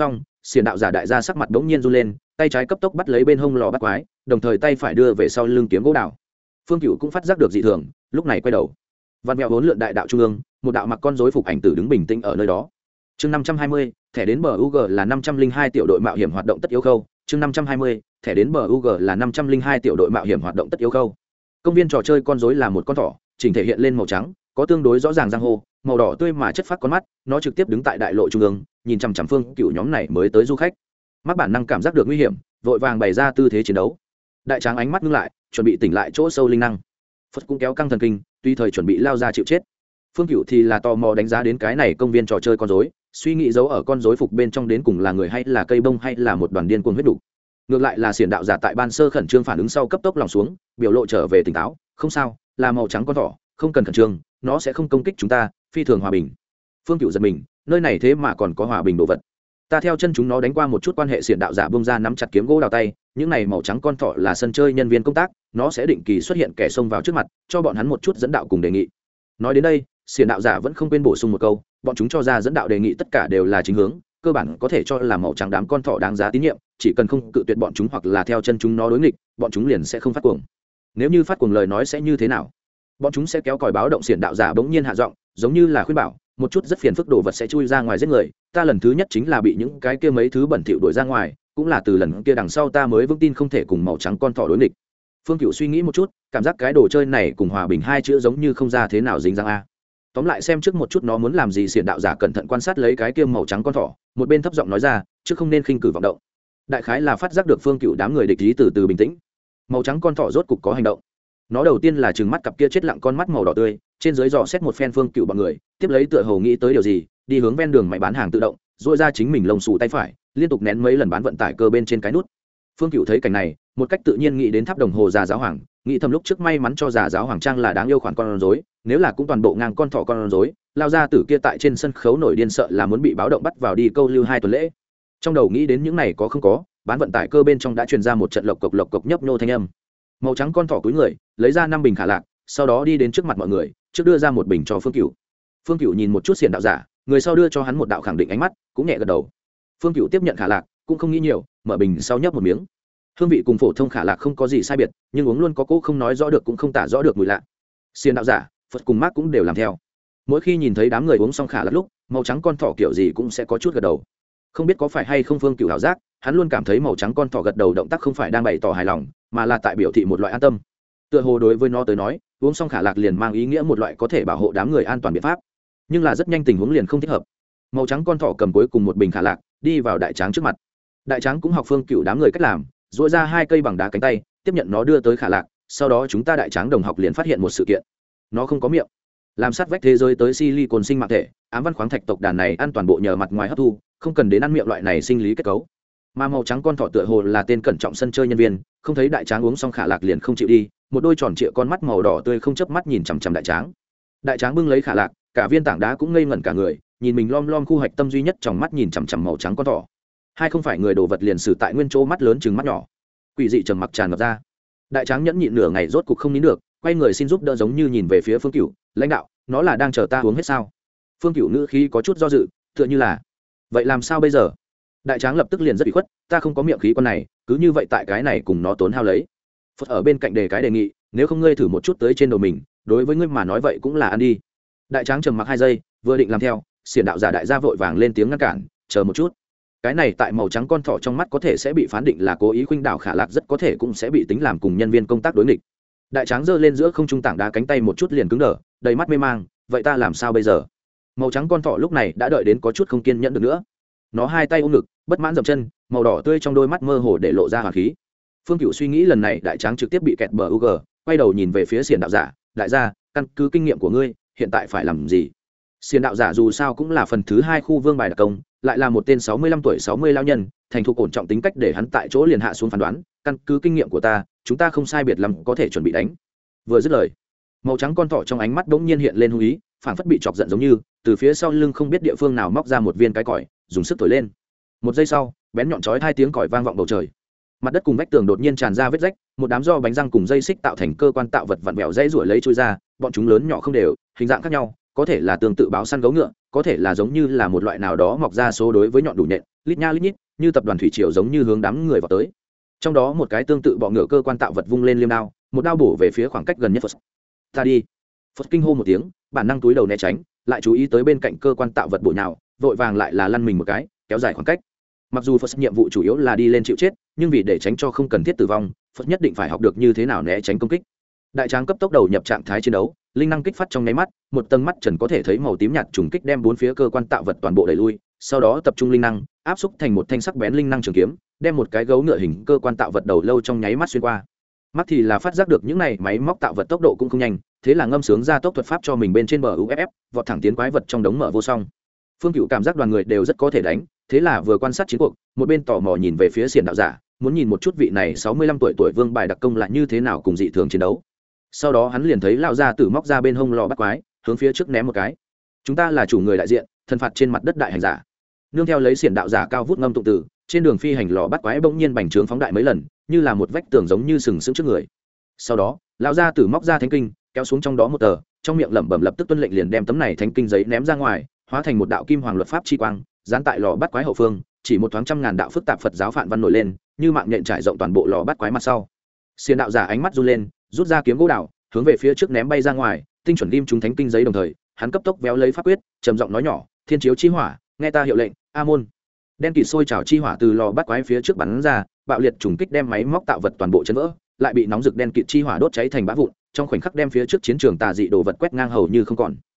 xiển đạo giả đại gia sắc mặt bỗng nhiên run lên, tay trái cấp tốc bắt lấy bên hông lò bắt quái, đồng thời tay phải đưa về sau lưng kiếm gỗ đào. Phương Cựu cũng phát giác được dị thường, lúc này quay đầu. Văn mèo vốn lượn đại đạo trung ương, một đạo mặc con rối phục ảnh tử đứng bình tĩnh ở nơi đó. Chương 520, thẻ đến bờ UG là 502 tiểu đội mạo hiểm hoạt động tất yếu khâu. Chương 520, thẻ đến bờ UG là 502 tiểu đội mạo hiểm hoạt động tất yếu khâu. Công viên trò chơi con rối là một con thỏ, chỉnh thể hiện lên màu trắng, có tương đối rõ ràng răng hô, màu đỏ tươi mà chất phát con mắt, nó trực tiếp đứng tại đại lộ trung ương, nhìn chằm chằm Phương Cựu nhóm này mới tới du khách. Mắc bản năng cảm giác được nguy hiểm, vội vàng bày ra tư thế chiến đấu. Đại tráng ánh mắt ngưng lại, chuẩn bị tỉnh lại chỗ sâu linh năng. Phật cũng kéo căng thần kinh, tùy thời chuẩn bị lao ra chịu chết. Phương Cựu thì là tò mò đánh giá đến cái này công viên trò chơi con rối, suy nghĩ giấu ở con rối phục bên trong đến cùng là người hay là cây bông hay là một đoàn điên cuồng huyết đủ. Ngược lại là xiển đạo giả tại ban sơ khẩn trương phản ứng sau cấp tốc lòng xuống, biểu lộ trở về tỉnh táo, không sao, là màu trắng con thỏ, không cần khẩn trương, nó sẽ không công kích chúng ta, phi thường hòa bình. Phương Cựu giật mình, nơi này thế mà còn có hòa bình đồ vật. Ta theo chân chúng nó đánh qua một chút quan hệ, xiển đạo giả bông ra nắm chặt kiếm gỗ đào tay, những này màu trắng con thỏ là sân chơi nhân viên công tác, nó sẽ định kỳ xuất hiện kẻ xông vào trước mặt, cho bọn hắn một chút dẫn đạo cùng đề nghị. Nói đến đây, xiển đạo giả vẫn không quên bổ sung một câu, bọn chúng cho ra dẫn đạo đề nghị tất cả đều là chính hướng, cơ bản có thể cho là màu trắng đám con thỏ đáng giá tín nhiệm, chỉ cần không cự tuyệt bọn chúng hoặc là theo chân chúng nó đối nghịch, bọn chúng liền sẽ không phát cuồng. Nếu như phát cuồng lời nói sẽ như thế nào? Bọn chúng sẽ kéo còi báo động. Xiển đạo giả bỗng nhiên hạ giọng, giống như là khuyên bảo, một chút rất phiền phức đồ vật sẽ chui ra ngoài giết người. Ta lần thứ nhất chính là bị những cái kia mấy thứ bẩn thỉu đuổi ra ngoài, cũng là từ lần kia đằng sau ta mới vững tin không thể cùng màu trắng con thỏ đối nghịch. Phương Cựu suy nghĩ một chút, cảm giác cái đồ chơi này cùng hòa bình hai chữ giống như không ra thế nào dính dáng a. Tóm lại xem trước một chút nó muốn làm gì. Xiển đạo giả cẩn thận quan sát lấy cái kia màu trắng con thỏ, một bên thấp giọng nói ra, chứ không nên khinh cử vọng động. Đại khái là phát giác được Phương Cựu đám người địch ý, từ từ bình tĩnh. Màu trắng con thỏ rốt cục có hành động. Nó đầu tiên là trừng mắt cặp kia chết lặng con mắt màu đỏ tươi, trên dưới dò xét một phen Phương Cựu bọn người, tiếp lấy tựa hồ nghĩ tới điều gì, đi hướng ven đường máy bán hàng tự động, duỗi ra chính mình lồng xù tay phải, liên tục nén mấy lần bán vận tải cơ bên trên cái nút. Phương Cựu thấy cảnh này, một cách tự nhiên nghĩ đến tháp đồng hồ già giáo hoàng, nghĩ thầm lúc trước may mắn cho già giáo hoàng trang là đáng yêu khoản con rối, nếu là cũng toàn bộ ngang con thỏ con rối, lao ra tử kia tại trên sân khấu nổi điên sợ là muốn bị báo động bắt vào đi câu lưu 2 tuần lễ. Trong đầu nghĩ đến những này có không có, bán vận tải cơ bên trong đã truyền ra một trận lộc cộc nhấp nhô thanh âm. Màu trắng con thỏ cúi người, lấy ra 5 bình khả lạc, sau đó đi đến trước mặt mọi người, trước đưa ra một bình cho Phương Cựu. Phương Cựu nhìn một chút xiển đạo giả, người sau đưa cho hắn một đạo khẳng định ánh mắt, cũng nhẹ gật đầu. Phương Cựu tiếp nhận khả lạc, cũng không nghĩ nhiều, mở bình sau nhấp một miếng. Hương vị cùng phổ thông khả lạc không có gì sai biệt, nhưng uống luôn có cỗ không nói rõ được cũng không tả rõ được mùi lạ. Xiển đạo giả, Phật cùng Mác cũng đều làm theo. Mỗi khi nhìn thấy đám người uống xong khả lạc lúc, màu trắng con thỏ kiểu gì cũng sẽ có chút gật đầu. Không biết có phải hay không Phương Cựu ảo giác, hắn luôn cảm thấy màu trắng con thỏ gật đầu động tác không phải đang bày tỏ hài lòng, mà là tại biểu thị một loại an tâm. Tựa hồ đối với nó tới nói, uống xong khả lạc liền mang ý nghĩa một loại có thể bảo hộ đám người an toàn biện pháp. Nhưng là rất nhanh tình huống liền không thích hợp. Màu trắng con thỏ cầm cuối cùng một bình khả lạc, đi vào đại tráng trước mặt. Đại tráng cũng học Phương Cựu đám người cách làm, duỗi ra 2 cây bằng đá cánh tay, tiếp nhận nó đưa tới khả lạc. Sau đó chúng ta đại tráng đồng học liền phát hiện một sự kiện. Nó không có miệng. Làm sát vách thế giới tới silicon sinh mạng thể, ám văn khoáng thạch tộc đàn này ăn toàn bộ nhờ mặt ngoài hấp thu, không cần đến ăn miệng loại này sinh lý kết cấu. Mà màu trắng con thỏ tựa hồ là tên cẩn trọng sân chơi nhân viên, không thấy đại tráng uống xong khả lạc liền không chịu đi, một đôi tròn trịa con mắt màu đỏ tươi không chớp mắt nhìn chằm chằm đại tráng. Đại tráng bưng lấy khả lạc, cả viên tảng đá cũng ngây ngẩn cả người, nhìn mình lom lom khu hạch tâm duy nhất trong mắt nhìn chằm chằm màu trắng con thỏ. Hai không phải người đồ vật liền xử tại nguyên chỗ mắt lớn chừng mắt nhỏ. Quỷ dị trầm mặc tràn ngập ra. Đại tráng nhẫn nhịn nửa ngày rốt cục không nín được, quay người xin giúp đỡ giống như nhìn về phía Phương Cựu, lãnh đạo, nó là đang chờ ta uống hết sao? Phương Cựu ngữ khí có chút do dự, tựa như là, vậy làm sao bây giờ? Đại tráng lập tức liền rất bị khuất, ta không có miệng khí con này, cứ như vậy tại cái này cùng nó tốn hao lấy. Phật ở bên cạnh đề cái đề nghị, nếu không ngươi thử một chút tới trên đầu mình, đối với ngươi mà nói vậy cũng là ăn đi. Đại tráng trầm mặc 2 giây, vừa định làm theo, xiển đạo giả đại gia vội vàng lên tiếng ngăn cản, chờ một chút. Cái này tại màu trắng con thỏ trong mắt có thể sẽ bị phán định là cố ý khuynh đảo khả lạc, rất có thể cũng sẽ bị tính làm cùng nhân viên công tác đối nghịch. Đại tráng giơ lên giữa không trung tảng đá cánh tay một chút liền cứng đờ, đầy mắt mê mang, vậy ta làm sao bây giờ? Màu trắng con thỏ lúc này đã đợi đến có chút không kiên nhẫn được nữa. Nó 2 tay ôm ngực, bất mãn dậm chân, màu đỏ tươi trong đôi mắt mơ hồ để lộ ra hỏa khí. Phương Cựu suy nghĩ lần này đại tráng trực tiếp bị kẹt bờ UG, quay đầu nhìn về phía xiển đạo giả, đại gia, căn cứ kinh nghiệm của ngươi, hiện tại phải làm gì? Xiển đạo giả dù sao cũng là phần thứ 2 khu vương bài đặc công, lại là một tên 65 tuổi 60 lão nhân, thành thục ổn trọng tính cách để hắn tại chỗ liền hạ xuống phán đoán, căn cứ kinh nghiệm của ta, chúng ta không sai biệt lắm có thể chuẩn bị đánh. Vừa dứt lời, màu trắng con thỏ trong ánh mắt bỗng nhiên hiện lên hung ý, phảng phất bị chọc giận giống như, từ phía sau lưng không biết địa phương nào móc ra một viên cái còi, dùng sức thổi lên. Một giây sau, bén nhọn chói 2 tiếng còi vang vọng bầu trời. Mặt đất cùng vách tường đột nhiên tràn ra vết rách, một đám do bánh răng cùng dây xích tạo thành cơ quan tạo vật vặn vẹo dãy ruổi lấy chui ra, bọn chúng lớn nhỏ không đều, hình dạng khác nhau, có thể là tương tự báo săn gấu ngựa, có thể là giống như là một loại nào đó mọc ra số đối với nhọn đủ nhện, lít nha lít nhít, như tập đoàn thủy triều giống như hướng đám người vào tới. Trong đó một cái tương tự bọ ngựa cơ quan tạo vật vung lên liêm đao, một đao bổ về phía khoảng cách gần nhất Phật. Ta đi. Phật kinh hô một tiếng, bản năng túi đầu né tránh, lại chú ý tới bên cạnh cơ quan tạo vật bổ nhào, vội vàng lại là lăn mình một cái, kéo dài khoảng cách. Mặc dù Phật nhiệm vụ chủ yếu là đi lên chịu chết, nhưng vì để tránh cho không cần thiết tử vong, Phật nhất định phải học được như thế nào né tránh công kích. Đại tráng cấp tốc đầu nhập trạng thái chiến đấu, linh năng kích phát trong nháy mắt, một tầng mắt trần có thể thấy màu tím nhạt trùng kích đem bốn phía cơ quan tạo vật toàn bộ đẩy lui, sau đó tập trung linh năng, áp xúc thành một thanh sắc bén linh năng trường kiếm, đem một cái gấu ngựa hình cơ quan tạo vật đầu lâu trong nháy mắt xuyên qua. Mắt thì là phát giác được những này máy móc tạo vật tốc độ cũng không nhanh, thế là ngâm sướng ra tốc thuật pháp cho mình bên trên bờ UFF, vọt thẳng tiến quái vật trong đống mở vô song. Phương Cựu cảm giác đoàn người đều rất có thể đánh, thế là vừa quan sát chiến cuộc, một bên tò mò nhìn về phía xiển đạo giả, muốn nhìn một chút vị này 65 tuổi vương bài đặc công là như thế nào cùng dị thường chiến đấu. Sau đó hắn liền thấy lão gia tử móc ra bên hông lò bắt quái, hướng phía trước ném một cái. Chúng ta là chủ người đại diện, thần phạt trên mặt đất đại hành giả. Nương theo lấy xiển đạo giả cao vút ngâm tụng tử, trên đường phi hành lò bắt quái bỗng nhiên bành trướng phóng đại mấy lần, như là một vách tường giống như sừng sững trước người. Sau đó, lão gia tử móc ra thánh kinh, kéo xuống trong đó một tờ, trong miệng lẩm bẩm lập tức tuân lệnh liền đem tấm này thánh kinh giấy ném ra ngoài, hóa thành một đạo kim hoàng luật pháp chi quang, dán tại lò bắt quái hậu phương, chỉ một thoáng trăm ngàn đạo phức tạp Phật giáo phạn văn nổi lên, như mạng nhện trải rộng toàn bộ lò bắt quái mặt sau. Xiển đạo giả ánh mắt run lên, rút ra kiếm gỗ đào, hướng về phía trước ném bay ra ngoài, tinh chuẩn ghim trúng thánh kinh giấy đồng thời, hắn cấp tốc véo lấy pháp quyết, trầm giọng nói nhỏ, thiên chiếu chi hỏa, nghe ta hiệu lệnh, a môn. Đen kịt sôi trào chi hỏa từ lò bắt quái phía trước bắn ra, bạo liệt trùng kích đem máy móc tạo vật toàn bộ chấn vỡ, lại bị nóng rực đen kịt chi hỏa đốt cháy thành bã vụn, trong khoảnh khắc đem phía trước chiến trường tà dị đồ vật quét ngang hầu như không còn.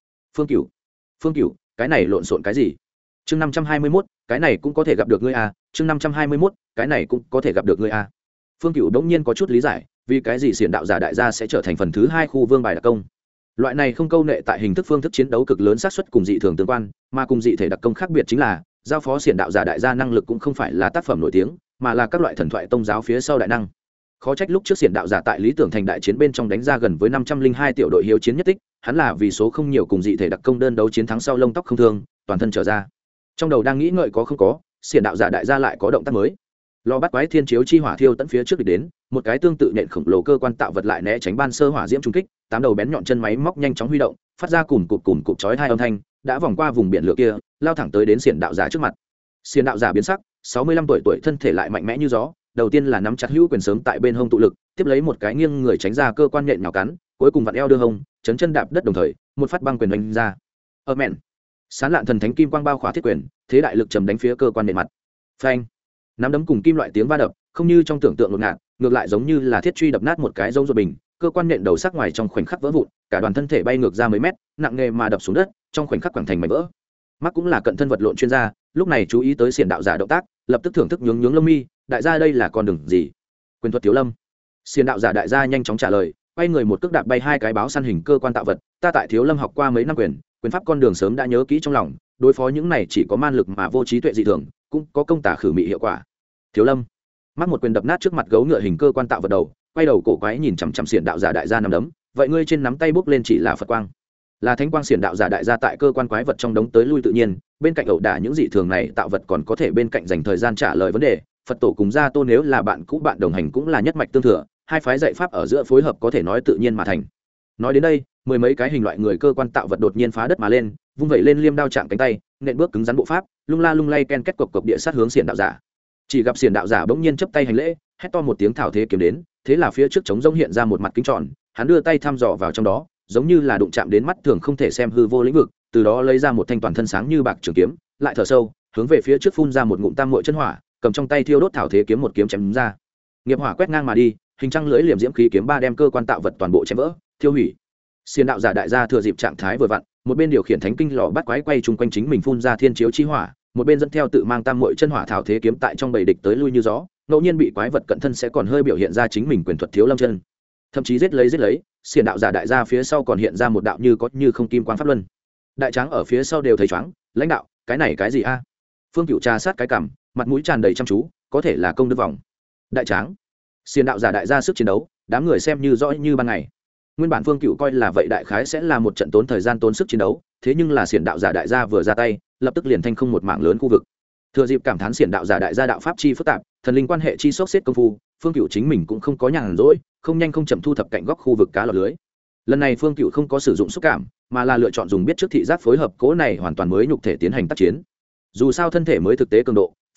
Phương Cửu, cái này lộn xộn cái gì? Chương 521, cái này cũng có thể gặp được ngươi a, chương 521, cái này cũng có thể gặp được ngươi a. Phương Cửu đống nhiên có chút lý giải, vì cái gì xiển đạo giả đại gia sẽ trở thành phần thứ 2 khu vương bài đặc công. Loại này không câu nệ tại hình thức phương thức chiến đấu cực lớn xác suất cùng dị thường tương quan, mà cùng dị thể đặc công khác biệt chính là, giao phó xiển đạo giả đại gia năng lực cũng không phải là tác phẩm nổi tiếng, mà là các loại thần thoại tông giáo phía sau đại năng. Khó trách lúc trước xiển đạo giả tại lý tưởng thành đại chiến bên trong đánh ra gần với 502 tiểu đội hiếu chiến nhất tích, hắn là vì số không nhiều cùng dị thể đặc công đơn đấu chiến thắng sau lông tóc không thương, toàn thân trở ra. Trong đầu đang nghĩ ngợi có không có, xiển đạo giả đại gia lại có động tác mới. Lò bắt quái thiên chiếu chi hỏa thiêu tận phía trước địch đến, một cái tương tự nện khổng lồ cơ quan tạo vật lại né tránh ban sơ hỏa diễm trung kích, tám đầu bén nhọn chân máy móc nhanh chóng huy động, phát ra cùm cụp chói hai âm thanh, đã vòng qua vùng biển lửa kia, lao thẳng tới đến xiển đạo giả trước mặt. Xiển đạo giả biến sắc, 65 tuổi thân thể lại mạnh mẽ như gió, đầu tiên là nắm chặt hữu quyền sớm tại bên hông tụ lực, tiếp lấy một cái nghiêng người tránh ra cơ quan nhện nhào cắn, cuối cùng vặn eo đưa hông, chấn chân đạp đất đồng thời, một phát băng quyền đánh ra. Mẹn. Sán lạn thần thánh kim quang bao khỏa thiết quyền, thế đại lực trầm đánh phía cơ quan nện mặt. Phanh. Nắm đấm cùng kim loại tiếng va đập, không như trong tưởng tượng ngột ngạt, ngược lại giống như là thiết truy đập nát một cái rông ruột bình, cơ quan nện đầu sắc ngoài trong khoảnh khắc vỡ vụn, cả đoàn thân thể bay ngược ra mấy mét, nặng nề mà đập xuống đất, trong khoảnh khắc quẳng thành mảnh vỡ. Mắt cũng là cận thân vật lộn chuyên gia, lúc này chú ý tới xiển đạo giả động tác, lập tức thưởng thức nhướng lông mi, đại gia đây là con đường gì? Quyền thuật thiếu lâm. Xiển đạo giả đại gia nhanh chóng trả lời, quay người một cước đạp bay hai cái báo săn hình cơ quan tạo vật, ta tại thiếu lâm học qua mấy năm quyền pháp con đường sớm đã nhớ kỹ trong lòng, đối phó những này chỉ có man lực mà vô trí tuệ dị thường, cũng có công tả khử mị hiệu quả. Thiếu lâm. Mắt một quyền đập nát trước mặt gấu ngựa hình cơ quan tạo vật đầu, quay đầu cổ quái nhìn chằm chằm xiển đạo giả đại gia nắm đấm, vậy ngươi trên nắm tay bốc lên chỉ là Phật quang? Là thánh quang. Xiển đạo giả đại gia tại cơ quan quái vật trong đống tới lui tự nhiên, bên cạnh ẩu đả những dị thường này tạo vật còn có thể bên cạnh dành thời gian trả lời vấn đề. Phật tổ cùng gia tôn nếu là bạn cũ bạn đồng hành cũng là nhất mạch tương thừa, hai phái dạy pháp ở giữa phối hợp có thể nói tự nhiên mà thành. Nói đến đây, mười mấy cái hình loại người cơ quan tạo vật đột nhiên phá đất mà lên, vung vẩy lên liêm đao chạm cánh tay, nện bước cứng rắn bộ pháp, lung la lung lay ken két cộc địa sát hướng xiển đạo giả. Chỉ gặp xiển đạo giả bỗng nhiên chắp tay hành lễ, hét to một tiếng thảo thế kiếm đến, thế là phía trước trống rỗng hiện ra một mặt kính tròn, hắn đưa tay thăm dò vào trong đó, giống như là đụng chạm đến mắt thường không thể xem hư vô lĩnh vực, từ đó lấy ra một thanh toàn thân sáng như bạc trường kiếm, lại thở sâu, hướng về phía trước phun ra một ngụm tam muội chân hỏa, cầm trong tay thiêu đốt thảo thế kiếm một kiếm chém ra. Nghiệp hỏa quét ngang mà đi, hình trăng lưỡi liềm diễm khí kiếm ba đem cơ quan tạo vật toàn bộ chém vỡ, thiêu hủy. Xiển đạo giả đại gia thừa dịp trạng thái vừa vặn, một bên điều khiển thánh kinh lò bắt quái quay chung quanh chính mình phun ra thiên chiếu chi hỏa, một bên dẫn theo tự mang tam muội chân hỏa thảo thế kiếm tại trong bầy địch tới lui như gió, ngẫu nhiên bị quái vật cận thân sẽ còn hơi biểu hiện ra chính mình quyền thuật thiếu lâm chân, thậm chí giết lấy, xiển đạo giả đại gia phía sau còn hiện ra một đạo như có như không kim quang pháp luân. Đại tráng ở phía sau đều thấy choáng, lãnh đạo, cái này cái gì a? Phương Cựu trà sát cái cằm, mặt mũi tràn đầy chăm chú, có thể là công đức vòng. Đại tráng, xiển đạo giả đại gia sức chiến đấu, đám người xem như rõ như ban ngày. Nguyên bản Phương Cựu coi là vậy đại khái sẽ là một trận tốn thời gian tốn sức chiến đấu, thế nhưng là xiển đạo giả đại gia vừa ra tay, lập tức liền thanh không một mảng lớn khu vực. Thừa dịp cảm thán xiển đạo giả đại gia đạo pháp chi phức tạp, thần linh quan hệ chi sốc xếp công phu, Phương Cựu chính mình cũng không có nhàn rỗi, không nhanh không chậm thu thập cạnh góc khu vực cá lọt lưới. Lần này Phương Cựu không có sử dụng xúc cảm, mà là lựa chọn dùng biết trước thị giác phối hợp cố này hoàn toàn mới nhục thể tiến hành tác chiến. Dù sao thân thể mới thực tế cường độ,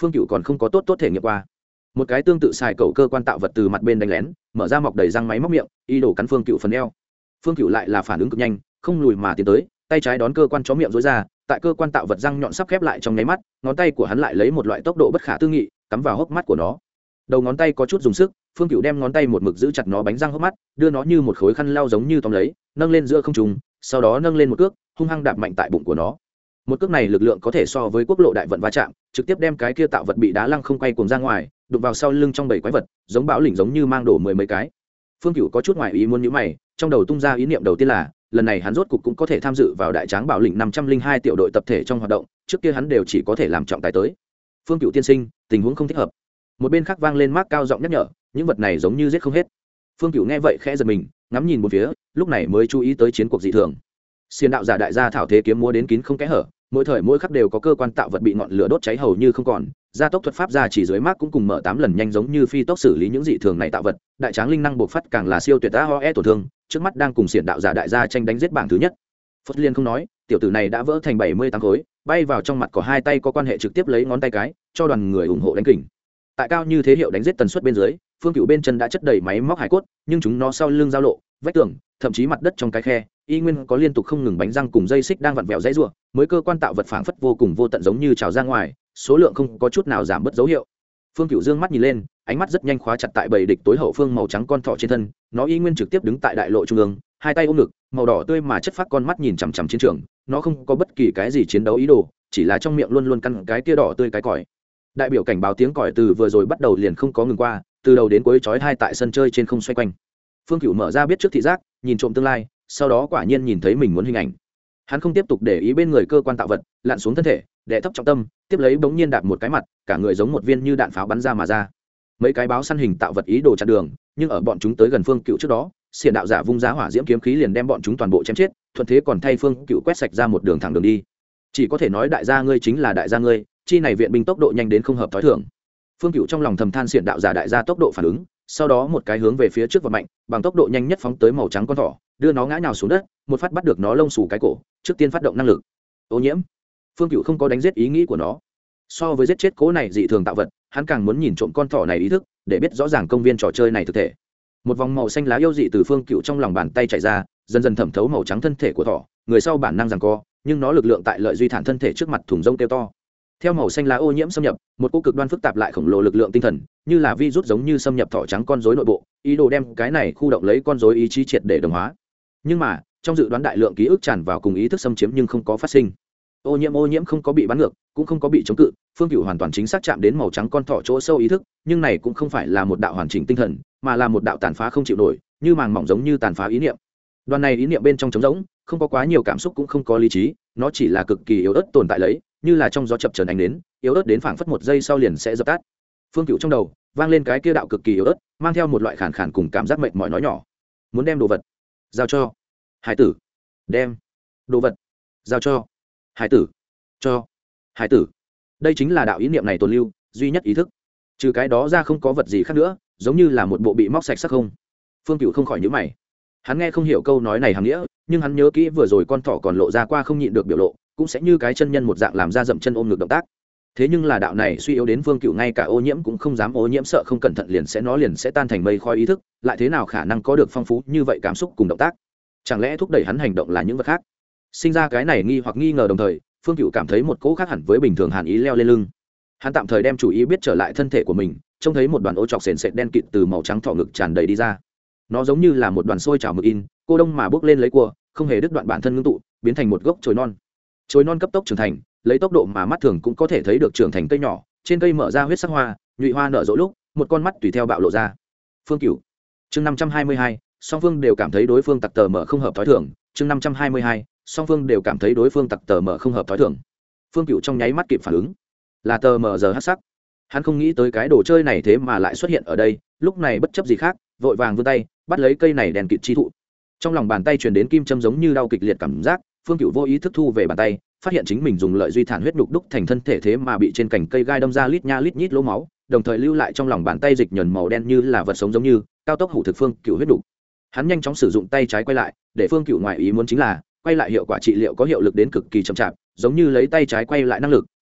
Phương Cựu còn không có tốt thể nghiệm qua. Một cái tương tự xài cầu cơ quan tạo vật từ mặt bên đánh lén, mở ra mọc đầy răng máy móc miệng, y đổ cắn Phương Cựu phần eo. Phương Cựu lại là phản ứng cực nhanh, không lùi mà tiến tới, tay trái đón cơ quan chó miệng rối ra, tại cơ quan tạo vật răng nhọn sắp khép lại trong nháy mắt, ngón tay của hắn lại lấy một loại tốc độ bất khả tư nghị cắm vào hốc mắt của nó. Đầu ngón tay có chút dùng sức, Phương Cựu đem ngón tay một mực giữ chặt nó bánh răng hốc mắt, đưa nó như một khối khăn lau giống như tóm lấy, nâng lên giữa không trung, sau đó nâng lên một cước, hung hăng đạp mạnh tại bụng của nó. Một cước này lực lượng có thể so với quốc lộ đại vận va chạm, trực tiếp đem cái kia tạo vật bị đá lăng không quay cuồng ra ngoài, đụng vào sau lưng trong bầy quái vật, giống bão lỉnh giống như mang đổ mười mấy cái. Phương Cựu có chút ngoài ý muốn nhíu mày, trong đầu tung ra ý niệm đầu tiên là, lần này hắn rốt cục cũng có thể tham dự vào đại tráng bảo lĩnh 502 tiểu đội tập thể trong hoạt động, trước kia hắn đều chỉ có thể làm trọng tài tới. Phương Cựu tiên sinh, tình huống không thích hợp. Một bên khác vang lên mác cao giọng nhắc nhở, những vật này giống như giết không hết. Phương Cựu nghe vậy khẽ giật mình, ngắm nhìn một phía, lúc này mới chú ý tới chiến cuộc dị thường. Xiên đạo giả đại gia thảo thế kiếm múa đến kín không kẽ hở, mỗi thời mỗi khắc đều có cơ quan tạo vật bị ngọn lửa đốt cháy hầu như không còn. Gia tốc thuật pháp ra chỉ dưới mác cũng cùng mở 8 lần nhanh giống như phi tốc xử lý những dị thường này tạo vật. Đại tráng linh năng bộc phát càng là siêu tuyệt AOE tổn thương, trước mắt đang cùng xiển đạo giả đại gia tranh đánh giết bảng thứ nhất. Phất Liên không nói, tiểu tử này đã vỡ thành 78 khối, bay vào trong mặt có hai tay có quan hệ trực tiếp lấy ngón tay cái, cho đoàn người ủng hộ đánh kình. Tại cao như thế hiệu đánh giết tần suất bên dưới, Phương Cựu bên chân đã chất đầy máy móc hải cốt, nhưng chúng nó sau lưng giao lộ, vách tường, thậm chí mặt đất trong cái khe, y nguyên có liên tục không ngừng bánh răng cùng dây xích đang vặn vẹo dãy rủa, mới cơ quan tạo vật phảng phất vô cùng vô tận giống như trào ra ngoài, số lượng không có chút nào giảm bớt dấu hiệu. Phương Cựu dương mắt nhìn lên, ánh mắt rất nhanh khóa chặt tại bầy địch tối hậu phương màu trắng con thỏ trên thân, nó y nguyên trực tiếp đứng tại đại lộ trung ương, hai tay ôm ngực, màu đỏ tươi mà chất phác con mắt nhìn chằm chằm chiến trường, nó không có bất kỳ cái gì chiến đấu ý đồ, chỉ là trong miệng luôn luôn căn cái tia đỏ tươi cái còi. Đại biểu cảnh báo tiếng còi từ vừa rồi bắt đầu liền không có ngừng qua, từ đầu đến cuối chói tai tại sân chơi trên không xoay quanh. Phương Cựu mở ra biết trước thị giác, nhìn trộm tương lai, sau đó quả nhiên nhìn thấy mình muốn hình ảnh. Hắn không tiếp tục để ý bên người cơ quan tạo vật, lặn xuống thân thể, đệ thấp trọng tâm, tiếp lấy bỗng nhiên đạp một cái mặt, cả người giống một viên như đạn pháo bắn ra mà ra. Mấy cái báo săn hình tạo vật ý đồ chặn đường, nhưng ở bọn chúng tới gần Phương Cựu trước đó, xiển đạo giả vung giá hỏa diễm kiếm khí liền đem bọn chúng toàn bộ chém chết, thuận thế còn thay Phương Cựu quét sạch ra một đường thẳng đường đi. Chỉ có thể nói đại gia ngươi chính là đại gia ngươi, chi này viện binh tốc độ nhanh đến không hợp thói thường. Phương Cựu trong lòng thầm than xiển đạo giả đại gia tốc độ phản ứng, sau đó một cái hướng về phía trước và mạnh, bằng tốc độ nhanh nhất phóng tới màu trắng con thỏ, đưa nó ngã nhào xuống đất, một phát bắt được nó lông xù cái cổ, trước tiên phát động năng lực ô nhiễm. Phương Cựu không có đánh giết ý nghĩ của nó, so với giết chết cố này dị thường tạo vật, hắn càng muốn nhìn trộm con thỏ này ý thức, để biết rõ ràng công viên trò chơi này thực thể. Một vòng màu xanh lá yêu dị từ Phương Cựu trong lòng bàn tay chạy ra, dần dần thẩm thấu màu trắng thân thể của thỏ, người sau bản năng giằng co, nhưng nó lực lượng tại lợi duy thản thân thể trước mặt thùng rông kêu to. Theo màu xanh lá ô nhiễm xâm nhập, một cỗ cực đoan phức tạp lại khổng lồ lực lượng tinh thần, như là virus giống như xâm nhập thỏ trắng con rối nội bộ, ý đồ đem cái này khu động lấy con rối ý chí triệt để đồng hóa. Nhưng mà, trong dự đoán đại lượng ký ức tràn vào cùng ý thức xâm chiếm nhưng không có phát sinh. Ô nhiễm không có bị bắn ngược, cũng không có bị chống cự, Phương Cựu hoàn toàn chính xác chạm đến màu trắng con thỏ chỗ sâu ý thức, nhưng này cũng không phải là một đạo hoàn chỉnh tinh thần, mà là một đạo tàn phá không chịu nổi, như màng mỏng giống như tàn phá ý niệm. Đoàn này ý niệm bên trong trống rỗng, không có quá nhiều cảm xúc cũng không có lý trí, nó chỉ là cực kỳ yếu ớt tồn tại lấy, như là trong gió chập chờn ánh đến, yếu ớt đến phảng phất một giây sau liền sẽ dập tắt. Phương Cựu trong đầu vang lên cái kia đạo cực kỳ yếu ớt, mang theo một loại khàn khàn cùng cảm giác mệt mỏi nói nhỏ: muốn đem đồ vật giao cho hải tử, đem đồ vật giao cho hải tử, cho hải tử. Đây chính là đạo ý niệm này tồn lưu duy nhất ý thức, trừ cái đó ra không có vật gì khác nữa, giống như là một bộ bị móc sạch sắc không. Phương Cựu không khỏi nhíu mày, hắn nghe không hiểu câu nói này hàm nghĩa, nhưng hắn nhớ kỹ vừa rồi con thỏ còn lộ ra qua không nhịn được biểu lộ, cũng sẽ như cái chân nhân một dạng làm ra dậm chân ôm ngực động tác. Thế nhưng là đạo này suy yếu đến Phương Cựu ngay cả ô nhiễm cũng không dám ô nhiễm, sợ không cẩn thận liền sẽ tan thành mây khói ý thức, lại thế nào khả năng có được phong phú như vậy cảm xúc cùng động tác? Chẳng lẽ thúc đẩy hắn hành động là những vật khác? Sinh ra cái này nghi hoặc nghi ngờ đồng thời, Phương Cựu cảm thấy một cỗ khác hẳn với bình thường hàn ý leo lên lưng. Hắn tạm thời đem chủ ý biết trở lại thân thể của mình, trông thấy một đoàn ô chọc sền sệt đen kịt từ màu trắng thỏ ngực tràn đầy đi ra. Nó giống như là một đoàn sôi trào mực in, cô đông mà bước lên lấy cua, không hề đứt đoạn bản thân ngưng tụ, biến thành một gốc chồi non. Chồi non cấp tốc trưởng thành, lấy tốc độ mà mắt thường cũng có thể thấy được trưởng thành cây nhỏ, trên cây mở ra huyết sắc hoa, nhụy hoa nở rộ lúc, một con mắt tùy theo bạo lộ ra. Phương Cựu. Chương 522, song phương đều cảm thấy đối phương tặc tờ mở không hợp thói thường. Chương 522, song phương đều cảm thấy đối phương tặc tờ mở không hợp thói thường. Phương Cựu trong nháy mắt kịp phản ứng, là tờ mở giờ hắc sắc. Hắn không nghĩ tới cái đồ chơi này thế mà lại xuất hiện ở đây, lúc này bất chấp gì khác, vội vàng vươn tay, bắt lấy cây này đèn kịt chi thụ. Trong lòng bàn tay truyền đến kim châm giống như đau kịch liệt cảm giác, Phương Cựu vô ý thức thu về bàn tay, phát hiện chính mình dùng lợi duy thản huyết nhục đúc thành thân thể thế mà bị trên cành cây gai đâm ra lít nha lít nhít lỗ máu, đồng thời lưu lại trong lòng bàn tay dịch nhờn màu đen như là vật sống giống như cao tốc hủ thực Phương Cựu huyết nhục. Hắn nhanh chóng sử dụng tay trái quay lại, để Phương Cựu ngoài ý muốn chính là quay lại hiệu quả trị liệu có hiệu lực đến cực kỳ chậm chạp, giống như lấy tay trái quay lại năng lực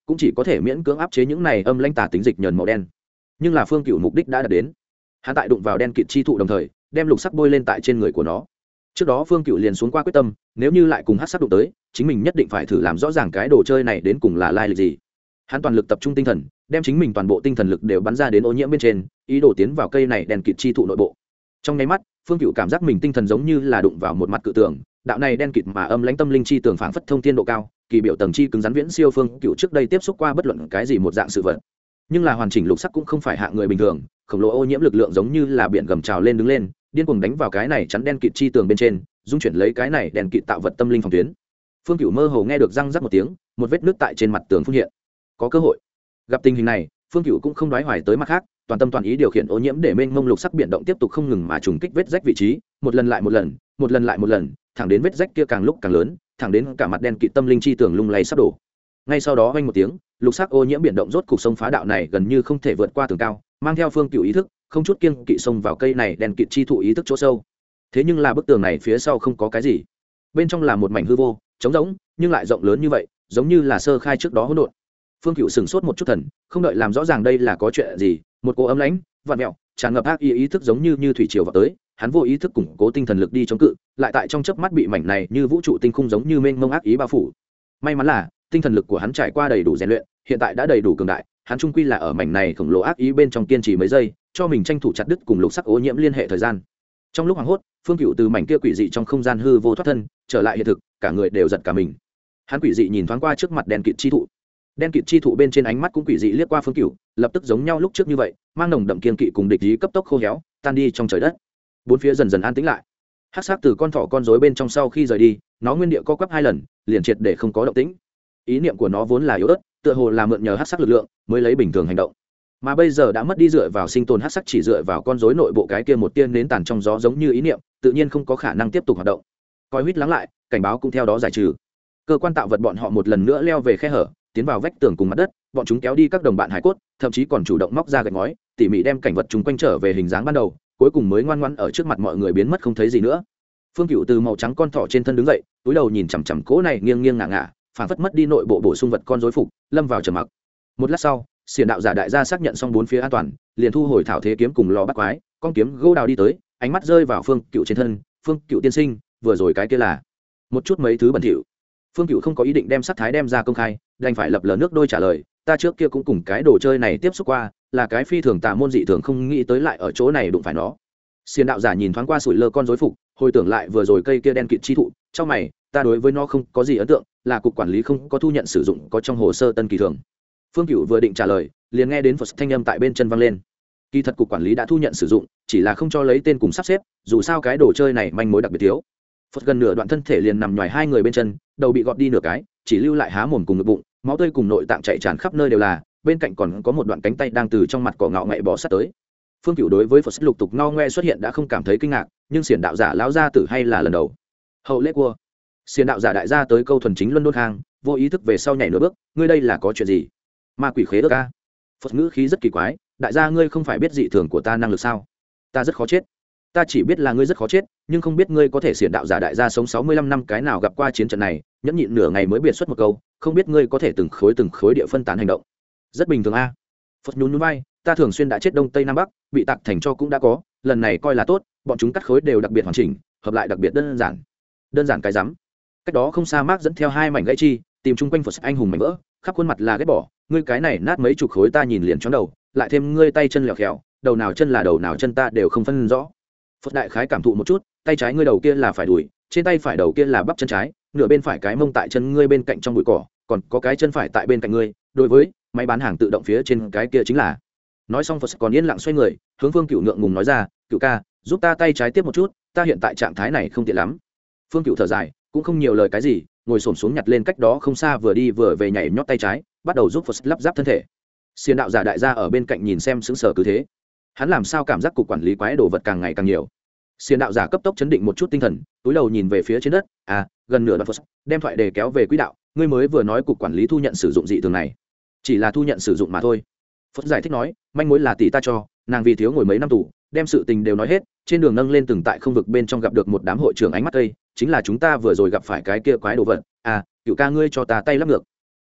cũng chỉ có thể miễn cưỡng áp chế những này âm lãnh tà tính dịch nhờn màu đen. Nhưng là Phương Cựu mục đích đã đạt đến. Hắn tại đụng vào đen kịt chi thụ đồng thời đem lục sắc bôi lên tại trên người của nó. Trước đó Phương Cựu liền xuống qua quyết tâm, nếu như lại cùng hắc sắc đụng tới, chính mình nhất định phải thử làm rõ ràng cái đồ chơi này đến cùng là lai lịch gì. Hắn toàn lực tập trung tinh thần, đem chính mình toàn bộ tinh thần lực đều bắn ra đến ô nhiễm bên trên, ý đồ tiến vào cây này đen kịt chi thụ nội bộ. Trong nháy mắt, Phương Cựu cảm giác mình tinh thần giống như là đụng vào một mặt cự tường, đạo này đen kịt mà âm lãnh tâm linh chi tường phảng phất thông thiên độ cao, kỳ biểu tầng chi cứng rắn viễn siêu Phương Cựu trước đây tiếp xúc qua bất luận cái gì một dạng sự vật. Nhưng là hoàn chỉnh lục sắc cũng không phải hạng người bình thường, khổng lồ ô nhiễm lực lượng giống như là biển gầm trào lên đứng lên, điên cuồng đánh vào cái này chắn đen kịt chi tường bên trên, dung chuyển lấy cái này đen kịt tạo vật tâm linh phòng tuyến. Phương Cựu mơ hồ nghe được răng rắc một tiếng, một vết nước tại trên mặt tường phun hiện. Có cơ hội. Gặp tình hình này, Phương Cựu cũng không đoái hoài tới mặt khác, toàn tâm toàn ý điều khiển ô nhiễm để mênh mông lục sắc biển động tiếp tục không ngừng mà trùng kích vết rách vị trí, một lần lại một lần, một lần lại một lần, thẳng đến vết rách kia càng lúc càng lớn, thẳng đến cả mặt đen kịt tâm linh chi tường lung lay sắp đổ. Ngay sau đó vang một tiếng, lục sắc ô nhiễm biển động rốt cục sông phá đạo này gần như không thể vượt qua tường cao, mang theo Phương Cựu ý thức, không chút kiêng kỵ xông vào cây này đen kịt chi thụ ý thức chỗ sâu. Thế nhưng là bức tường này phía sau không có cái gì, bên trong là một mảnh hư vô, trống rỗng, nhưng lại rộng lớn như vậy, giống như là sơ khai trước đó hỗn độn. Phương Cựu sửng sốt một chút thần, không đợi làm rõ ràng đây là có chuyện gì, một cỗ ấm lãnh, vặn vẹo, tràn ngập ác ý thức giống như thủy triều vào tới, hắn vô ý thức củng cố tinh thần lực đi chống cự, lại tại trong chớp mắt bị mảnh này như vũ trụ tinh khung giống như mênh mông ác ý bao phủ. May mắn là tinh thần lực của hắn trải qua đầy đủ rèn luyện, hiện tại đã đầy đủ cường đại, hắn trung quy là ở mảnh này khổng lồ ác ý bên trong kiên trì mấy giây, cho mình tranh thủ chặt đứt cùng lục sắc ô nhiễm liên hệ thời gian. Trong lúc hoảng hốt, Phương Cựu từ mảnh kia quỷ dị trong không gian hư vô thoát thân, trở lại hiện thực, cả người đều giật cả mình. Hắn quỷ dị nhìn thoáng qua trước mặt đen kịt chi thụ. Đen kịt chi thụ bên trên ánh mắt cũng quỷ dị liếc qua Phương Cựu, lập tức giống nhau lúc trước như vậy, mang nồng đậm kiên kỵ cùng địch ý cấp tốc khô héo, tan đi trong trời đất. Bốn phía dần dần an tĩnh lại. Hắc sắc từ con thỏ con rối bên trong sau khi rời đi, nó nguyên địa co quắp hai lần, liền triệt để không có động tĩnh. Ý niệm của nó vốn là yếu ớt, tựa hồ là mượn nhờ hắc sắc lực lượng mới lấy bình thường hành động, mà bây giờ đã mất đi dựa vào sinh tồn hắc sắc, chỉ dựa vào con rối nội bộ cái kia một tia nến tàn trong gió giống như ý niệm, tự nhiên không có khả năng tiếp tục hoạt động. Coi huýt lắng lại, cảnh báo cũng theo đó giải trừ. Cơ quan tạo vật bọn họ một lần nữa leo về khe hở, tiến vào vách tường cùng mặt đất, bọn chúng kéo đi các đồng bạn hải cốt, thậm chí còn chủ động móc ra gạch ngói, tỉ mỉ đem cảnh vật chúng quanh trở về hình dáng ban đầu, cuối cùng mới ngoan ngoãn ở trước mặt mọi người biến mất không thấy gì nữa. Phương Cựu từ màu trắng con thỏ trên thân đứng dậy, túi đầu nhìn chằm chằm cỗ này nghiêng nghiêng ngả ngả, phản phất mất đi nội bộ bổ sung vật con rối phục, lâm vào trầm mặc. Một lát sau, xiển đạo giả đại gia xác nhận xong bốn phía an toàn, liền thu hồi thảo thế kiếm cùng lò bắt quái, con kiếm gỗ đào đi tới, ánh mắt rơi vào Phương Cựu trên thân. Phương Cựu tiên sinh, vừa rồi cái kia là một chút mấy thứ bẩn thỉu. Phương Cựu không có ý định đem sát thái đem ra công khai, đành phải lập lờ nước đôi trả lời, ta trước kia cũng cùng cái đồ chơi này tiếp xúc qua, là cái phi thường tà môn dị thường, không nghĩ tới lại ở chỗ này đụng phải nó. Xiển đạo giả nhìn thoáng qua sủi lơ con rối phục, hồi tưởng lại vừa rồi cây kia đen kịt chi thụ, trong mày, ta đối với nó không có gì ấn tượng, là cục quản lý không có thu nhận sử dụng có trong hồ sơ tân kỳ thường. Phương Cựu vừa định trả lời, liền nghe đến Phật thanh âm tại bên chân vang lên. Kỳ thật cục quản lý đã thu nhận sử dụng, chỉ là không cho lấy tên cùng sắp xếp, dù sao cái đồ chơi này manh mối đặc biệt thiếu. Phật gần nửa đoạn thân thể liền nằm nhoài hai người bên chân, đầu bị gọt đi nửa cái, chỉ lưu lại há mồm cùng ngực bụng, máu tươi cùng nội tạng chảy tràn khắp nơi đều là, bên cạnh còn có một đoạn cánh tay đang từ trong mặt cỏ ngạo ngậy bò sát tới. Phương Cựu đối với Phật lục tục ngao ngoe xuất hiện đã không cảm thấy kinh ngạc, nhưng xiển đạo giả lão gia tử hay là lần đầu. Hậu lễ cua. Xiển đạo giả đại gia tới câu thuần chính luân đôn khang, vô ý thức về sau nhảy nửa bước, ngươi đây là có chuyện gì? Ma quỷ khế ước a. Phật ngữ khí rất kỳ quái, đại gia ngươi không phải biết dị thường của ta năng lực sao? Ta rất khó chết. Ta chỉ biết là ngươi rất khó chết, nhưng không biết ngươi có thể xiển đạo giả đại gia sống 65 năm cái nào gặp qua chiến trận này, nhẫn nhịn nửa ngày mới biệt xuất một câu, không biết ngươi có thể từng khối địa phân tán hành động. Rất bình thường a. Phật nhún nhún vai, ta thường xuyên đã chết đông tây nam bắc, bị tạc thành cho cũng đã có, lần này coi là tốt, bọn chúng cắt khối đều đặc biệt hoàn chỉnh, hợp lại đặc biệt đơn giản. Đơn giản cái rắm. Cách đó không xa Mark dẫn theo hai mảnh gãy chi, tìm chung quanh Phật anh hùng mảnh vỡ, khắp khuôn mặt là ghét bỏ, ngươi cái này nát mấy chục khối ta nhìn liền chóng đầu, lại thêm ngươi tay chân lẹo khẹo, đầu nào chân là đầu nào chân ta đều không phân rõ. Phật đại khái cảm thụ một chút, tay trái ngươi đầu kia là phải đùi, trên tay phải đầu kia là bắp chân trái, nửa bên phải cái mông tại chân ngươi bên cạnh trong bụi cỏ, còn có cái chân phải tại bên cạnh ngươi, đối với máy bán hàng tự động phía trên cái kia chính là. Nói xong Phật còn yên lặng xoay người, hướng Phương Cựu ngượng ngùng nói ra, Cựu ca, giúp ta tay trái tiếp một chút, ta hiện tại trạng thái này không tiện lắm. Phương Cựu thở dài, cũng không nhiều lời cái gì, ngồi xổm xuống nhặt lên cách đó không xa vừa đi vừa về nhảy nhót tay trái, bắt đầu giúp Phật lắp ráp thân thể. Xiển đạo giả đại gia ở bên cạnh nhìn xem sững sờ cứ thế, hắn làm sao cảm giác cục quản lý quái đồ vật càng ngày càng nhiều. Xiển đạo giả cấp tốc chấn định một chút tinh thần, túi đầu nhìn về phía trên đất, gần nửa đoạn Phật đem thoại đề kéo về quỹ đạo, ngươi mới vừa nói cục quản lý thu nhận sử dụng dị thường này, chỉ là thu nhận sử dụng mà thôi. Phật giải thích nói, manh mối là tỷ ta cho, nàng vì thiếu ngồi mấy năm tù, đem sự tình đều nói hết, trên đường nâng lên từng tại không vực bên trong gặp được một đám hội trưởng ánh mắt cây, chính là chúng ta vừa rồi gặp phải cái kia quái đồ vật. Cựu ca ngươi cho ta tay lắp ngược.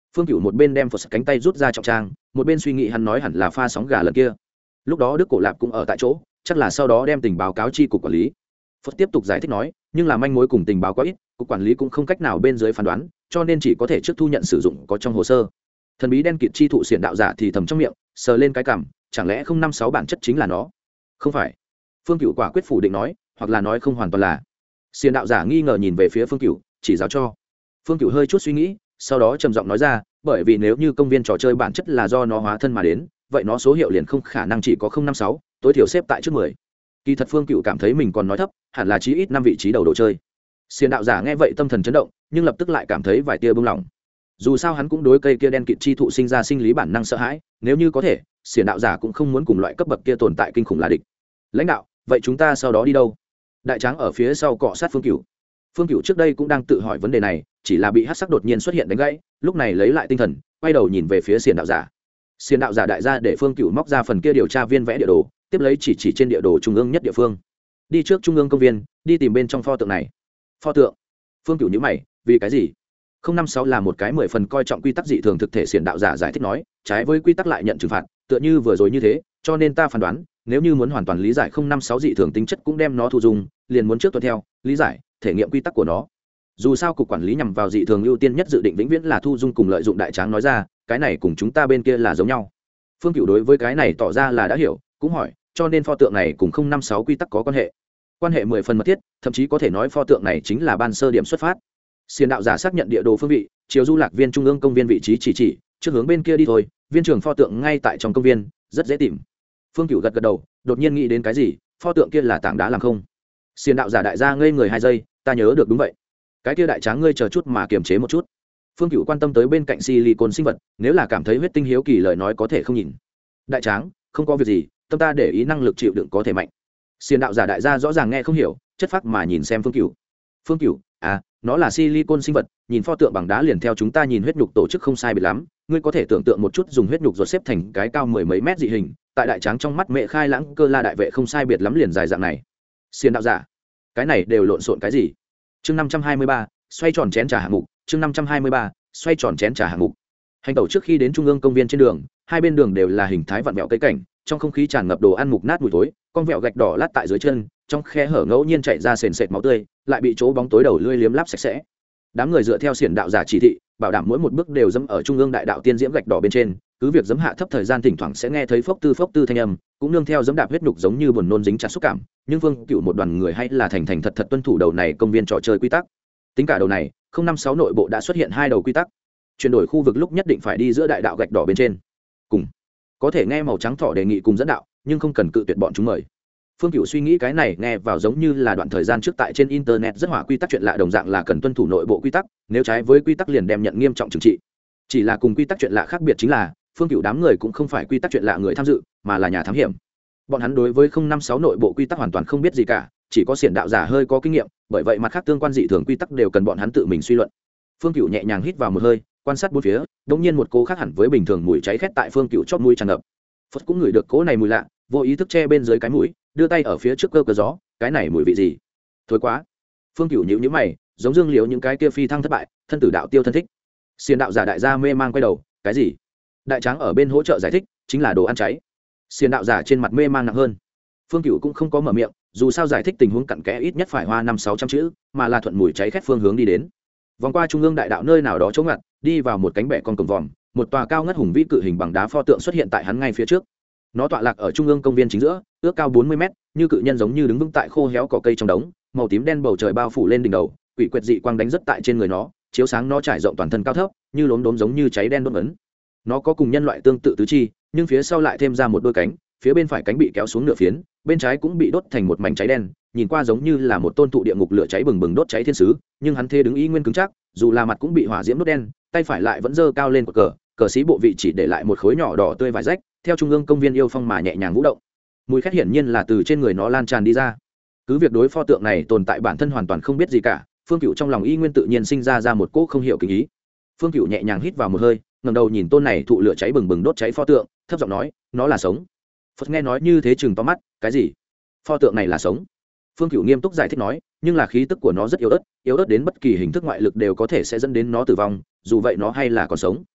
Phương Cửu một bên đem Phật cánh tay rút ra trọng trang, một bên suy nghĩ hắn nói hẳn là pha sóng gà lần kia. Lúc đó Đức Cổ Lạp cũng ở tại chỗ, chắc là sau đó đem tình báo cáo chi cục quản lý. Phật tiếp tục giải thích nói, nhưng là manh mối cùng tình báo quá ít, cục quản lý cũng không cách nào bên dưới phán đoán, cho nên chỉ có thể trước thu nhận sử dụng có trong hồ sơ. Thần bí đen kịt chi thụ xiển đạo giả thì thầm trong miệng, sờ lên cái cằm, chẳng lẽ 056 bản chất chính là nó? Không phải. Phương Cửu quả quyết phủ định nói, hoặc là nói không hoàn toàn là. Xiển đạo giả nghi ngờ nhìn về phía Phương Cửu, chỉ giáo cho. Phương Cửu hơi chút suy nghĩ, sau đó trầm giọng nói ra, bởi vì nếu như công viên trò chơi bản chất là do nó hóa thân mà đến, vậy nó số hiệu liền không khả năng chỉ có 056, tối thiểu xếp tại trước 10. Kỳ thật Phương Cửu cảm thấy mình còn nói thấp, hẳn là chí ít 5 vị trí đầu đồ chơi. Xiển đạo giả nghe vậy tâm thần chấn động, nhưng lập tức lại cảm thấy vài tia bừng lòng. Dù sao hắn cũng đối cây kia đen kịt chi thụ sinh ra sinh lý bản năng sợ hãi, nếu như có thể, xiển đạo giả cũng không muốn cùng loại cấp bậc kia tồn tại kinh khủng là địch. Lãnh đạo, vậy chúng ta sau đó đi đâu? Đại tráng ở phía sau cọ sát Phương Cửu. Phương Cửu trước đây cũng đang tự hỏi vấn đề này, chỉ là bị hắc sắc đột nhiên xuất hiện đánh gãy, lúc này lấy lại tinh thần, quay đầu nhìn về phía xiển đạo giả. Xiển đạo giả đại gia để Phương Cửu móc ra phần kia điều tra viên vẽ địa đồ, tiếp lấy chỉ trên địa đồ trung ương nhất địa phương. Đi trước trung ương công viên, đi tìm bên trong pho tượng này. Pho tượng? Phương Cửu nhíu mày, vì cái gì? 056 là một cái 10 phần coi trọng quy tắc dị thường thực thể, xiển đạo giả giải thích nói, trái với quy tắc lại nhận trừng phạt, tựa như vừa rồi như thế, cho nên ta phán đoán, nếu như muốn hoàn toàn lý giải 056 dị thường tính chất cũng đem nó thu dung, liền muốn trước tuân theo, lý giải, thể nghiệm quy tắc của nó. Dù sao cục quản lý nhằm vào dị thường ưu tiên nhất dự định vĩnh viễn là thu dung cùng lợi dụng. Đại tráng nói ra, cái này cùng chúng ta bên kia là giống nhau. Phương Cửu đối với cái này tỏ ra là đã hiểu, cũng hỏi, cho nên pho tượng này cùng 056 quy tắc có quan hệ 10 phần mật thiết, thậm chí có thể nói pho tượng này chính là ban sơ điểm xuất phát. Xiển đạo giả xác nhận địa đồ phương vị, chiều du lạc viên trung ương công viên vị trí chỉ trước hướng bên kia đi thôi, viên trường pho tượng ngay tại trong công viên, rất dễ tìm. Phương Cửu gật đầu, đột nhiên nghĩ đến cái gì, pho tượng kia là tảng đá làm không? Xiển đạo giả đại gia ngây người 2 giây, ta nhớ được đúng vậy. Cái kia đại tráng ngươi chờ chút mà kiềm chế một chút. Phương Cửu quan tâm tới bên cạnh silicon sinh vật, nếu là cảm thấy huyết tinh hiếu kỳ lời nói có thể không nhìn. Đại tráng, không có việc gì, tâm ta để ý năng lực chịu đựng có thể mạnh. Xiển đạo giả đại gia rõ ràng nghe không hiểu, chất phác mà nhìn xem Phương Cửu. Phương Cửu, à, nó là silicon sinh vật, nhìn pho tượng bằng đá liền theo chúng ta nhìn huyết nhục tổ chức không sai biệt lắm, ngươi có thể tưởng tượng một chút dùng huyết nhục ruột xếp thành cái cao 10 mấy mét dị hình, tại đại tráng trong mắt mẹ khai lãng cơ la đại vệ không sai biệt lắm liền dài dạng này. Xiển đạo giả, cái này đều lộn xộn cái gì? Chương 523, xoay tròn chén trà hạng mục, chương 523, xoay tròn chén trà hạng mục. Hành tẩu trước khi đến trung ương công viên trên đường, hai bên đường đều là hình thái vặn vẹo cây cảnh, trong không khí tràn ngập đồ ăn mục nát mùi thối, con vẹo gạch đỏ lát tại dưới chân, trong khe hở ngẫu nhiên chạy ra sền sệt máu tươi, lại bị chỗ bóng tối đầu lưỡi liếm láp sạch sẽ. Đám người dựa theo xiển đạo giả chỉ thị, bảo đảm mỗi một bước đều dẫm ở trung ương đại đạo tiên diễm gạch đỏ bên trên, cứ việc dẫm hạ thấp thời gian thỉnh thoảng sẽ nghe thấy phốc tư thanh âm, cũng nương theo dẫm đạp huyết nhục giống như buồn nôn dính chặt xúc cảm, nhưng Vương Cửu một đoàn người hay là thành thật tuân thủ đầu này công viên trò chơi quy tắc. Tính cả đầu này, 056 nội bộ đã xuất hiện 2 đầu quy tắc. Chuyển đổi khu vực lúc nhất định phải đi giữa đại đạo gạch đỏ bên trên. Cùng có thể nghe màu trắng thỏ đề nghị cùng dẫn đạo, nhưng không cần cự tuyệt bọn chúng mời. Phương Cửu suy nghĩ cái này nghe vào giống như là đoạn thời gian trước tại trên internet rất hỏa quy tắc chuyện lạ đồng dạng, là cần tuân thủ nội bộ quy tắc, nếu trái với quy tắc liền đem nhận nghiêm trọng trừng trị. Chỉ là cùng quy tắc chuyện lạ khác biệt chính là, Phương Cửu đám người cũng không phải quy tắc chuyện lạ người tham dự, mà là nhà thám hiểm. Bọn hắn đối với 056 nội bộ quy tắc hoàn toàn không biết gì cả, chỉ có xiển đạo giả hơi có kinh nghiệm, bởi vậy mặt khác tương quan dị thường quy tắc đều cần bọn hắn tự mình suy luận. Phương Cửu nhẹ nhàng hít vào một hơi, quan sát bốn phía, đột nhiên một cô khác hẳn với bình thường mùi cháy khét tại Phương Cửu chóp mũi tràn ngập. Phật cũng ngửi được cỗ này mùi lạ, vô ý thức che bên dưới cái mũi, đưa tay ở phía trước cơ gió, cái này mùi vị gì? Thối quá. Phương Cửu nhíu nhíu mày, giống dương liễu những cái kia phi thăng thất bại, thân tử đạo tiêu thân thích. Xiển đạo giả đại gia mê mang quay đầu, cái gì? Đại tráng ở bên hỗ trợ giải thích, chính là đồ ăn cháy. Xiển đạo giả trên mặt mê mang nặng hơn. Phương Cửu cũng không có mở miệng, dù sao giải thích tình huống cặn kẽ ít nhất phải hoa 500-600 chữ, mà là thuận mùi cháy khét phương hướng đi đến. Vòng qua trung ương đại đạo nơi nào đó chống ngặt, đi vào một cánh bẻ con cổng vòm, một tòa cao ngất hùng vĩ cự hình bằng đá pho tượng xuất hiện tại hắn ngay phía trước. Nó tọa lạc ở trung ương công viên chính giữa, ước cao 40 mét, như cự nhân giống như đứng vững tại khô héo cỏ cây trong đống, màu tím đen bầu trời bao phủ lên đỉnh đầu, quỷ quyệt dị quang đánh rất tại trên người nó, chiếu sáng nó trải rộng toàn thân cao thấp, như lốm đốm giống như cháy đen đốt ấn. Nó có cùng nhân loại tương tự tứ chi, nhưng phía sau lại thêm ra một đôi cánh, phía bên phải cánh bị kéo xuống nửa phiến, bên trái cũng bị đốt thành một mảnh cháy đen, nhìn qua giống như là một tôn thụ địa ngục lửa cháy bừng bừng đốt cháy thiên sứ, nhưng hắn thê đứng y nguyên cứng chắc, dù là mặt cũng bị hỏa diễm đốt đen, tay phải lại vẫn giơ cao lên một cờ sĩ bộ vị chỉ để lại một khối nhỏ đỏ tươi vài rách, theo trung ương công viên yêu phong mà nhẹ nhàng vũ động. Mùi khét hiển nhiên là từ trên người nó lan tràn đi ra. Cứ việc đối pho tượng này tồn tại bản thân hoàn toàn không biết gì cả, Phương Cửu trong lòng y nguyên tự nhiên sinh ra một cỗ không hiểu kinh ý. Phương Cửu nhẹ nhàng hít vào một hơi, ngẩng đầu nhìn tôn này thụ lửa cháy bừng bừng đốt cháy pho tượng, thấp giọng nói, nó là sống. Phật nghe nói như thế chừng to mắt, cái gì? Pho tượng này là sống? Phương Cửu nghiêm túc giải thích nói, nhưng là khí tức của nó rất yếu ớt đến bất kỳ hình thức ngoại lực đều có thể sẽ dẫn đến nó tử vong, dù vậy nó hay là còn sống.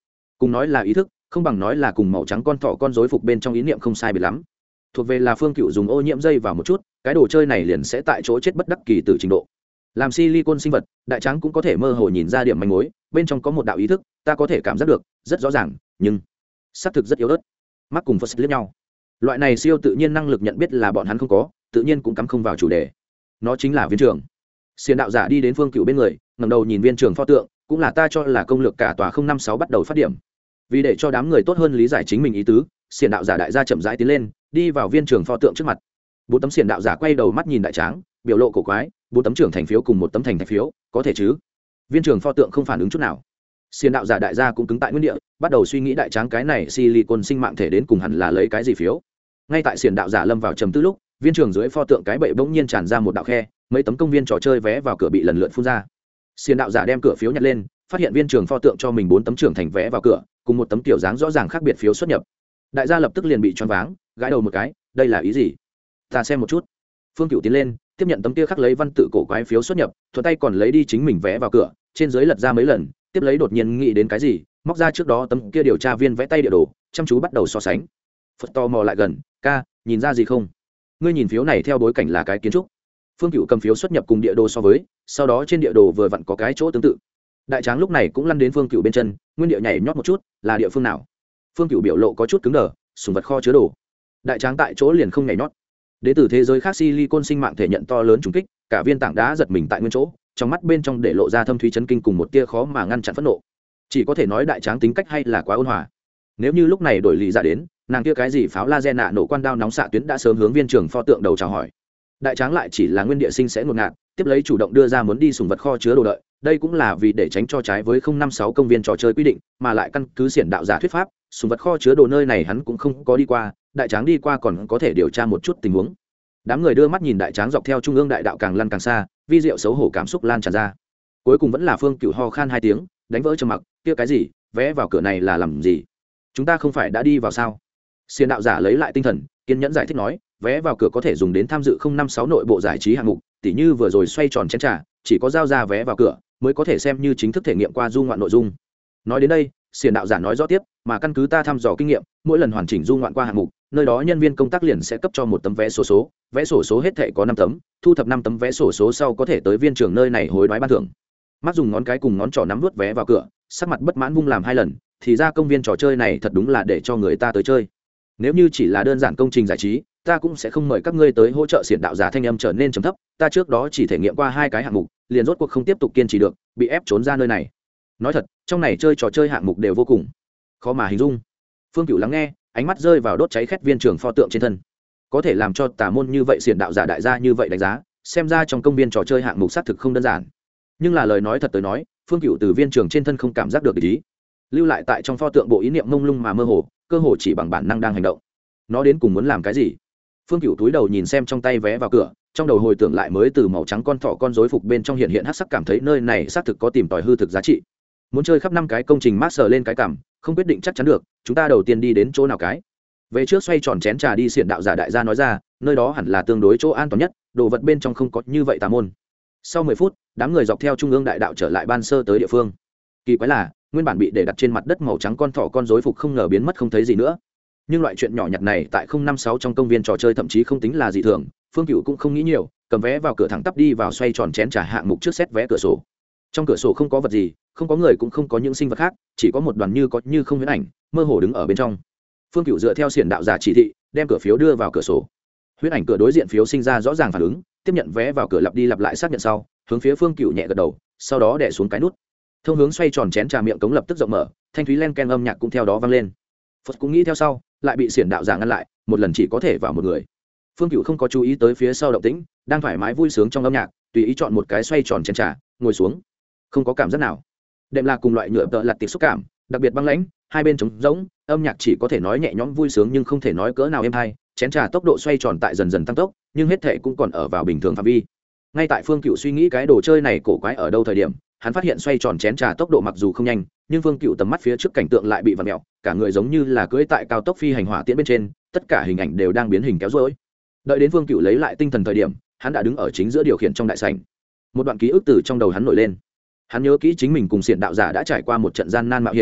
cùng nói là ý thức không bằng nói là cùng màu trắng con thỏ con rối phục bên trong ý niệm không sai biệt lắm. Thuộc về là Phương Cựu dùng ô nhiễm dây vào một chút, cái đồ chơi này liền sẽ tại chỗ chết bất đắc kỳ từ trình độ. Làm silicon sinh vật, đại tráng cũng có thể mơ hồ nhìn ra điểm manh mối, bên trong có một đạo ý thức, ta có thể cảm giác được, rất rõ ràng, nhưng xác thực rất yếu ớt. Mắt cùng Phật liếc nhau. Loại này siêu tự nhiên năng lực nhận biết là bọn hắn không có, tự nhiên cũng cắm không vào chủ đề. Nó chính là viên trưởng. Xiển đạo giả đi đến Phương Cựu bên người, ngẩng đầu nhìn viên trưởng pho tượng, cũng là ta cho là công lược cả tòa 056 bắt đầu phát điểm. Vì để cho đám người tốt hơn lý giải chính mình ý tứ, xiển đạo giả đại gia chậm rãi tiến lên, đi vào viên trưởng pho tượng trước mặt. Bốn tấm xiển đạo giả quay đầu mắt nhìn đại tráng, biểu lộ cổ quái, bốn tấm trưởng thành phiếu cùng một tấm thành thạch phiếu, có thể chứ? Viên trưởng pho tượng không phản ứng chút nào. Xiển đạo giả đại gia cũng cứng tại nguyên địa, bắt đầu suy nghĩ đại tráng cái này silicon sinh mạng thể đến cùng hẳn là lấy cái gì phiếu. Ngay tại xiển đạo giả lâm vào trầm tư lúc, viên trưởng dưới pho tượng cái bệ bỗng nhiên tràn ra một đạo khe, mấy tấm công viên trò chơi vé vào cửa bị lần lượt phun ra. Xiển đạo giả đem cửa phiếu nhặt lên, phát hiện viên trưởng pho tượng cho mình bốn tấm trưởng thành vé vào cửa, cùng một tấm kiểu dáng rõ ràng khác biệt phiếu xuất nhập. Đại gia lập tức liền bị choáng váng, gãi đầu một cái, đây là ý gì? Ta xem một chút. Phương Cựu tiến lên, tiếp nhận tấm kia khắc lấy văn tự cổ quái phiếu xuất nhập, thuận tay còn lấy đi chính mình vé vào cửa, trên dưới lật ra mấy lần, tiếp lấy đột nhiên nghĩ đến cái gì, móc ra trước đó tấm kia điều tra viên vẽ tay địa đồ, chăm chú bắt đầu so sánh. Phật to mò lại gần, ca, nhìn ra gì không? Ngươi nhìn phiếu này theo bối cảnh là cái kiến trúc. Phương Cựu cầm phiếu xuất nhập cùng địa đồ so với, sau đó trên địa đồ vừa vặn có cái chỗ tương tự. Đại tráng lúc này cũng lăn đến Phương Cựu bên chân, nguyên địa nhảy nhót một chút, là địa phương nào? Phương Cựu biểu lộ có chút cứng đờ, sùng vật kho chứa đồ. Đại tráng tại chỗ liền không nhảy nhót. Đến từ thế giới khác silicon sinh mạng thể nhận to lớn trùng kích, cả viên tảng đá giật mình tại nguyên chỗ, trong mắt bên trong để lộ ra thâm thúy chấn kinh cùng một tia khó mà ngăn chặn phẫn nộ. Chỉ có thể nói đại tráng tính cách hay là quá ôn hòa. Nếu như lúc này đổi lì ra đến, nàng kia cái gì pháo laser nạ nổ quan đao nóng xạ tuyến đã sớm hướng viên trưởng pho tượng đầu chào hỏi. Đại tráng lại chỉ là nguyên địa sinh sẽ ngột ngạt, tiếp lấy chủ động đưa ra muốn đi sùng vật kho chứa đồ đợi, đây cũng là vì để tránh cho trái với 056 công viên trò chơi quy định, mà lại căn cứ xiển đạo giả thuyết pháp, sùng vật kho chứa đồ nơi này hắn cũng không có đi qua, đại tráng đi qua còn có thể điều tra một chút tình huống. Đám người đưa mắt nhìn đại tráng dọc theo trung ương đại đạo càng lăn càng xa, vi diệu xấu hổ cảm xúc lan tràn ra. Cuối cùng vẫn là Phương Cựu ho khan hai tiếng, đánh vỡ trầm mặc, kia cái gì, vé vào cửa này là làm gì? Chúng ta không phải đã đi vào sao? Xiển đạo giả lấy lại tinh thần, kiên nhẫn giải thích nói, vé vào cửa có thể dùng đến tham dự 056 nội bộ giải trí hạng mục, tỉ như vừa rồi xoay tròn chén trà, chỉ có giao ra vé vào cửa mới có thể xem như chính thức thể nghiệm qua du ngoạn nội dung. Nói đến đây, xiển đạo giả nói rõ tiếp, mà căn cứ ta thăm dò kinh nghiệm, mỗi lần hoàn chỉnh du ngoạn qua hạng mục, nơi đó nhân viên công tác liền sẽ cấp cho một tấm vé sổ số, vé sổ số hết thảy có 5 tấm, thu thập 5 tấm vé sổ số sau có thể tới viên trưởng nơi này hối đoái ban thưởng. Mắt dùng ngón cái cùng ngón trỏ nắm nuốt vé vào cửa, sắc mặt bất mãn vung làm 2 lần, thì ra công viên trò chơi này thật đúng là để cho người ta tới chơi. Nếu như chỉ là đơn giản công trình giải trí, ta cũng sẽ không mời các ngươi tới hỗ trợ xiển đạo giả thanh âm trở nên trầm thấp, ta trước đó chỉ thể nghiệm qua 2 cái hạng mục, liền rốt cuộc không tiếp tục kiên trì được, bị ép trốn ra nơi này. Nói thật, trong này chơi trò chơi hạng mục đều vô cùng khó mà hình dung. Phương Cựu lắng nghe, ánh mắt rơi vào đốt cháy khét viên trưởng pho tượng trên thân. Có thể làm cho tà môn như vậy xiển đạo giả đại gia như vậy đánh giá, xem ra trong công viên trò chơi hạng mục xác thực không đơn giản. Nhưng là lời nói thật tới nói, Phương Cựu từ viên trưởng trên thân không cảm giác được ý, lưu lại tại trong pho tượng bộ ý niệm mông lung mà mơ hồ, cơ hồ chỉ bằng bản năng đang hành động. Nó đến cùng muốn làm cái gì? Phương Cựu túi đầu nhìn xem trong tay vé vào cửa, trong đầu hồi tưởng lại mới từ màu trắng con thỏ con rối phục bên trong hiện hiện hắc sắc, cảm thấy nơi này xác thực có tìm tòi hư thực giá trị. Muốn chơi khắp 5 cái công trình master lên cái cảm, không quyết định chắc chắn được, chúng ta đầu tiên đi đến chỗ nào cái? Về trước xoay tròn chén trà đi, xiển đạo giả đại gia nói ra, nơi đó hẳn là tương đối chỗ an toàn nhất, đồ vật bên trong không có như vậy tà môn. Sau 10 phút, đám người dọc theo trung ương đại đạo trở lại ban sơ tới địa phương. Kỳ quái là, nguyên bản bị để đặt trên mặt đất màu trắng con thỏ con rối phục không ngờ biến mất không thấy gì nữa. Nhưng loại chuyện nhỏ nhặt này tại 056 trong công viên trò chơi thậm chí không tính là gì thường. Phương Cựu cũng không nghĩ nhiều, cầm vé vào cửa thẳng tắp đi vào xoay tròn chén trà hạng mục trước xét vé cửa sổ. Trong cửa sổ không có vật gì, không có người cũng không có những sinh vật khác, chỉ có một đoàn như có như không huyễn ảnh mơ hồ đứng ở bên trong. Phương Cựu dựa theo xiển đạo giả chỉ thị, đem cửa phiếu đưa vào cửa sổ. Huyễn ảnh cửa đối diện phiếu sinh ra rõ ràng phản ứng, tiếp nhận vé vào cửa, lặp đi lặp lại xác nhận sau, hướng phía Phương Cựu nhẹ gật đầu, sau đó đè xuống cái nút. Thông hướng xoay tròn chén trà miệng cống lập tức rộng mở, thanh thúy len ken âm nhạc cũng theo đó vang lên. Phật cũng nghĩ theo sau, lại bị xiển đạo giả ngăn lại, một lần chỉ có thể vào một người. Phương Cựu không có chú ý tới phía sau động tĩnh, đang thoải mái vui sướng trong âm nhạc, tùy ý chọn một cái xoay tròn chén trà, ngồi xuống. Không có cảm giác nào. Đệm là cùng loại nhựa tợ lặt tiệp xúc cảm, đặc biệt băng lãnh, hai bên trống rỗng, âm nhạc chỉ có thể nói nhẹ nhõm vui sướng nhưng không thể nói cỡ nào êm hay. Chén trà tốc độ xoay tròn tại dần dần tăng tốc, nhưng hết thảy cũng còn ở vào bình thường phạm vi. Ngay tại Phương Cựu suy nghĩ cái đồ chơi này cổ quái ở đâu thời điểm, hắn phát hiện xoay tròn chén trà tốc độ mặc dù không nhanh, nhưng Phương Cựu tầm mắt phía trước cảnh tượng lại bị vặn mèo, cả người giống như là cưỡi tại cao tốc phi hành hỏa tiễn bên trên, tất cả hình ảnh đều đang biến hình kéo rối. Đợi đến Phương Cựu lấy lại tinh thần thời điểm, hắn đã đứng ở chính giữa điều khiển trong đại sảnh. Một đoạn ký ức từ trong đầu hắn nổi lên. Hắn nhớ kỹ chính mình cùng xiển đạo giả đã trải qua một trận gian nan mạo hiểm,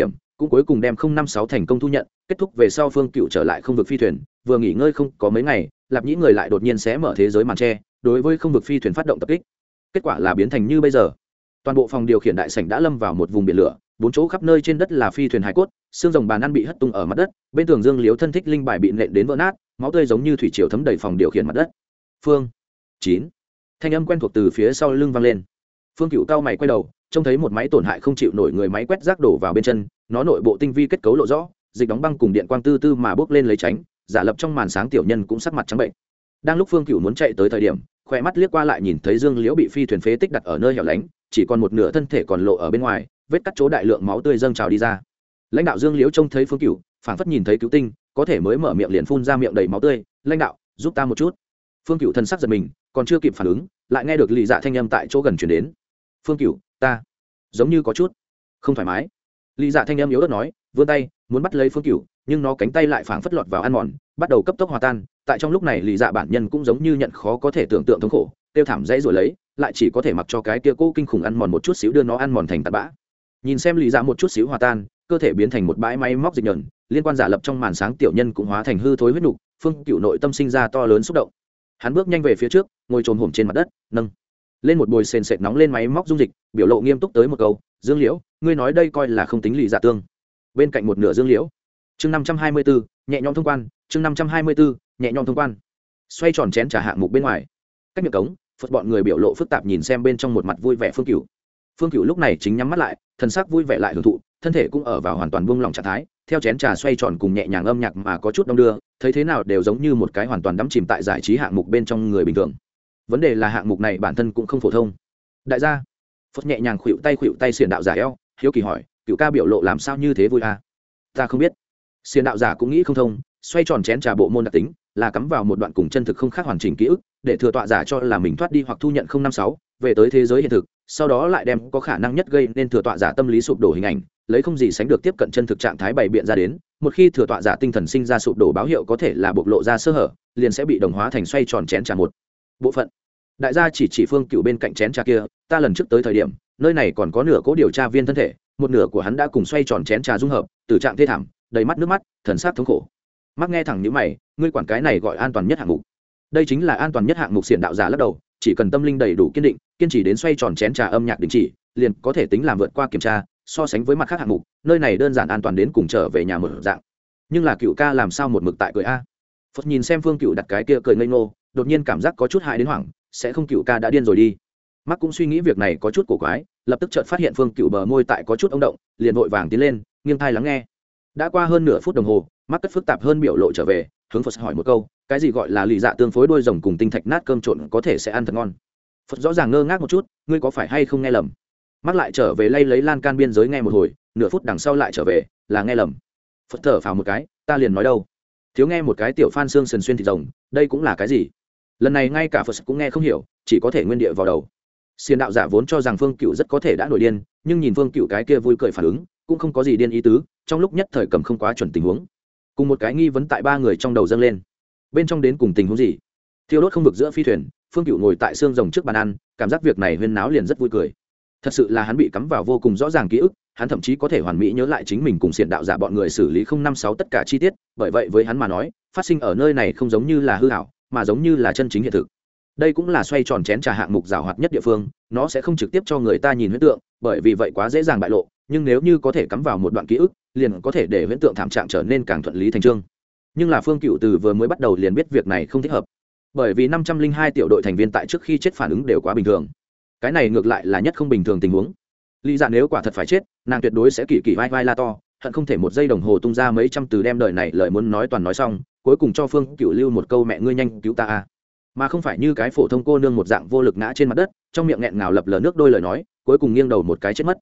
cũng cuối cùng đem 056 thành công thu nhận. Kết thúc về sau, Phương Cựu trở lại không vực phi thuyền, vừa nghỉ ngơi không có mấy ngày, Lạp Nhĩ người lại đột nhiên xé mở thế giới màn tre, đối với không vực phi thuyền phát động tập kích. Kết quả là biến thành như bây giờ. Toàn bộ phòng điều khiển đại sảnh đã lâm vào một vùng biển lửa, bốn chỗ khắp nơi trên đất là phi thuyền hải cốt, xương rồng bàn ăn bị hất tung ở mặt đất, bên tường Dương Liếu thân thích linh bài bị nện đến vỡ nát, máu tươi giống như thủy triều thấm đầy phòng điều khiển mặt đất. Phương 9. Thanh âm quen thuộc từ phía sau lưng vang lên. Phương Cựu cao mày quay đầu, trông thấy một máy tổn hại không chịu nổi người máy quét rác đổ vào bên chân, nó nội bộ tinh vi kết cấu lộ rõ, dịch đóng băng cùng điện quang tư tư mà bước lên lấy tránh, giả lập trong màn sáng tiểu nhân cũng sắc mặt trắng bệnh. Đang lúc Phương Cựu muốn chạy tới thời điểm, khỏe mắt liếc qua lại nhìn thấy Dương Liễu bị phi thuyền phế tích đặt ở nơi hẻo lánh, chỉ còn một nửa thân thể còn lộ ở bên ngoài, vết cắt chỗ đại lượng máu tươi dâng trào đi ra. Lãnh đạo Dương Liễu trông thấy Phương Cựu, phảng phất nhìn thấy cứu tinh, có thể mới mở miệng liền phun ra miệng đầy máu tươi. Lãnh đạo, giúp ta một chút. Phương Cựu thân sắc giật mình, còn chưa kịp phản ứng, lại nghe được Lý Dạ thanh âm tại chỗ gần truyền đến. Phương Cựu, ta giống như có chút không thoải mái. Lý Dạ thanh âm yếu ớt nói, vươn tay muốn bắt lấy Phương Cựu, nhưng nó cánh tay lại phảng phất lọt vào ăn mòn, bắt đầu cấp tốc hòa tan. Tại trong lúc này Lý Dạ bản nhân cũng giống như nhận khó có thể tưởng tượng thống khổ, tiêu thảm dãy rồi lấy, lại chỉ có thể mặc cho cái kia cô kinh khủng ăn mòn một chút xíu đưa nó ăn mòn thành tạt bã. Nhìn xem Lý Dạ một chút xíu hòa tan, cơ thể biến thành một bãi máy móc dịch nhờn, liên quan giả lập trong màn sáng tiểu nhân cũng hóa thành hư thối huyết nục. Phương Cựu nội tâm sinh ra to lớn xúc động, hắn bước nhanh về phía trước, ngồi trồm hổm trên mặt đất, nâng lên một bồi sền sệt nóng lên máy móc dung dịch, biểu lộ nghiêm túc tới một câu, Dương Liễu, ngươi nói đây coi là không tính Lý Dạ tương. Bên cạnh một nửa Dương Liễu. Chương 524, nhẹ nhõm thông quan. Chương 524, nhẹ nhõm thông quan. Xoay tròn chén trà hạng mục bên ngoài, cách miệng cống, Phật bọn người biểu lộ phức tạp nhìn xem bên trong một mặt vui vẻ Phương Cựu. Phương Cựu lúc này chính nhắm mắt lại, thần sắc vui vẻ lại hưởng thụ, thân thể cũng ở vào hoàn toàn buông lỏng trạng thái, theo chén trà xoay tròn cùng nhẹ nhàng âm nhạc mà có chút đông đưa, thấy thế nào đều giống như một cái hoàn toàn đắm chìm tại giải trí hạng mục bên trong người bình thường. Vấn đề là hạng mục này bản thân cũng không phổ thông. Đại gia, Phật nhẹ nhàng khuỵu tay xiển đạo giả eo, hiếu kỳ hỏi, Cựu ca biểu lộ làm sao như thế vui à? Ta không biết. Xiển đạo giả cũng nghĩ không thông, xoay tròn chén trà bộ môn đặc tính là cắm vào một đoạn cùng chân thực không khác hoàn chỉnh ký ức, để thừa tọa giả cho là mình thoát đi hoặc thu nhận 056 về tới thế giới hiện thực, sau đó lại đem có khả năng nhất gây nên thừa tọa giả tâm lý sụp đổ hình ảnh, lấy không gì sánh được tiếp cận chân thực trạng thái bày biện ra đến. Một khi thừa tọa giả tinh thần sinh ra sụp đổ báo hiệu có thể là bộc lộ ra sơ hở, liền sẽ bị đồng hóa thành xoay tròn chén trà một bộ phận. Đại gia chỉ Phương Cựu bên cạnh chén trà kia, ta lần trước tới thời điểm, nơi này còn có nửa cố điều tra viên thân thể, một nửa của hắn đã cùng xoay tròn chén trà dung hợp, tử trạng thê thảm, đầy mắt nước mắt, thần sắc thống khổ. Mắc nghe thẳng như mày, ngươi quản cái này gọi an toàn nhất hạng mục? Đây chính là an toàn nhất hạng mục. Xiển đạo giả lắc đầu, chỉ cần tâm linh đầy đủ kiên định, kiên trì đến xoay tròn chén trà âm nhạc đình chỉ, liền có thể tính làm vượt qua kiểm tra. So sánh với mặt khác hạng mục, nơi này đơn giản an toàn đến cùng trở về nhà một dạng. Nhưng là Cựu ca làm sao một mực tại cười a? Phật nhìn xem Phương Cựu đặt cái kia cười ngây ngô, đột nhiên cảm giác có chút hại đến hoảng, sẽ không Cựu ca đã điên rồi đi. Mắc cũng suy nghĩ việc này có chút cổ quái, lập tức chợt phát hiện Phương Cựu bờ môi tại có chút ong động, liền vội vàng tiến lên, nghiêng tai lắng nghe. Đã qua hơn nửa phút đồng hồ, Mắc cất phức tạp hơn biểu lộ trở về, hướng Phật hỏi một câu, cái gì gọi là Lý Dạ tương phối đuôi rồng cùng tinh thạch nát cơm trộn có thể sẽ ăn thật ngon? Phật rõ ràng ngơ ngác một chút, ngươi có phải hay không nghe lầm? Mắc lại trở về lấy lan can biên giới nghe một hồi, nửa phút đằng sau lại trở về, là nghe lầm. Phật thở phào một cái, ta liền nói đâu, thiếu nghe một cái tiểu phan xương sườn xuyên thịt rồng, đây cũng là cái gì? Lần này ngay cả Phật cũng nghe không hiểu, chỉ có thể nguyên địa vào đầu. Xiển đạo giả vốn cho rằng Phương Cựu rất có thể đã nổi điên, nhưng nhìn Phương Cựu cái kia vui cười phản ứng, cũng không có gì điên ý tứ, trong lúc nhất thời cầm không quá chuẩn tình huống. Cùng một cái nghi vấn tại ba người trong đầu dâng lên, bên trong đến cùng tình huống gì? Thiêu đốt không vực giữa phi thuyền, Phương Cựu ngồi tại xương rồng trước bàn ăn, cảm giác việc này huyên náo liền rất vui cười. Thật sự là hắn bị cắm vào vô cùng rõ ràng ký ức, hắn thậm chí có thể hoàn mỹ nhớ lại chính mình cùng xiển đạo giả bọn người xử lý 056 tất cả chi tiết, bởi vậy với hắn mà nói, phát sinh ở nơi này không giống như là hư ảo, mà giống như là chân chính hiện thực. Đây cũng là xoay tròn chén trà hạng mục giàu hoạt nhất địa phương, nó sẽ không trực tiếp cho người ta nhìn huyễn tượng, bởi vì vậy quá dễ dàng bại lộ, nhưng nếu như có thể cắm vào một đoạn ký ức, liền có thể để huyễn tượng thảm trạng trở nên càng thuận lý thành chương. Nhưng là Phương Cựu từ vừa mới bắt đầu liền biết việc này không thích hợp, bởi vì 502 tiểu đội thành viên tại trước khi chết phản ứng đều quá bình thường. Cái này ngược lại là nhất không bình thường tình huống. Lý Dạ nếu quả thật phải chết, nàng tuyệt đối sẽ kỳ kỳ vai vai la to, hận không thể một giây đồng hồ tung ra mấy trăm từ đem đời này lời muốn nói toàn nói xong, cuối cùng cho Phương Cựu lưu một câu mẹ ngươi nhanh cứu ta a, mà không phải như cái phổ thông cô nương một dạng vô lực ngã trên mặt đất, trong miệng nghẹn ngào lập lờ nước đôi lời nói, cuối cùng nghiêng đầu một cái chết mất.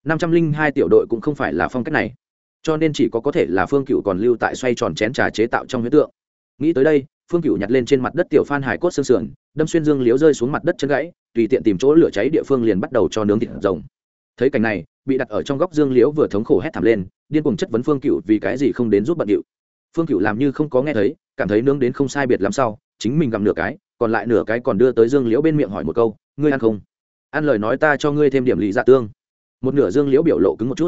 502 tiểu đội cũng không phải là phong cách này, cho nên chỉ có thể là Phương Cựu còn lưu tại xoay tròn chén trà chế tạo trong huyễn tượng. Nghĩ tới đây, Phương Cựu nhặt lên trên mặt đất tiểu phan hải cốt xương sườn, đâm xuyên Dương Liễu rơi xuống mặt đất chân gãy, tùy tiện tìm chỗ lửa cháy địa phương liền bắt đầu cho nướng thịt rồng. Thấy cảnh này, bị đặt ở trong góc Dương Liễu vừa thống khổ hét thảm lên, điên cuồng chất vấn Phương Cựu vì cái gì không đến giúp bận điệu. Phương Cựu làm như không có nghe thấy, cảm thấy nướng đến không sai biệt lắm sau, chính mình gặm nửa cái, còn lại nửa cái còn đưa tới Dương Liễu bên miệng hỏi một câu, ngươi ăn không? Ăn lời nói ta cho ngươi thêm điểm Lý Dạ tương. Một nửa Dương Liễu biểu lộ cứng một chút.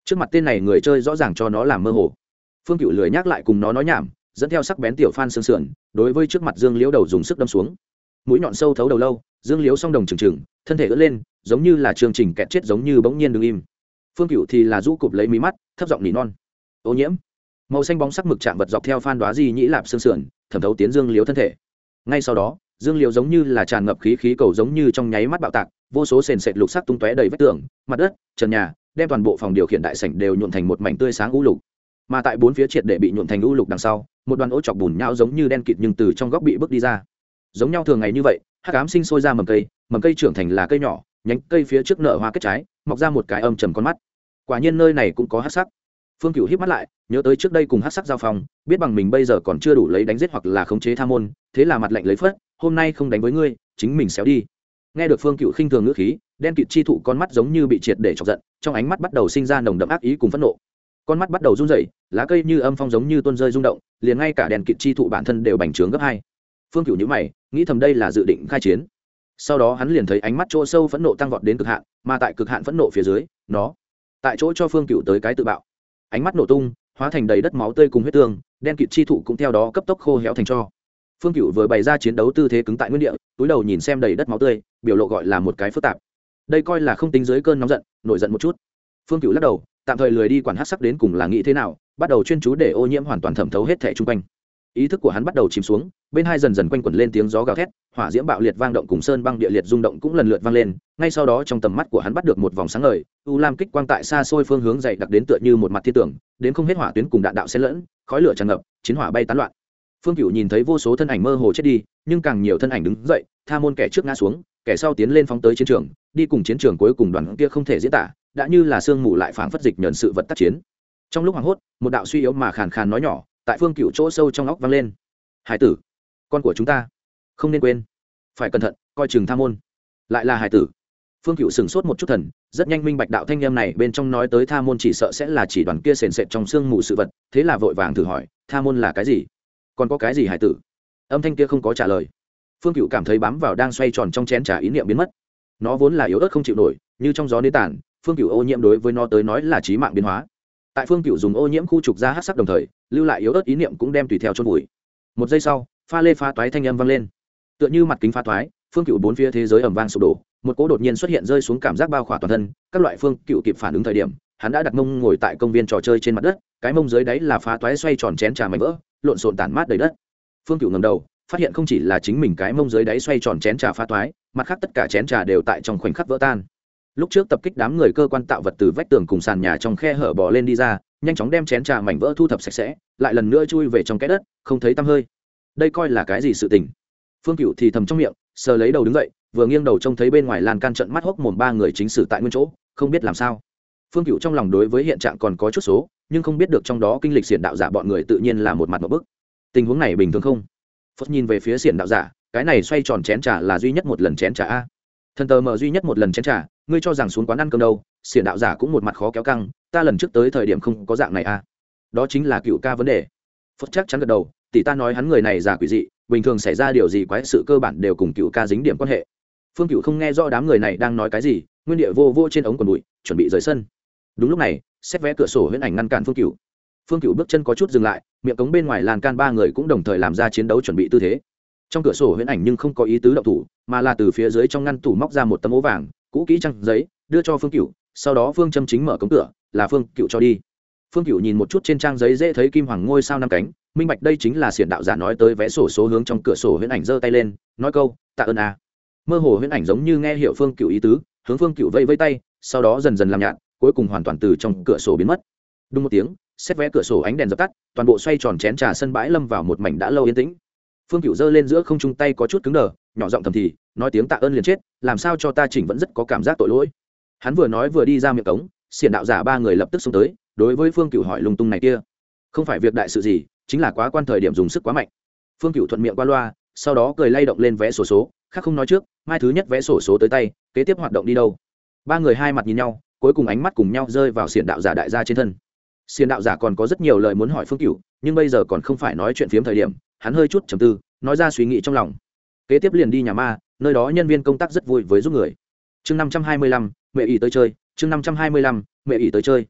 trước mặt tên này người chơi rõ ràng cho nó làm mơ hồ. Phương Cựu lười nhắc lại cùng nó nói nhảm, dẫn theo sắc bén tiểu phan sương sườn đối với trước mặt Dương Liễu đầu dùng sức đâm xuống. Mũi nhọn sâu thấu đầu lâu, Dương Liễu song đồng trừng trừng, thân thể ưỡn lên giống như là chương trình kẹt chết, giống như bỗng nhiên đứng im. Phương Cựu thì là rũ cụp lấy mí mắt, thấp giọng nỉ non. Ô nhiễm. Màu xanh bóng sắc mực chạm vật dọc theo phan đoá di nhĩ lạp xương sườn thẩm thấu tiến Dương Liễu thân thể. Ngay sau đó, Dương Liễu giống như là tràn ngập khí cầu, giống như trong nháy mắt bạo tạc, vô số sền sệt lục sắc tung tóe đầy vách tường, mặt đất, trần nhà, đem toàn bộ phòng điều khiển đại sảnh đều nhuộm thành một mảnh tươi sáng u lục. Mà tại bốn phía triệt để bị nhuộm thành u lục đằng sau, một đoàn ố chọc bùn nhão giống như đen kịt nhưng từ trong góc bị bước đi ra. Giống nhau thường ngày như vậy, hắc ám sinh sôi ra mầm cây trưởng thành là cây nhỏ, nhánh cây phía trước nở hoa kết trái, mọc ra một cái âm trầm con mắt. Quả nhiên nơi này cũng có hắc sắc. Phương Cựu híp mắt lại, nhớ tới trước đây cùng hắc sắc giao phòng, biết bằng mình bây giờ còn chưa đủ lấy đánh giết hoặc là khống chế Tha môn, thế là mặt lạnh lấy phất, hôm nay không đánh với ngươi, chính mình xéo đi. Nghe được Phương Cựu khinh thường ngữ khí, đen kịt chi thụ con mắt giống như bị triệt để chọc giận, trong ánh mắt bắt đầu sinh ra nồng đậm ác ý cùng phẫn nộ. Con mắt bắt đầu run rẩy, lá cây như âm phong giống như tuôn rơi rung động, liền ngay cả đèn kịt chi thụ bản thân đều bành trướng gấp hai. Phương Cựu nhíu mày, nghĩ thầm đây là dự định khai chiến. Sau đó hắn liền thấy ánh mắt chỗ sâu phẫn nộ tăng vọt đến cực hạn, mà tại cực hạn phẫn nộ phía dưới, nó tại chỗ cho Phương Cựu tới cái tự bạo. Ánh mắt nổ tung, hóa thành đầy đất máu tươi cùng huyết tương, đen kịt chi thụ cũng theo đó cấp tốc khô héo thành tro. Phương Cựu vừa bày ra chiến đấu tư thế cứng tại nguyên địa, túi đầu nhìn xem đầy đất máu tươi, biểu lộ gọi là một cái phức tạp. Đây coi là không tính dưới cơn nóng giận, nổi giận một chút. Phương Cựu lắc đầu, tạm thời lười đi quản hắc sắc đến cùng là nghĩ thế nào, bắt đầu chuyên chú để ô nhiễm hoàn toàn thẩm thấu hết thảy chung quanh. Ý thức của hắn bắt đầu chìm xuống, bên hai dần dần quanh quẩn lên tiếng gió gào thét, hỏa diễm bạo liệt vang động cùng sơn băng địa liệt rung động cũng lần lượt vang lên. Ngay sau đó trong tầm mắt của hắn bắt được một vòng sáng ngời, u lam kích quang tại xa xôi phương hướng dày đặc đến tựa như một mặt thiên tường, đến không hết hỏa tuyến cùng đạn đạo xen lẫn, khói lửa tràn ngập, chiến hỏa bay tán loạn. Phương Cựu nhìn thấy vô số thân ảnh mơ hồ chết đi, nhưng càng nhiều thân ảnh đứng dậy, Tha môn kẻ trước ngã xuống, kẻ sau tiến lên phóng tới chiến trường, đi cùng chiến trường cuối cùng đoàn kia không thể diễn tả, đã như là sương mù lại phảng phất dịch nhẫn sự vật tác chiến. Trong lúc hoảng hốt, một đạo suy yếu mà khàn khàn nói nhỏ tại Phương Cựu chỗ sâu trong óc vang lên. Hải tử, con của chúng ta, không nên quên, phải cẩn thận, coi chừng Tha môn. Lại là hải tử. Phương Cựu sửng sốt một chút thần, rất nhanh minh bạch đạo thanh âm này bên trong nói tới Tha môn chỉ sợ sẽ là chỉ đoàn kia sền sệt trong sương mù sự vật, thế là vội vàng thử hỏi, Tha môn là cái gì? Còn có cái gì hải tử? Âm thanh kia không có trả lời. Phương Cựu cảm thấy bám vào đang xoay tròn trong chén trà ý niệm biến mất. Nó vốn là yếu ớt không chịu nổi, như trong gió nến tàn, Phương Cựu ô nhiễm đối với nó tới nói là chí mạng biến hóa. Tại Phương Cựu dùng ô nhiễm khu trục ra hắc sắc đồng thời, lưu lại yếu ớt ý niệm cũng đem tùy theo chôn vùi. Một giây sau, pha lê phá toái thanh âm vang lên. Tựa như mặt kính phá toái, Phương Cựu bốn phía thế giới ầm vang sụp đổ, một cỗ đột nhiên xuất hiện rơi xuống cảm giác bao khỏa toàn thân, các loại Phương Cựu kịp phản ứng thời điểm, hắn đã đặt mông ngồi tại công viên trò chơi trên mặt đất, cái mông dưới đáy là phá toái xoay tròn chén trà mảnh vỡ, lộn xộn tản mát đầy đất. Phương Cựu ngẩng đầu, phát hiện không chỉ là chính mình cái mông dưới đáy xoay tròn chén trà phá toái, mặt khác tất cả chén trà đều tại trong khoảnh khắc vỡ tan. Lúc trước tập kích đám người cơ quan tạo vật từ vách tường cùng sàn nhà trong khe hở bò lên đi ra, nhanh chóng đem chén trà mảnh vỡ thu thập sạch sẽ, lại lần nữa chui về trong cái đất, không thấy tăm hơi. Đây coi là cái gì sự tình? Phương Cựu thì thầm trong miệng, sờ lấy đầu đứng dậy, vừa nghiêng đầu trông thấy bên ngoài lan can trận mắt hốc mồm ba người chính xử tại nguyên chỗ, không biết làm sao. Phương Cựu trong lòng đối với hiện trạng còn có chút số, nhưng không biết được trong đó kinh lịch xiển đạo giả bọn người tự nhiên là một mặt một bức. Tình huống này bình thường không? Phất nhìn về phía xiển đạo giả, cái này xoay tròn chén trà là duy nhất một lần chén trà a. Thần tờ mở duy nhất một lần chén trà, ngươi cho rằng xuống quán ăn cơm đâu? Xiển đạo giả cũng một mặt khó kéo căng, ta lần trước tới thời điểm không có dạng này a. Đó chính là Cựu ca vấn đề. Phất chắc chắn gật đầu, tỷ ta nói hắn người này giả quỷ dị, bình thường xảy ra điều gì quái sự cơ bản đều cùng Cựu ca dính điểm quan hệ. Phương Cựu không nghe rõ đám người này đang nói cái gì, nguyên địa vô vô trên ống quần bụi, chuẩn bị rời sân. Đúng lúc này, xét vé cửa sổ huyễn ảnh ngăn cản Phương Cựu. Phương Cựu bước chân có chút dừng lại, miệng cống bên ngoài lan can ba người cũng đồng thời làm ra chiến đấu chuẩn bị tư thế. Trong cửa sổ huyễn ảnh nhưng không có ý tứ động thủ, mà là từ phía dưới trong ngăn tủ móc ra một tấm ố vàng cũ kỹ trang giấy, đưa cho Phương Cựu. Sau đó Phương Châm chính mở cống cửa, là Phương Cựu cho đi. Phương Cựu nhìn một chút trên trang giấy dễ thấy kim hoàng ngôi sao năm cánh, minh bạch đây chính là xiển đạo giả nói tới vé sổ số hướng trong cửa sổ huyễn ảnh giơ tay lên, nói câu tạ ơn a. Mơ hồ huyễn ảnh giống như nghe hiểu Phương Cựu ý tứ, hướng Phương Cựu vẫy vẫy tay, sau đó dần dần làm nhạt, cuối cùng hoàn toàn từ trong cửa sổ biến mất. Đúng một tiếng, xét vé cửa sổ ánh đèn dập tắt, toàn bộ xoay tròn chén trà sân bãi lâm vào một mảnh đã lâu yên tĩnh. Phương Cựu giơ lên giữa không trung tay có chút cứng đờ, nhỏ giọng thầm thì, nói tiếng tạ ơn liền chết, làm sao cho ta chỉnh vẫn rất có cảm giác tội lỗi. Hắn vừa nói vừa đi ra miệng cống, xiển đạo giả ba người lập tức xông tới, đối với Phương Cựu hỏi lung tung này kia. Không phải việc đại sự gì, chính là quá quan thời điểm dùng sức quá mạnh. Phương Cựu thuận miệng qua loa, sau đó cười lay động lên vé sổ số, khác không nói trước, mai thứ nhất vé sổ số tới tay, kế tiếp hoạt động đi đâu. Ba người hai mặt nhìn nhau, cuối cùng ánh mắt cùng nhau rơi vào xiển đạo giả đại gia trên thân. Xiển đạo giả còn có rất nhiều lời muốn hỏi Phương Cựu, nhưng bây giờ còn không phải nói chuyện phiếm thời điểm, hắn hơi chút trầm tư, nói ra suy nghĩ trong lòng. Kế tiếp liền đi nhà ma, nơi đó nhân viên công tác rất vui với giúp người. Chương 525, mẹ ỷ tới chơi, chương 525, mẹ ỷ tới chơi.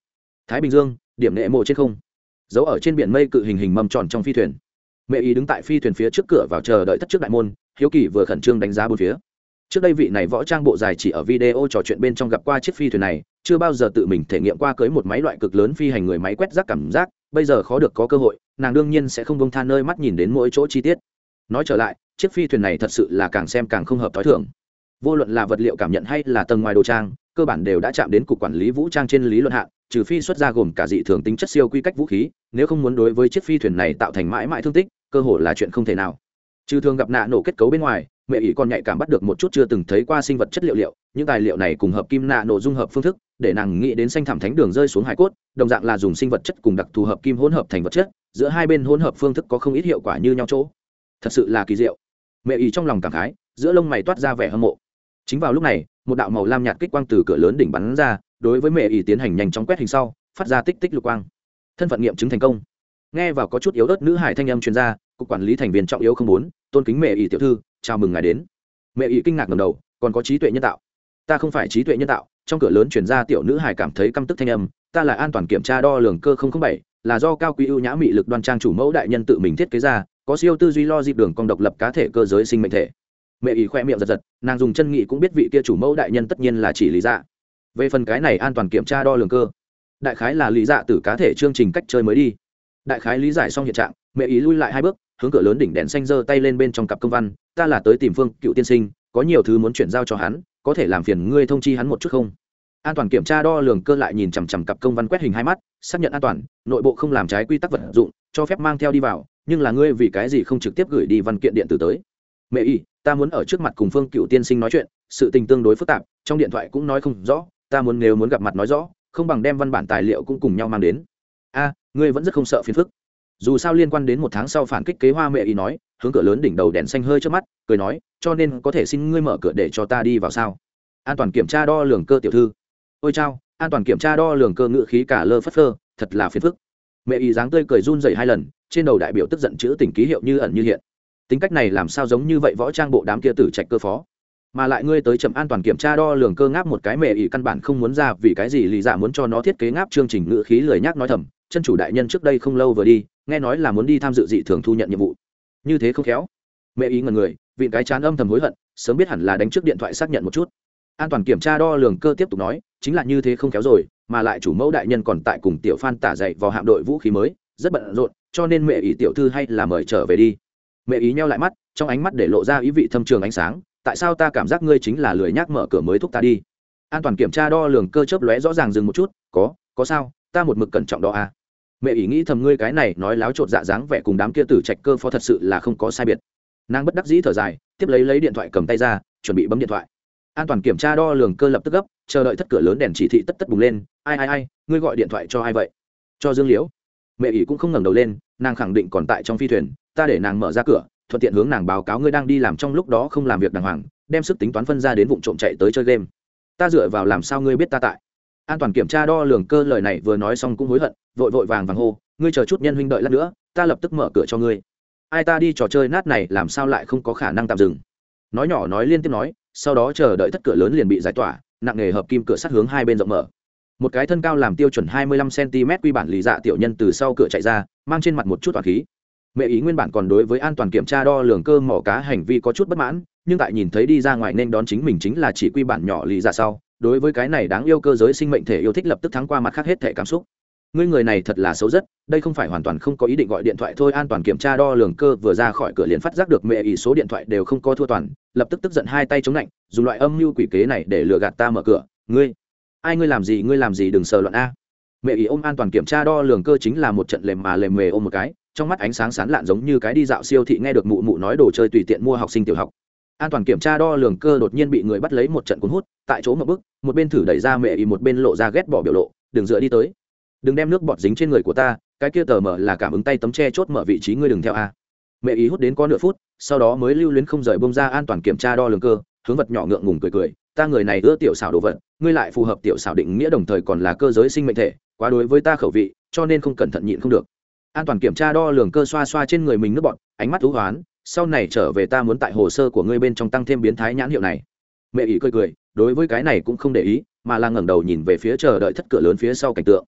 Thái Bình Dương, điểm nệ mộ trên không, giấu ở trên biển mây cự hình mâm tròn trong phi thuyền. Mẹ ý đứng tại phi thuyền phía trước cửa vào chờ đợi thất trước đại môn, hiếu kỳ vừa khẩn trương đánh giá bốn phía. Trước đây vị này võ trang bộ dài chỉ ở video trò chuyện bên trong gặp qua chiếc phi thuyền này, chưa bao giờ tự mình thể nghiệm qua cưới một máy loại cực lớn phi hành người máy quét rác cảm giác, bây giờ khó được có cơ hội, nàng đương nhiên sẽ không buông tha nơi mắt nhìn đến mỗi chỗ chi tiết. Nói trở lại, chiếc phi thuyền này thật sự là càng xem càng không hợp tối thường. Vô luận là vật liệu cảm nhận hay là tầng ngoài đồ trang, cơ bản đều đã chạm đến cục quản lý vũ trang trên lý luận hạn, trừ phi xuất ra gồm cả dị thường tính chất siêu quy cách vũ khí, nếu không muốn đối với chiếc phi thuyền này tạo thành mãi mãi thương tích, cơ hội là chuyện không thể nào. Trừ thường gặp nạ nổ kết cấu bên ngoài, mẹ ỷ còn nhạy cảm bắt được một chút chưa từng thấy qua sinh vật chất liệu, những tài liệu này cùng hợp kim nạ nổ dung hợp phương thức, để nàng nghĩ đến xanh thảm thánh đường rơi xuống hải cốt, đồng dạng là dùng sinh vật chất cùng đặc thù hợp kim hỗn hợp thành vật chất, giữa hai bên hỗn hợp phương thức có không ít hiệu quả như nhau chỗ. Thật sự là kỳ diệu. Mẹ ỷ trong lòng cảm khái, giữa lông mày toát ra vẻ hâm mộ. Chính vào lúc này, một đạo màu lam nhạt kích quang từ cửa lớn đỉnh bắn ra, đối với mẹ ỷ tiến hành nhanh chóng quét hình sau, phát ra tích tích lục quang. Thân phận nghiệm chứng thành công. Nghe vào có chút yếu ớt nữ hải thanh âm truyền ra, cục quản lý thành viên trọng yếu không muốn, tôn kính mẹ ỷ tiểu thư, chào mừng ngài đến. Mẹ ỷ kinh ngạc ngẩng đầu, còn có trí tuệ nhân tạo? Ta không phải trí tuệ nhân tạo. Trong cửa lớn truyền ra tiểu nữ hải cảm thấy căm tức thanh âm, ta là an toàn kiểm tra đo lường cơ 007, là do cao quý ưu nhã mị lực đoan trang chủ mẫu đại nhân tự mình thiết kế ra, có siêu tư duy lo dịp đường cong độc lập cá thể cơ giới sinh mệnh thể. Mẹ ỷ khoe miệng giật giật, nàng dùng chân nghị cũng biết vị kia chủ mẫu đại nhân tất nhiên là chỉ lý dạ. Về phần cái này an toàn kiểm tra đo lường cơ, đại khái là lý dạ từ cá thể chương trình cách chơi mới đi. Đại khái lý giải xong hiện trạng, mẹ ỷ lui lại hai bước, hướng cửa lớn đỉnh đèn xanh giơ tay lên bên trong cặp công văn, ta là tới tìm Phương Cựu tiên sinh, có nhiều thứ muốn chuyển giao cho hắn, có thể làm phiền ngươi thông chi hắn một chút không? An toàn kiểm tra đo lường cơ lại nhìn chằm chằm cặp công văn quét hình hai mắt, xác nhận an toàn, nội bộ không làm trái quy tắc vật dụng, cho phép mang theo đi vào, nhưng là ngươi vì cái gì không trực tiếp gửi đi văn kiện điện tử tới? Mẹ ỷ, ta muốn ở trước mặt cùng Phương Cựu tiên sinh nói chuyện, sự tình tương đối phức tạp, trong điện thoại cũng nói không rõ, ta muốn nếu muốn gặp mặt nói rõ, không bằng đem văn bản tài liệu cũng cùng nhau mang đến. A, ngươi vẫn rất không sợ phiền phức. Dù sao liên quan đến một tháng sau phản kích kế hoa, mẹ ỷ nói, hướng cửa lớn đỉnh đầu đèn xanh hơi trước mắt, cười nói, cho nên có thể xin ngươi mở cửa để cho ta đi vào sao? An toàn kiểm tra đo lường cơ tiểu thư. Ôi chao, an toàn kiểm tra đo lường cơ ngữ khí cả lơ phất phơ, thật là phiền phức. Mẹ ỷ dáng tươi cười run rẩy hai lần, trên đầu đại biểu tức giận chữ tình ký hiệu như ẩn như hiện. Tính cách này làm sao giống như vậy võ trang bộ đám kia tử trạch cơ phó, mà lại ngươi tới chậm an toàn kiểm tra đo lường cơ ngáp một cái. Mẹ ỷ căn bản không muốn ra, vì cái gì lý dạ muốn cho nó thiết kế ngáp chương trình ngữ khí lười nhác nói thầm, chân chủ đại nhân trước đây không lâu vừa đi, nghe nói là muốn đi tham dự dị thường thu nhận nhiệm vụ, như thế không khéo. Mẹ ỷ ngẩn người, vịn cái chán âm thầm hối hận, sớm biết hẳn là đánh trước điện thoại xác nhận một chút. An toàn kiểm tra đo lường cơ tiếp tục nói, chính là như thế không khéo rồi, mà lại chủ mẫu đại nhân còn tại cùng tiểu Phan tả dạy vào hạm đội vũ khí mới, rất bận rộn, cho nên mẹ ỷ tiểu thư hay là mời trở về đi. Mẹ ỷ nheo lại mắt, trong ánh mắt để lộ ra ý vị thâm trường ánh sáng, tại sao ta cảm giác ngươi chính là lười nhác mở cửa mới thúc ta đi? An toàn kiểm tra đo lường cơ chớp lóe rõ ràng dừng một chút, có sao, ta một mực cẩn trọng đó à? Mẹ ỷ nghĩ thầm, ngươi cái này nói láo chột dạ dáng vẻ cùng đám kia tử trạch cơ phó thật sự là không có sai biệt. Nàng bất đắc dĩ thở dài, tiếp lấy điện thoại cầm tay ra, chuẩn bị bấm điện thoại. An toàn kiểm tra đo lường cơ lập tức gấp, chờ đợi thất cửa lớn đèn chỉ thị tất bùng lên, ai, ngươi gọi điện thoại cho ai vậy? Cho Dương Liễu. Mẹ ỷ cũng không ngẩng đầu lên, nàng khẳng định còn tại trong phi thuyền, ta để nàng mở ra cửa, thuận tiện hướng nàng báo cáo ngươi đang đi làm, trong lúc đó không làm việc đàng hoàng, đem sức tính toán phân ra đến vụng trộm chạy tới chơi game. Ta dựa vào làm sao ngươi biết ta tại? An toàn kiểm tra đo lường cơ lời này vừa nói xong cũng hối hận, vội vàng hô, ngươi chờ chút nhân huynh đợi lát nữa, ta lập tức mở cửa cho ngươi. Ai ta đi trò chơi nát này làm sao lại không có khả năng tạm dừng? Nói nhỏ nói liên tiếp nói, sau đó chờ đợi thất cửa lớn liền bị giải tỏa, nặng nghề hợp kim cửa sắt hướng hai bên rộng mở. Một cái thân cao làm tiêu chuẩn 25 cm quy bản lý dạ tiểu nhân từ sau cửa chạy ra, mang trên mặt một chút toán khí. Mẹ ý nguyên bản còn đối với an toàn kiểm tra đo lường cơ mỏ cá hành vi có chút bất mãn, nhưng tại nhìn thấy đi ra ngoài nên đón chính mình chính là chỉ quy bản nhỏ lý dạ sau, đối với cái này đáng yêu cơ giới sinh mệnh thể yêu thích lập tức thắng qua mặt khác hết thể cảm xúc. Ngươi người này thật là xấu rất, đây không phải hoàn toàn không có ý định gọi điện thoại thôi. An toàn kiểm tra đo lường cơ vừa ra khỏi cửa liền phát giác được mẹ ỷ số điện thoại đều không có thua toàn, lập tức tức giận hai tay chống lạnh, dùng loại âm mưu quỷ kế này để lừa gạt ta mở cửa. Ngươi ngươi làm gì đừng sờ loạn a. Mẹ ỷ ôm an toàn kiểm tra đo lường cơ chính là một trận lềm mề ôm một cái, trong mắt ánh sáng sán lạn giống như cái đi dạo siêu thị nghe được mụ mụ nói đồ chơi tùy tiện mua học sinh tiểu học. An toàn kiểm tra đo lường cơ đột nhiên bị người bắt lấy một trận cuốn hút, tại chỗ một bước, một bên thử đẩy ra mẹ ỷ, một bên lộ ra ghét bỏ biểu lộ, đừng dựa đi tới, đừng đem nước bọt dính trên người của ta, cái kia tờ mở là cảm ứng tay tấm che chốt mở vị trí, ngươi đừng theo a. Mẹ ỷ hút đến có nửa phút, sau đó mới lưu luyến không rời bông ra an toàn kiểm tra đo lường cơ, hướng vật nhỏ ngượng ngùng cười, ta người này ưa tiểu xảo đồ vật, ngươi lại phù hợp tiểu xảo định nghĩa đồng thời còn là cơ giới sinh mệnh thể, quá đối với ta khẩu vị, cho nên không cẩn thận nhịn không được. An toàn kiểm tra đo lường cơ xoa xoa trên người mình nước bọt, ánh mắt thú hoán, sau này trở về ta muốn tại hồ sơ của ngươi bên trong tăng thêm biến thái nhãn hiệu này. Mẹ ỷ cười, đối với cái này cũng không để ý, mà là ngẩng đầu nhìn về phía chờ đợi thất cửa lớn phía sau cảnh tượng.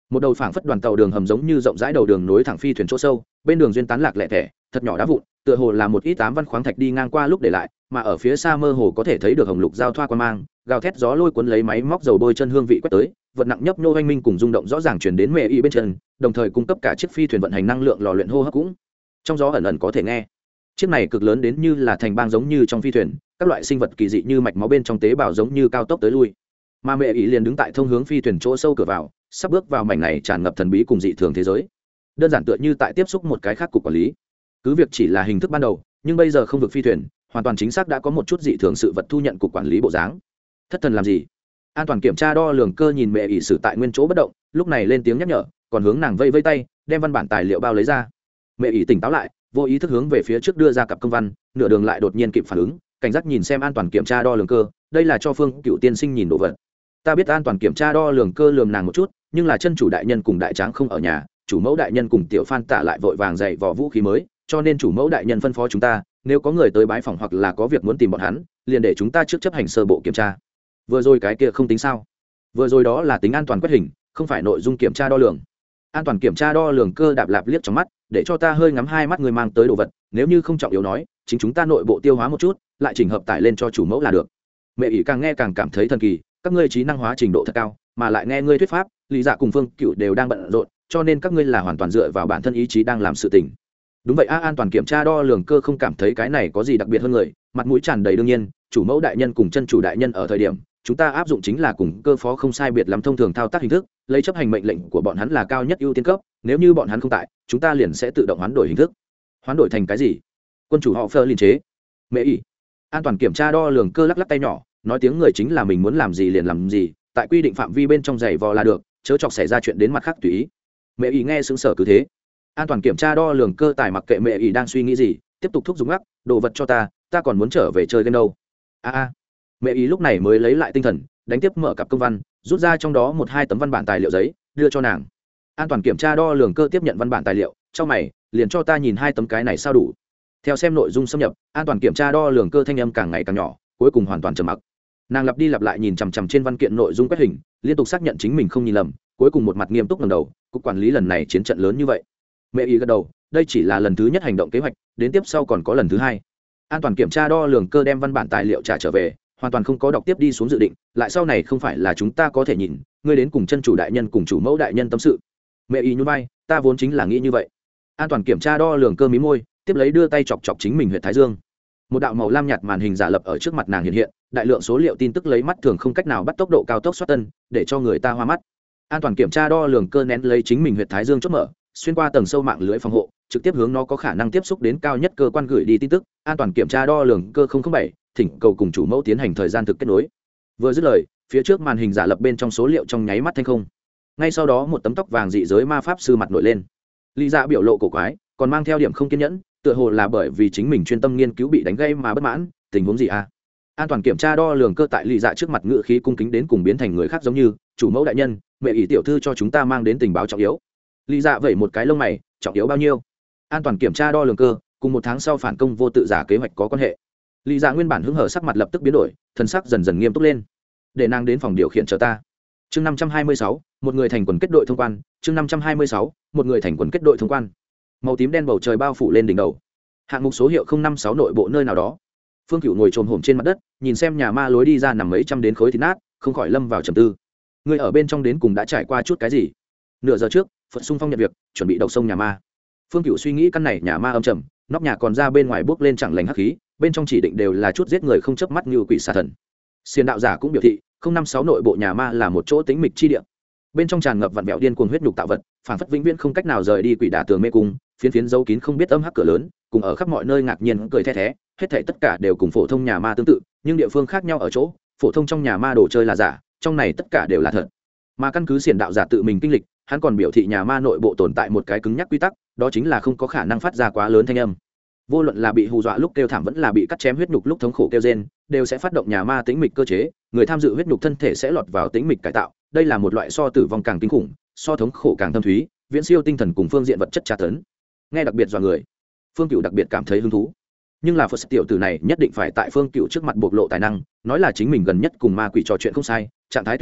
một đầu phảng phất đoàn tàu đường hầm giống như rộng rãi đầu đường nối thẳng phi thuyền chỗ sâu, bên đường duyên tán lạc lẻ tẻ thật nhỏ đá vụn, tựa hồ là một ít ám văn khoáng thạch đi ngang qua lúc để lại, mà ở phía xa mơ hồ có thể thấy được hồng lục giao thoa quan mang, gào thét gió lôi cuốn lấy máy móc dầu bôi chân hương vị quét tới, vật nặng nhấp nhô oanh minh cùng rung động rõ ràng truyền đến mẹ y bên chân, đồng thời cung cấp cả chiếc phi thuyền vận hành năng lượng lò luyện hô hấp cũng trong gió ẩn ẩn có thể nghe. Chiếc này cực lớn đến như là thành bang giống như trong phi thuyền, các loại sinh vật kỳ dị như mạch máu bên trong tế bào giống như cao tốc tới lui, mà mẹ y liền đứng tại thông hướng phi thuyền chỗ sâu cửa vào, sắp bước vào mảnh này tràn ngập thần bí cùng dị thường thế giới, đơn giản tựa như tại tiếp xúc một cái khác cục quản lý. Cứ việc chỉ là hình thức ban đầu, nhưng bây giờ không vực phi thuyền hoàn toàn chính xác đã có một chút dị thường sự vật thu nhận cục quản lý bộ dáng. Thất thần làm gì? An toàn kiểm tra đo lường cơ nhìn mẹ ỷ sử tại nguyên chỗ bất động, lúc này lên tiếng nhắc nhở, còn hướng nàng vây vây tay, đem văn bản tài liệu bao lấy ra. Mẹ ỷ tỉnh táo lại, vô ý thức hướng về phía trước đưa ra cặp công văn, nửa đường lại đột nhiên kịp phản ứng, cảnh giác nhìn xem an toàn kiểm tra đo lường cơ, đây là cho Phương Cựu tiên sinh nhìn đồ vật. Ta biết an toàn kiểm tra đo lường cơ lườm nàng một chút, nhưng là chân chủ đại nhân cùng đại tráng không ở nhà, chủ mẫu đại nhân cùng tiểu Phan Tả lại vội vàng dạy vò vũ khí mới, cho nên chủ mẫu đại nhân phân phó chúng ta, nếu có người tới bái phòng hoặc là có việc muốn tìm bọn hắn, liền để chúng ta trước chấp hành sơ bộ kiểm tra. Vừa rồi cái kia không tính sao? Vừa rồi đó là tính an toàn quét hình, không phải nội dung kiểm tra đo lường. An toàn kiểm tra đo lường cơ đạp lạp liếc trong mắt, để cho ta hơi ngắm hai mắt người mang tới đồ vật, nếu như không trọng yếu nói, chính chúng ta nội bộ tiêu hóa một chút, lại chỉnh hợp tải lên cho chủ mẫu là được. Mẹ ỷ càng nghe càng cảm thấy thần kỳ, các ngươi trí năng hóa trình độ thật cao, mà lại nghe ngươi thuyết pháp, Lý Dạ cùng Phương Cựu đều đang bận rộn, cho nên các ngươi là hoàn toàn dựa vào bản thân ý chí đang làm sự tình. Đúng vậy an toàn kiểm tra đo lường cơ không cảm thấy cái này có gì đặc biệt hơn người, mặt mũi tràn đầy đương nhiên, chủ mẫu đại nhân cùng chân chủ đại nhân ở thời điểm chúng ta áp dụng chính là cùng cơ phó không sai biệt lắm thông thường thao tác hình thức, lấy chấp hành mệnh lệnh của bọn hắn là cao nhất ưu tiên cấp, nếu như bọn hắn không tại chúng ta liền sẽ tự động hoán đổi hình thức. Hoán đổi thành cái gì? Quân chủ họ Phơ liên chế. Mẹ ỷ an toàn kiểm tra đo lường cơ lắc lắc tay nhỏ, nói tiếng người chính là mình muốn làm gì liền làm gì, tại quy định phạm vi bên trong giày vò là được, chớ chọc xảy ra chuyện đến mặt khác tùy ý. Mẹ ỷ nghe sững sờ cứ thế. An toàn kiểm tra đo lường cơ tài mặc kệ mẹ ỷ đang suy nghĩ gì, tiếp tục thúc giục ngắc, đồ vật cho ta còn muốn trở về chơi game đâu. Mẹ ỷ lúc này mới lấy lại tinh thần, đánh tiếp mở cặp công văn, rút ra trong đó một hai tấm văn bản tài liệu giấy đưa cho nàng. An toàn kiểm tra đo lường cơ tiếp nhận văn bản tài liệu, trong mày liền cho ta nhìn hai tấm, cái này sao đủ? Theo xem nội dung xâm nhập, an toàn kiểm tra đo lường cơ thanh âm càng ngày càng nhỏ, cuối cùng hoàn toàn trầm mặc. Nàng lặp đi lặp lại nhìn chằm chằm trên văn kiện nội dung quét hình, liên tục xác nhận chính mình không nhìn lầm, cuối cùng một mặt nghiêm túc ngẩng đầu, cục quản lý lần này chiến trận lớn như vậy. Mẹ y gật đầu, đây chỉ là lần thứ nhất hành động kế hoạch, đến tiếp sau còn có lần thứ hai. An toàn kiểm tra đo lường cơ đem văn bản tài liệu trả trở về, hoàn toàn không có đọc tiếp đi xuống dự định, lại sau này không phải là chúng ta có thể nhìn, ngươi đến cùng chân chủ đại nhân cùng chủ mẫu đại nhân tâm sự. Mẹ y nhún vai, ta vốn chính là nghĩ như vậy. An toàn kiểm tra đo lường cơ mí môi, tiếp lấy đưa tay chọc chọc chính mình huyệt thái dương. Một đạo màu lam nhạt màn hình giả lập ở trước mặt nàng hiện hiện, đại lượng số liệu tin tức lấy mắt thường không cách nào bắt tốc độ cao tốc xoát tân, để cho người ta hoa mắt. An toàn kiểm tra đo lường cơ nén lấy chính mình huyệt thái dương chốt mở, xuyên qua tầng sâu mạng lưới phòng hộ, trực tiếp hướng nó có khả năng tiếp xúc đến cao nhất cơ quan gửi đi tin tức. An toàn kiểm tra đo lường cơ 007, thỉnh cầu cùng chủ mẫu tiến hành thời gian thực kết nối. Vừa dứt lời, phía trước màn hình giả lập bên trong số liệu trong nháy mắt thanh không. Ngay sau đó một tấm tóc vàng dị giới ma pháp sư mặt nổi lên. Lý Dạ biểu lộ cổ quái, còn mang theo điểm không kiên nhẫn, tựa hồ là bởi vì chính mình chuyên tâm nghiên cứu bị đánh gây mà bất mãn, tình huống gì à? An toàn kiểm tra đo lường cơ tại Lý Dạ trước mặt ngự khí cung kính đến cùng biến thành người khác giống như, chủ mẫu đại nhân, mẹ ỷ tiểu thư cho chúng ta mang đến tình báo trọng yếu. Lý Dạ vẩy một cái lông mày, trọng yếu bao nhiêu? An toàn kiểm tra đo lường cơ, cùng một tháng sau phản công vô tự giả kế hoạch có quan hệ. Lý Dạ nguyên bản hứng hở sắc mặt lập tức biến đổi, thần sắc dần dần nghiêm túc lên. Để nàng đến phòng điều khiển chờ ta. Chương 526, một người thành quần kết đội thông quan. Chương 526, một người thành quần kết đội thông quan. Màu tím đen bầu trời bao phủ lên đỉnh đầu. Hạng mục số hiệu 056 nội bộ nơi nào đó. Phương Cửu ngồi trồm hổm trên mặt đất, nhìn xem nhà ma lối đi ra nằm mấy trăm đến khối thịt nát, không khỏi lâm vào trầm tư. Người ở bên trong đến cùng đã trải qua chút cái gì? Nửa giờ trước, Phật Xung Phong nhận việc, chuẩn bị độc sông nhà ma. Phương Cửu suy nghĩ căn này nhà ma âm trầm, nóc nhà còn ra bên ngoài bước lên chẳng lành hắc khí, bên trong chỉ định đều là chút giết người không chớp mắt như quỷ xà thần. Xiên đạo giả cũng biểu thị, 056 nội bộ nhà ma là một chỗ tĩnh mịch chi địa. Bên trong tràn ngập vặn vẹo điên cuồng huyết nhục tạo vật, phản phất vĩnh viễn không cách nào rời đi quỷ đả tường mê cung, phiến phiến dấu kín không biết âm hắc cửa lớn, cùng ở khắp mọi nơi ngạc nhiên cười the thé, hết thảy tất cả đều cùng phổ thông nhà ma tương tự, nhưng địa phương khác nhau ở chỗ, phổ thông trong nhà ma đồ chơi là giả, trong này tất cả đều là thật. Mà căn cứ xiển đạo giả tự mình kinh lịch, hắn còn biểu thị nhà ma nội bộ tồn tại một cái cứng nhắc quy tắc, đó chính là không có khả năng phát ra quá lớn thanh âm. Vô luận là bị hù dọa lúc kêu thảm vẫn là bị cắt chém huyết nhục lúc thống khổ kêu rên, đều sẽ phát động nhà ma tĩnh mịch cơ chế, người tham dự huyết nhục thân thể sẽ lọt vào tĩnh mịch cải tạo, đây là một loại so tử vong càng kinh khủng, so thống khổ càng thâm thúy, viễn siêu tinh thần cùng phương diện vật chất tra tấn. Nghe đặc biệt dọa người. Phương Cửu đặc biệt cảm thấy hứng thú. Nhưng là Phật tiểu tử này nhất định phải tại Phương Cửu trước mặt bộc lộ tài năng, nói là chính mình gần nhất cùng ma quỷ trò chuyện không sai, trạng thái tuyệt hảo,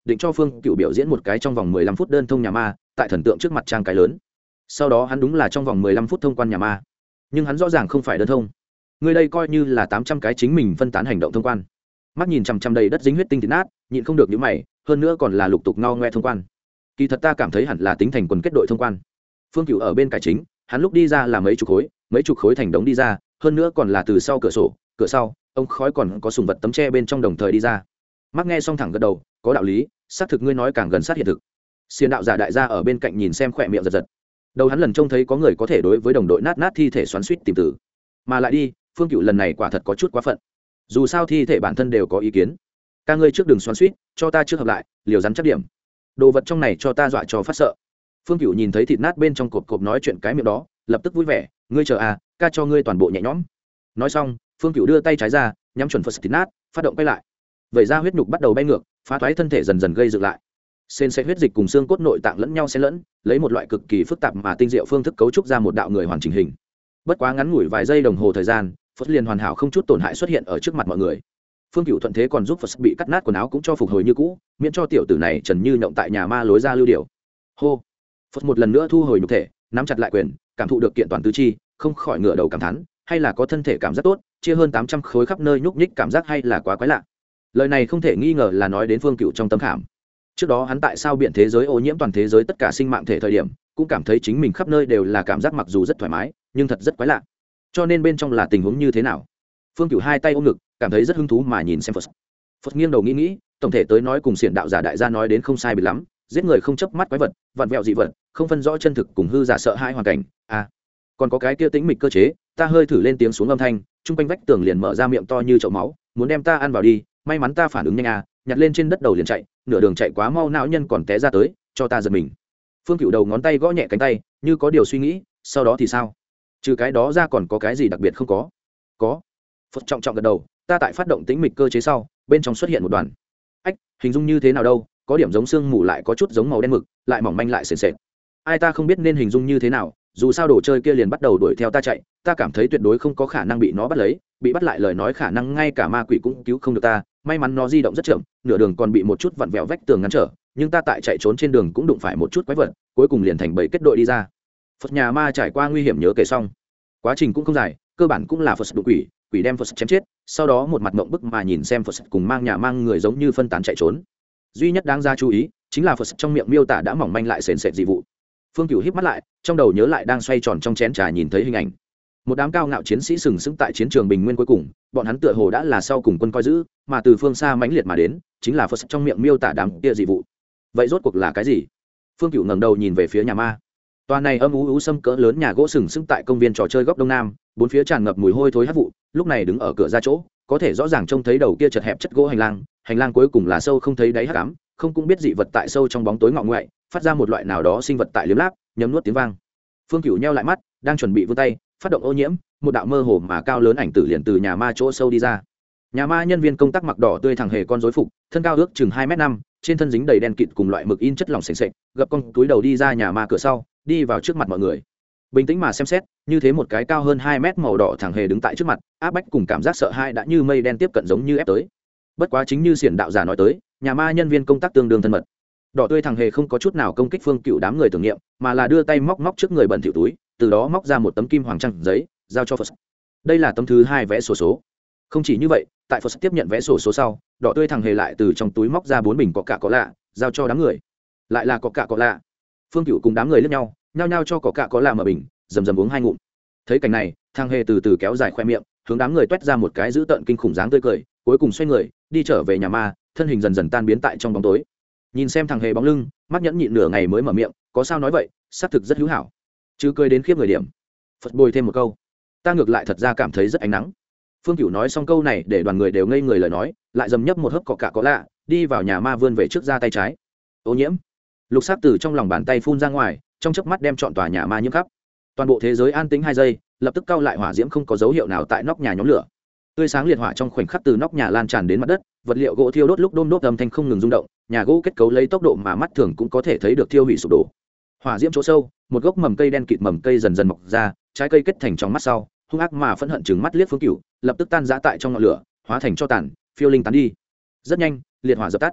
định cho Phương Cựu biểu diễn một cái trong vòng 15 phút đơn thông nhà ma, tại thần tượng trước mặt trang cái lớn. Sau đó hắn đúng là trong vòng 15 phút thông quan nhà ma, nhưng hắn rõ ràng không phải đơn thông. Người đây coi như là 800 cái chính mình phân tán hành động thông quan. Mắt nhìn chằm chằm đầy đất dính huyết tinh thịt nát, nhịn không được nhíu mày, hơn nữa còn là lục tục ngao ngoe thông quan. Kỳ thật ta cảm thấy hẳn là tính thành quần kết đội thông quan. Phương Cựu ở bên cải chính, hắn lúc đi ra là mấy chục khối thành đống đi ra, hơn nữa còn là từ sau cửa sổ, cửa sau, ông khói còn có sùng vật tấm tre bên trong đồng thời đi ra. Mắt nghe xong thẳng gật đầu, có đạo lý, xác thực ngươi nói càng gần sát hiện thực. Xiên đạo giả đại gia ở bên cạnh nhìn xem khỏe miệng giật giật. Đầu hắn lần trông thấy có người có thể đối với đồng đội nát thi thể xoắn xuýt tìm tử, mà lại đi, Phương Cựu lần này quả thật có chút quá phận. Dù sao thi thể bản thân đều có ý kiến. Ca ngươi trước đường xoắn xuýt, cho ta trước hợp lại, liều rắn chắc điểm. Đồ vật trong này cho ta dọa cho phát sợ. Phương Cựu nhìn thấy thịt nát bên trong cộp nói chuyện cái miệng đó, lập tức vui vẻ, ngươi chờ à, ca cho ngươi toàn bộ nhẹ nhõm. Nói xong, Phương Cựu đưa tay trái ra, nhắm chuẩn phật thịt nát, phát động quay lại. Vậy ra huyết nhục bắt đầu bay ngược, phá thoái thân thể dần dần gây dựng lại. Sên sẽ huyết dịch cùng xương cốt nội tạng lẫn nhau xen lẫn, lấy một loại cực kỳ phức tạp mà tinh diệu phương thức cấu trúc ra một đạo người hoàn chỉnh hình. Bất quá ngắn ngủi vài giây đồng hồ thời gian, phật liền hoàn hảo không chút tổn hại xuất hiện ở trước mặt mọi người. Phương Cựu thuận thế còn giúp phật bị cắt nát quần áo cũng cho phục hồi như cũ, miễn cho tiểu tử này trần như nhộng tại nhà ma lối ra lưu điều. Hô, phật một lần nữa thu hồi nhục thể, nắm chặt lại quyền, cảm thụ được kiện toàn tứ chi, không khỏi ngửa đầu cảm thán, hay là có thân thể cảm giác tốt, chia hơn 800 khối khắp nơi nhúc nhích cảm giác hay là quá quái lạ. Lời này không thể nghi ngờ là nói đến Phương Cựu trong tâm khảm. Trước đó hắn tại sao biển thế giới ô nhiễm toàn thế giới tất cả sinh mạng thể thời điểm, cũng cảm thấy chính mình khắp nơi đều là cảm giác mặc dù rất thoải mái, nhưng thật rất quái lạ. Cho nên bên trong là tình huống như thế nào? Phương Cựu hai tay ôm ngực, cảm thấy rất hứng thú mà nhìn xem Phật. Phật nghiêng đầu nghĩ, tổng thể tới nói cùng xiển đạo giả đại gia nói đến không sai biệt lắm, giết người không chớp mắt quái vật, vặn vẹo dị vật, không phân rõ chân thực cùng hư giả sợ hãi hoàn cảnh. À, còn có cái kia tĩnh mịch cơ chế, ta hơi thử lên tiếng xuống âm thanh, trung quanh vách tường liền mở ra miệng to như chậu máu, muốn đem ta ăn vào đi. May mắn ta phản ứng nhanh à, nhặt lên trên đất đầu liền chạy, nửa đường chạy quá mau não nhân còn té ra tới, cho ta giật mình. Phương Cựu đầu ngón tay gõ nhẹ cánh tay, như có điều suy nghĩ, sau đó thì sao? Trừ cái đó ra còn có cái gì đặc biệt không có? Có. Phật trọng trọng gật đầu, ta tại phát động tĩnh mịch cơ chế sau, bên trong xuất hiện một đoàn. Ách, hình dung như thế nào đâu? Có điểm giống xương mù lại có chút giống màu đen mực, lại mỏng manh lại sền sệt. Ai ta không biết nên hình dung như thế nào, dù sao đồ chơi kia liền bắt đầu đuổi theo ta chạy, ta cảm thấy tuyệt đối không có khả năng bị nó bắt lấy, bị bắt lại lời nói khả năng ngay cả ma quỷ cũng cứu không được ta. May mắn nó di động rất chậm, nửa đường còn bị một chút vặn vẹo vách tường ngăn trở, nhưng ta tại chạy trốn trên đường cũng đụng phải một chút quái vật, cuối cùng liền thành bầy kết đội đi ra. Phật nhà ma trải qua nguy hiểm nhớ kể xong, quá trình cũng không dài, cơ bản cũng là Phật đụng quỷ, quỷ đem Phật chém chết, sau đó một mặt mộng bức mà nhìn xem Phật cùng mang nhà mang người giống như phân tán chạy trốn. Duy nhất đáng ra chú ý chính là Phật trong miệng miêu tả đã mỏng manh lại sền sệt dị vụ. Phương Cựu híp mắt lại, trong đầu nhớ lại đang xoay tròn trong chén trà nhìn thấy hình ảnh. Một đám cao ngạo chiến sĩ sừng sững tại chiến trường bình nguyên cuối cùng, bọn hắn tựa hồ đã là sau cùng quân coi giữ, mà từ phương xa mãnh liệt mà đến, chính là Phật trong miệng miêu tả đám kia dị vụ. Vậy rốt cuộc là cái gì? Phương Cựu ngẩng đầu nhìn về phía nhà ma. Tòa này âm u sâm cỡ lớn nhà gỗ sừng sững tại công viên trò chơi góc đông nam, bốn phía tràn ngập mùi hôi thối hắc vụ, lúc này đứng ở cửa ra chỗ, có thể rõ ràng trông thấy đầu kia chật hẹp chất gỗ hành lang cuối cùng là sâu không thấy đáy hắc ám, không cũng biết dị vật tại sâu trong bóng tối ngọ ngoại, phát ra một loại nào đó sinh vật tại liếm láp, nhấm nuốt tiếng vang. Phương Cựu nheo lại mắt, đang chuẩn bị vươn tay, phát động ô nhiễm, một đạo mơ hồ mà cao lớn ảnh tử liền từ nhà ma chỗ sâu đi ra. Nhà ma nhân viên công tác mặc đỏ tươi thẳng hề con rối phục, thân cao ước chừng 2m5, trên thân dính đầy đen kịt cùng loại mực in chất lỏng sền sệt, gập con túi đầu đi ra nhà ma cửa sau, đi vào trước mặt mọi người. Bình tĩnh mà xem xét, như thế một cái cao hơn 2 mét màu đỏ thẳng hề đứng tại trước mặt, áp bách cùng cảm giác sợ hãi đã như mây đen tiếp cận giống như ép tới. Bất quá chính như xiển đạo giả nói tới, nhà ma nhân viên công tác tương đương thân mật. Đỏ tươi thằng hề không có chút nào công kích Phương Cựu đám người tưởng niệm, mà là đưa tay móc trước người bẩn thỉu túi, từ đó móc ra một tấm kim hoàng trăng giấy, giao cho Phật. Đây là tấm thứ 2 vẽ sổ số. Không chỉ như vậy, tại Phật tiếp nhận vẽ sổ số sau, đỏ tươi thằng hề lại từ trong túi móc ra 4 bình coca có lạ, giao cho đám người. Lại là coca có lạ. Phương Cựu cùng đám người liếc nhau, nhao nhao cho coca có lạ mở bình, rầm rầm uống 2 ngụm. Thấy cảnh này, thằng hề từ từ kéo dài khoe miệng, hướng đám người toét ra một cái dữ tợn kinh khủng dáng tươi cười, cuối cùng xoay người, đi trở về nhà ma, thân hình dần dần tan biến tại trong bóng tối. Nhìn xem thằng hề bóng lưng, mắt nhẫn nhịn nửa ngày mới mở miệng, có sao nói vậy, xác thực rất hữu hảo. Chứ cười đến khiếp người điểm. Phật bồi thêm một câu, ta ngược lại thật ra cảm thấy rất ánh nắng. Phương Cựu nói xong câu này để đoàn người đều ngây người lời nói, lại dầm nhấp một hớp coca có lạ, đi vào nhà ma vươn về trước ra tay trái. Ô nhiễm. Lục sắc từ trong lòng bàn tay phun ra ngoài, trong chớp mắt đem trọn tòa nhà ma nhiễm khắp. Toàn bộ thế giới an tĩnh 2 giây, lập tức cao lại hỏa diễm không có dấu hiệu nào tại nóc nhà nhóm lửa. Tươi sáng liệt hỏa trong khoảnh khắc từ nóc nhà lan tràn đến mặt đất, vật liệu gỗ thiêu đốt lúc đôm đốt âm thanh không ngừng rung động, nhà gỗ kết cấu lấy tốc độ mà mắt thường cũng có thể thấy được thiêu hủy sụp đổ. Hỏa diễm chỗ sâu, một gốc mầm cây đen kịt mầm cây dần dần mọc ra, trái cây kết thành trong mắt sau, hung ác mà phẫn hận trừng mắt liếc Phương Cựu, lập tức tan rã tại trong ngọn lửa, hóa thành tro tàn, phiêu linh tán đi. Rất nhanh, liệt hỏa dập tắt.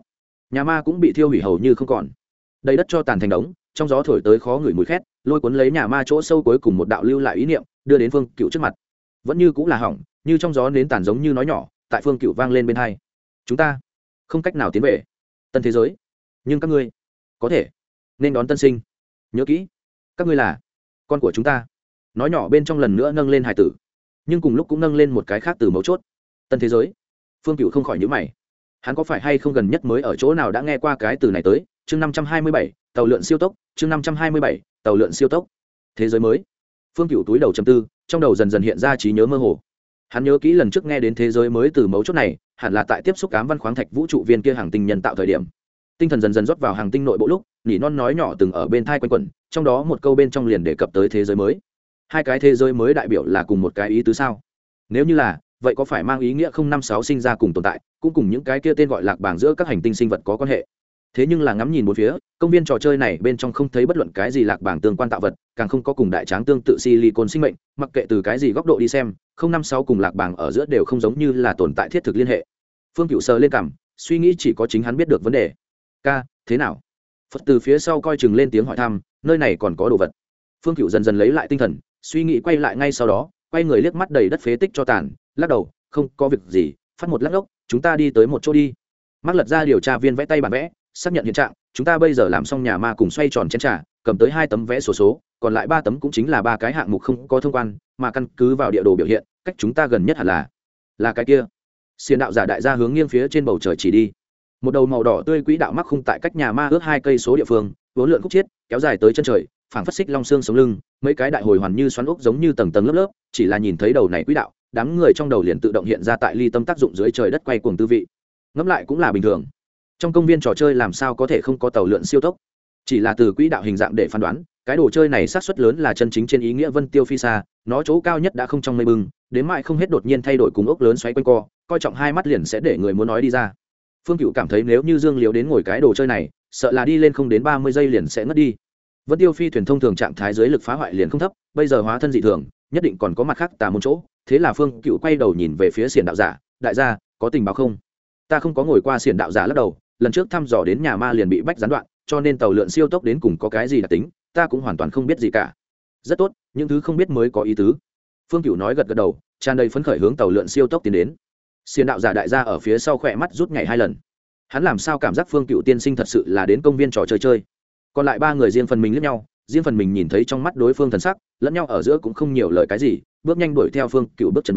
nhà ma cũng bị thiêu hủy hầu như không còn, đầy đất cho tàn thành đống, trong gió thổi tới khó ngửi mùi khét, lôi cuốn lấy nhà ma chỗ sâu cuối cùng một đạo lưu lại ý niệm, đưa đến Phương Cựu trước mặt. Vẫn như cũng là hỏng, như trong gió nến tàn giống như nói nhỏ, tại Phương Cựu vang lên bên tai. Chúng ta không cách nào tiến về tân thế giới, nhưng các ngươi có thể nên đón tân sinh. Nhớ kỹ, các ngươi là con của chúng ta. Nói nhỏ bên trong lần nữa nâng lên hài tử, nhưng cùng lúc cũng nâng lên một cái khác từ mấu chốt, tân thế giới. Phương Cựu không khỏi nhíu mày, hắn có phải hay không gần nhất mới ở chỗ nào đã nghe qua cái từ này tới. Chương 527, tàu lượn siêu tốc. Chương 527, tàu lượn siêu tốc. Thế giới mới. Phương Cựu túi đầu trầm tư, trong đầu dần dần hiện ra trí nhớ mơ hồ. Hắn nhớ kỹ lần trước nghe đến thế giới mới từ mấu chốt này, hẳn là tại tiếp xúc cám văn khoáng thạch vũ trụ viên kia hàng tinh nhân tạo thời điểm. Tinh thần dần dần rót vào hàng tinh nội bộ lúc, nỉ non nói nhỏ từng ở bên thai quanh quẩn, trong đó một câu bên trong liền đề cập tới thế giới mới. Hai cái thế giới mới đại biểu là cùng một cái ý tứ sao? Nếu như là, vậy có phải mang ý nghĩa 056 sinh ra cùng tồn tại, cũng cùng những cái kia tên gọi lạc bảng giữa các hành tinh sinh vật có quan hệ? Thế nhưng là ngắm nhìn bốn phía, công viên trò chơi này bên trong không thấy bất luận cái gì lạc bảng tương quan tạo vật, càng không có cùng đại tráng tương tự silicon sinh mệnh, mặc kệ từ cái gì góc độ đi xem, 056 cùng lạc bảng ở giữa đều không giống như là tồn tại thiết thực liên hệ. Phương Cựu sờ lên cằm, suy nghĩ chỉ có chính hắn biết được vấn đề. Ca, thế nào? Phật từ phía sau coi chừng lên tiếng hỏi thăm, nơi này còn có đồ vật. Phương Cựu dần dần lấy lại tinh thần, suy nghĩ quay lại ngay sau đó, quay người liếc mắt đầy đất phế tích cho tàn, lắc đầu, không có việc gì, phát một lắc ốc, chúng ta đi tới một chỗ đi. Mắc lật ra điều tra viên vẽ tay bản vẽ, xác nhận hiện trạng, chúng ta bây giờ làm xong nhà ma cùng xoay tròn chén trà, cầm tới 2 tấm vẽ số, còn lại 3 tấm cũng chính là 3 cái hạng mục không có thông quan, mà căn cứ vào địa đồ biểu hiện, cách chúng ta gần nhất hẳn là cái kia. Xiên đạo giả đại gia hướng nghiêng phía trên bầu trời chỉ đi. Một đầu màu đỏ tươi quỹ đạo mắc khung tại cách nhà ma ước 2 cây số địa phương, vốn lượn khúc chiết, kéo dài tới chân trời, phảng phất xích long xương sống lưng, mấy cái đại hồi hoàn như xoắn ốc giống như tầng tầng lớp lớp, chỉ là nhìn thấy đầu này quỹ đạo, đám người trong đầu liền tự động hiện ra tại ly tâm tác dụng dưới trời đất quay cuồng tư vị. Ngẫm lại cũng là bình thường. Trong công viên trò chơi làm sao có thể không có tàu lượn siêu tốc? Chỉ là từ quỹ đạo hình dạng để phán đoán, cái đồ chơi này xác suất lớn là chân chính trên ý nghĩa vân tiêu phi xa, nó chỗ cao nhất đã không trong mây bừng, đến mãi không hết đột nhiên thay đổi cùng ốc lớn xoáy quanh co, coi trọng hai mắt liền sẽ để người muốn nói đi ra. Phương Cựu cảm thấy nếu như Dương Liếu đến ngồi cái đồ chơi này, sợ là đi lên không đến 30 giây liền sẽ ngất đi. Vân tiêu phi thuyền thông thường trạng thái dưới lực phá hoại liền không thấp, bây giờ hóa thân dị thường, nhất định còn có mặt khác tà môn chỗ. Thế là Phương Cựu quay đầu nhìn về phía xiển đạo giả, đại gia, có tình báo không? Ta không có ngồi qua xiển đạo giả lắc đầu, lần trước thăm dò đến nhà ma liền bị bách gián đoạn, cho nên tàu lượn siêu tốc đến cùng có cái gì đặc tính, ta cũng hoàn toàn không biết gì cả. Rất tốt, những thứ không biết mới có ý tứ. Phương Cựu nói gật gật đầu, tràn đầy phấn khởi hướng tàu lượn siêu tốc tiến đến. Xiển đạo giả đại gia ở phía sau khỏe mắt rút nhảy 2 lần. Hắn làm sao cảm giác Phương Cựu tiên sinh thật sự là đến công viên trò chơi chơi. Còn lại 3 người riêng phần mình liếc nhau, riêng phần mình nhìn thấy trong mắt đối phương thần sắc, lẫn nhau ở giữa cũng không nhiều lời cái gì, bước nhanh đuổi theo Phương Cựu bước chân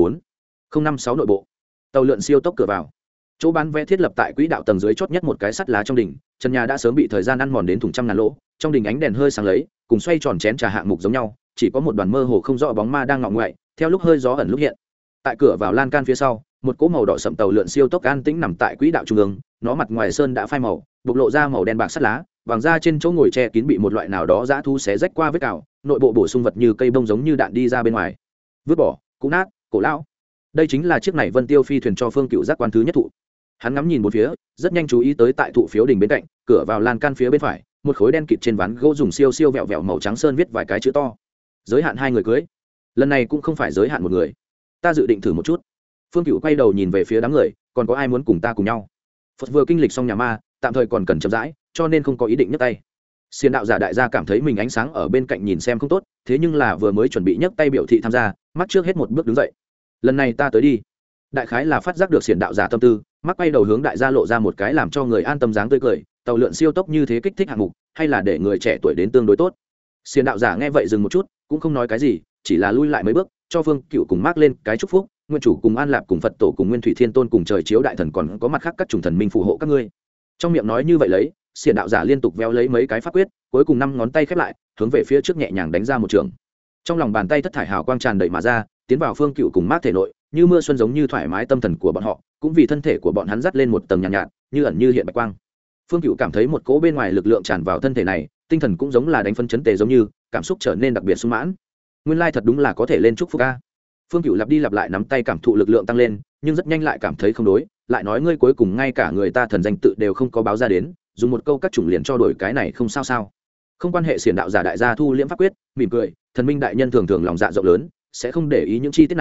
4056 nội bộ. Tàu lượn siêu tốc cửa vào. Chỗ bán vé thiết lập tại quỹ đạo tầng dưới chót nhất một cái sắt lá trong đỉnh, trần nhà đã sớm bị thời gian ăn mòn đến thùng trăm ngàn lỗ, trong đỉnh ánh đèn hơi sáng lấy, cùng xoay tròn chén trà hạng mục giống nhau, chỉ có một đoàn mơ hồ không rõ bóng ma đang ngọ ngoại, theo lúc hơi gió ẩn lúc hiện. Tại cửa vào lan can phía sau, một cỗ màu đỏ sậm tàu lượn siêu tốc an tĩnh nằm tại quỹ đạo trung ương, nó mặt ngoài sơn đã phai màu, bộc lộ ra màu đen bạc sắt lá, vàng da trên chỗ ngồi che kín bị một loại nào đó dã thú xé rách qua vết cào, nội bộ bổ sung vật như cây bông giống như đạn đi ra bên ngoài. Vứt bỏ, cũ nát, cổ lão. Đây chính là chiếc này Vân Tiêu phi thuyền cho Phương Cựu giác quan thứ nhất thụ. Hắn ngắm nhìn một phía, rất nhanh chú ý tới tại thụ phiếu đỉnh bên cạnh, cửa vào lan can phía bên phải, một khối đen kịt trên ván gỗ dùng siêu siêu vẹo vẹo màu trắng sơn viết vài cái chữ to. Giới hạn 2 người cưới. Lần này cũng không phải giới hạn 1 người. Ta dự định thử một chút. Phương Cựu quay đầu nhìn về phía đám người, còn có ai muốn cùng ta cùng nhau? Phật vừa kinh lịch xong nhà ma, tạm thời còn cần chậm rãi, cho nên không có ý định nhấc tay. Xiên đạo giả đại gia cảm thấy mình ánh sáng ở bên cạnh nhìn xem không tốt, thế nhưng là vừa mới chuẩn bị nhấc tay biểu thị tham gia, mắt trước hết một bước đứng dậy. Lần này ta tới đi. Đại khái là phát giác được xiển đạo giả tâm tư, mắt quay đầu hướng đại gia lộ ra một cái làm cho người an tâm dáng tươi cười. Tàu lượn siêu tốc như thế kích thích hạng mục, hay là để người trẻ tuổi đến tương đối tốt. Xiển đạo giả nghe vậy dừng một chút, cũng không nói cái gì, chỉ là lui lại mấy bước, cho Phương Cựu cùng mác lên cái chúc phúc, nguyên chủ cùng An Lạp cùng Phật tổ cùng Nguyên Thủy Thiên Tôn cùng trời chiếu đại thần còn có mặt khác các chủng thần minh phù hộ các ngươi. Trong miệng nói như vậy lấy, xiển đạo giả liên tục véo lấy mấy cái pháp quyết, cuối cùng 5 ngón tay khép lại, hướng về phía trước nhẹ nhàng đánh ra một trường. Trong lòng bàn tay thất thải hào quang tràn đầy mà ra, tiến vào Phương Cựu cùng mác thể nội, như mưa xuân giống như thoải mái tâm thần của bọn họ, cũng vì thân thể của bọn hắn dắt lên một tầng nhàn nhạt, như ẩn như hiện bạch quang. Phương Cựu cảm thấy một cỗ bên ngoài lực lượng tràn vào thân thể này, tinh thần cũng giống là đánh phân chấn tề giống như, cảm xúc trở nên đặc biệt sung mãn. Nguyên lai thật đúng là có thể lên chúc phúc a. Phương Cựu lặp đi lặp lại nắm tay cảm thụ lực lượng tăng lên, nhưng rất nhanh lại cảm thấy không đối, lại nói ngươi cuối cùng ngay cả người ta thần danh tự đều không có báo ra đến, dùng một câu các chủng liền cho đổi cái này không sao sao. Không quan hệ, xiển đạo giả đại gia thu liễm pháp quyết, mỉm cười, thần minh đại nhân thường thường lòng dạ rộng lớn, sẽ không để ý những chi tiết này,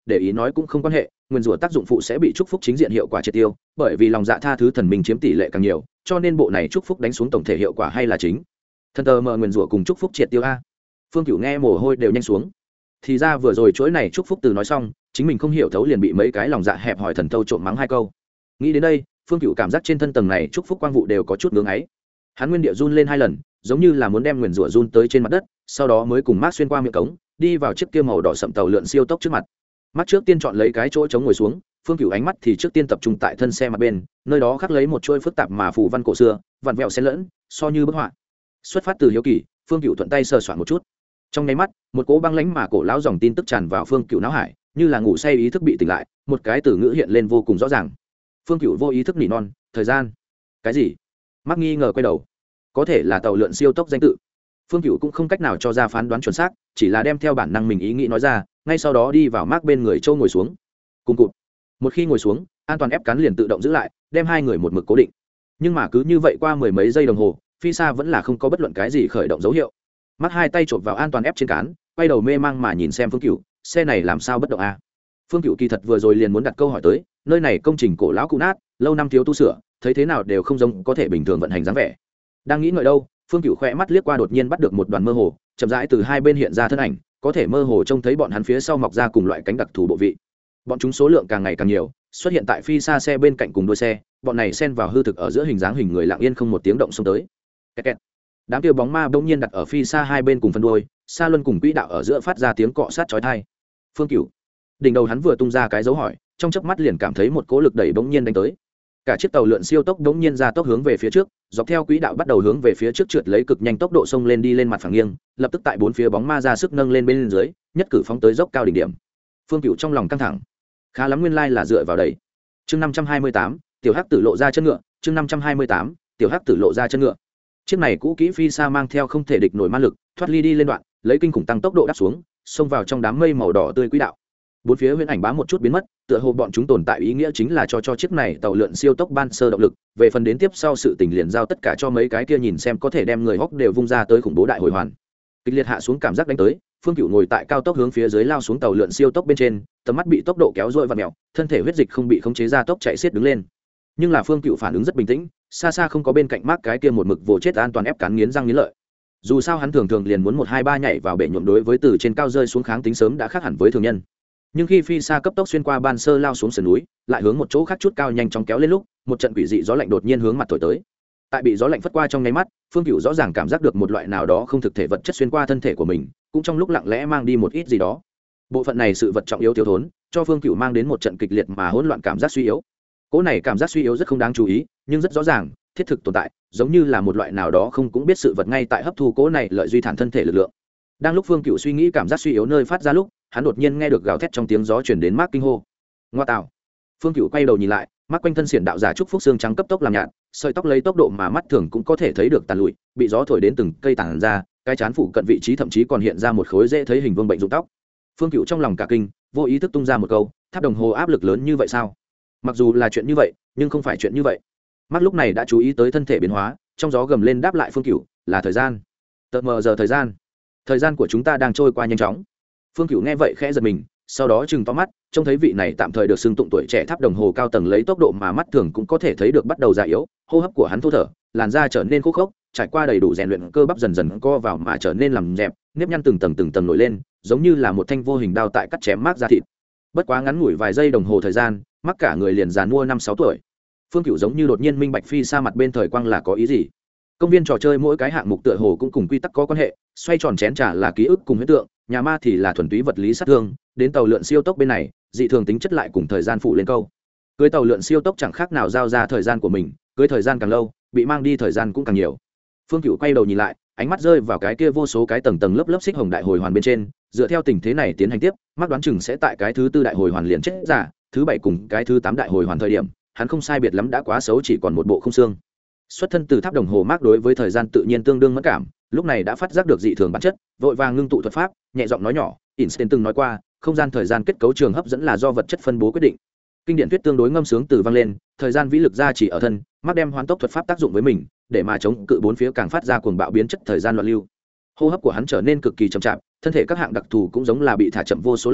để ý nói cũng không quan hệ, nguyên rủa tác dụng phụ sẽ bị chúc phúc chính diện hiệu quả triệt tiêu, bởi vì lòng dạ tha thứ thần minh chiếm tỷ lệ càng nhiều, cho nên bộ này chúc phúc đánh xuống tổng thể hiệu quả hay là chính. Thần tờ mờ nguyên rủa cùng chúc phúc triệt tiêu a. Phương Cửu nghe mồ hôi đều nhanh xuống. Thì ra vừa rồi chuỗi này chúc phúc từ nói xong, chính mình không hiểu thấu liền bị mấy cái lòng dạ hẹp hòi thần thâu trộm mắng hai câu. Nghĩ đến đây, Phương Cửu cảm giác trên thân tầng này chúc phúc quang vụ đều có chút ngưỡng ấy. Hắn nguyên địa run lên hai lần, giống như là muốn đem nguyên rủa run tới trên mặt đất, sau đó mới cùng Mác xuyên qua miệng cống, đi vào chiếc kia màu đỏ sậm tàu lượn siêu tốc trước mặt. Mác trước tiên chọn lấy cái chỗ trống ngồi xuống, Phương Cửu ánh mắt thì trước tiên tập trung tại thân xe mặt bên, nơi đó khắc lấy một chuỗi phức tạp mà phù văn cổ xưa, vặn vẹo xen lẫn, so như bức họa. Xuất phát từ hiếu kỳ, Phương Cửu thuận tay sờ soạn một chút. Trong nháy mắt, một cỗ băng lãnh mà cổ lão dòng tin tức tràn vào Phương Cửu não hải, như là ngủ say ý thức bị tỉnh lại, một cái từ ngữ hiện lên vô cùng rõ ràng. Phương Cửu vô ý thức nỉ non, thời gian. Cái gì? Mác nghi ngờ quay đầu. Có thể là tàu lượn siêu tốc danh tự. Phương Cửu cũng không cách nào cho ra phán đoán chuẩn xác, chỉ là đem theo bản năng mình ý nghĩ nói ra, ngay sau đó đi vào Mác bên người Châu ngồi xuống. Cùng cụt. Một khi ngồi xuống, an toàn ép cán liền tự động giữ lại, đem hai người một mực cố định. Nhưng mà cứ như vậy qua mười mấy giây đồng hồ, phi xa vẫn là không có bất luận cái gì khởi động dấu hiệu. Mác hai tay chộp vào an toàn ép trên cán, quay đầu mê mang mà nhìn xem Phương Cửu, xe này làm sao bất động a? Phương Cửu kỳ thật vừa rồi liền muốn đặt câu hỏi tới, nơi này công trình cổ lão cũ nát, lâu năm thiếu tu sửa, thấy thế nào đều không giống có thể bình thường vận hành dáng vẻ. Đang nghĩ ngợi đâu, Phương Cửu khẽ mắt liếc qua đột nhiên bắt được một đoàn mơ hồ, chậm rãi từ hai bên hiện ra thân ảnh, có thể mơ hồ trông thấy bọn hắn phía sau mọc ra cùng loại cánh đặc thù bộ vị. Bọn chúng số lượng càng ngày càng nhiều, xuất hiện tại phi xa xe bên cạnh cùng đuôi xe, bọn này xen vào hư thực ở giữa hình dáng hình người lặng yên không một tiếng động xông tới. Kẹt kẹt. Đám tiêu bóng ma bỗng nhiên đặt ở phi xa hai bên cùng phân đuôi, xa luân cùng quỹ đạo ở giữa phát ra tiếng cọ sát chói tai. Phương Cửu, đỉnh đầu hắn vừa tung ra cái dấu hỏi, trong chớp mắt liền cảm thấy một cỗ lực đẩy bỗng nhiên đánh tới. Cả chiếc tàu lượn siêu tốc bỗng nhiên ra tốc hướng về phía trước, dọc theo quỹ đạo bắt đầu hướng về phía trước trượt lấy cực nhanh tốc độ xông lên đi lên mặt phẳng nghiêng, lập tức tại bốn phía bóng ma ra sức nâng lên bên dưới, nhất cử phóng tới dốc cao đỉnh điểm. Phương Cửu trong lòng căng thẳng, khá lắm nguyên lai là dựa vào đây. Chương 528, tiểu hắc tử lộ ra chân ngựa, chương 528, tiểu hắc tử lộ ra chân ngựa. Chiếc này cũ kỹ phi xa mang theo không thể địch nổi ma lực, thoát ly đi lên đoạn, lấy kinh khủng tăng tốc độ đáp xuống, xông vào trong đám mây màu đỏ tươi quỹ đạo. Bốn phía huyễn ảnh bám một chút biến mất, tựa hồ bọn chúng tồn tại ý nghĩa chính là cho chiếc này tàu lượn siêu tốc ban sơ động lực, về phần đến tiếp sau sự tình liền giao tất cả cho mấy cái kia nhìn xem có thể đem người hốc đều vung ra tới khủng bố đại hồi hoàn. Kịch liệt hạ xuống cảm giác đánh tới, Phương Cửu ngồi tại cao tốc hướng phía dưới lao xuống tàu lượn siêu tốc bên trên, tầm mắt bị tốc độ kéo dội và mèo, thân thể huyết dịch không bị khống chế ra tốc chạy xiết đứng lên. Nhưng là Phương Cửu phản ứng rất bình tĩnh, xa xa không có bên cạnh Mác cái kia một mực vồ chết an toàn ép cắn nghiến răng nghiến lợi. Dù sao hắn thường thường liền muốn 1-2-3 nhảy vào bể nhuộm, đối với từ trên cao rơi xuống kháng tính sớm đã khác hẳn với thường nhân. Nhưng khi phi xa cấp tốc xuyên qua ban sơ lao xuống sườn núi, lại hướng một chỗ khác chút cao nhanh chóng kéo lên lúc, một trận quỷ dị gió lạnh đột nhiên hướng mặt thổi tới. Tại bị gió lạnh phất qua trong nháy mắt, Phương Cửu rõ ràng cảm giác được một loại nào đó không thực thể vật chất xuyên qua thân thể của mình, cũng trong lúc lặng lẽ mang đi một ít gì đó. Bộ phận này sự vật trọng yếu thiếu thốn, cho Phương Cửu mang đến một trận kịch liệt mà hỗn loạn cảm giác suy yếu. Cỗ này cảm giác suy yếu rất không đáng chú ý, nhưng rất rõ ràng, thiết thực tồn tại, giống như là một loại nào đó không cũng biết sự vật ngay tại hấp thu cỗ này lợi duy thản thân thể lực lượng. Đang lúc Phương Cửu suy nghĩ cảm giác suy yếu nơi phát ra lúc, hắn đột nhiên nghe được gào thét trong tiếng gió truyền đến Mác kinh hô. Ngoa tạo! Phương Cửu quay đầu nhìn lại, Mác quanh thân xiển đạo giả trúc phúc xương trắng cấp tốc làm nhạt, sợi tóc lấy tốc độ mà mắt thường cũng có thể thấy được tàn lụi, bị gió thổi đến từng cây tàn ra, cái chán phủ cận vị trí thậm chí còn hiện ra một khối dễ thấy hình vương bệnh rụng tóc. Phương Cửu trong lòng cả kinh, vô ý thức tung ra một câu, tháp đồng hồ áp lực lớn như vậy sao? Mặc dù là chuyện như vậy, nhưng không phải chuyện như vậy. Mác lúc này đã chú ý tới thân thể biến hóa, trong gió gầm lên đáp lại Phương Cửu, là thời gian. Tờ mờ giờ thời gian của chúng ta đang trôi qua nhanh chóng. Phương Cửu nghe vậy khẽ giật mình, sau đó chừng to mắt, trông thấy vị này tạm thời được xưng tụng tuổi trẻ tháp đồng hồ cao tầng lấy tốc độ mà mắt thường cũng có thể thấy được bắt đầu già yếu, hô hấp của hắn thô thở, làn da trở nên khô khốc, trải qua đầy đủ rèn luyện cơ bắp dần dần co vào mà trở nên làm dẹp, nếp nhăn từng tầng nổi lên, giống như là một thanh vô hình đao tại cắt chém Mác da thịt. Bất quá ngắn ngủi vài giây đồng hồ thời gian, Mác cả người liền già nua 5-6 tuổi. Phương Cửu giống như đột nhiên minh bạch phi xa mặt bên thời quang là có ý gì. Công viên trò chơi mỗi cái hạng mục tựa hồ cũng cùng quy tắc có quan hệ, xoay tròn chén trà là ký ức cùng huyễn tượng, nhà ma thì là thuần túy vật lý sát thương, đến tàu lượn siêu tốc bên này, dị thường tính chất lại cùng thời gian phụ lên câu. Cưới tàu lượn siêu tốc chẳng khác nào giao ra thời gian của mình, cưới thời gian càng lâu, bị mang đi thời gian cũng càng nhiều. Phương Cửu quay đầu nhìn lại, ánh mắt rơi vào cái kia vô số cái tầng lớp xích hồng đại hồi hoàn bên trên, dựa theo tình thế này tiến hành tiếp, Mác đoán chừng sẽ tại cái thứ 4 đại hồi hoàn liền chết giả, thứ 7 cùng cái thứ 8 đại hồi hoàn thời điểm, hắn không sai biệt lắm đã quá xấu chỉ còn một bộ không xương. Xuất thân từ tháp đồng hồ, Mác đối với thời gian tự nhiên tương đương mẫn cảm, lúc này đã phát giác được dị thường bản chất, vội vàng ngưng tụ thuật pháp, nhẹ giọng nói nhỏ, Einstein từng nói qua, không gian thời gian kết cấu trường hấp dẫn là do vật chất phân bố quyết định. Kinh điển thuyết tương đối ngâm sướng từ vang lên, thời gian vĩ lực ra chỉ ở thân, Mác đem hoán tốc thuật pháp tác dụng với mình, để mà chống cự bốn phía càng phát ra cuồng bạo biến chất thời gian loạn lưu. Hô hấp của hắn trở nên cực kỳ chậm chạp, thân thể các hạng đặc thù cũng giống là bị thả chậm vô số lần,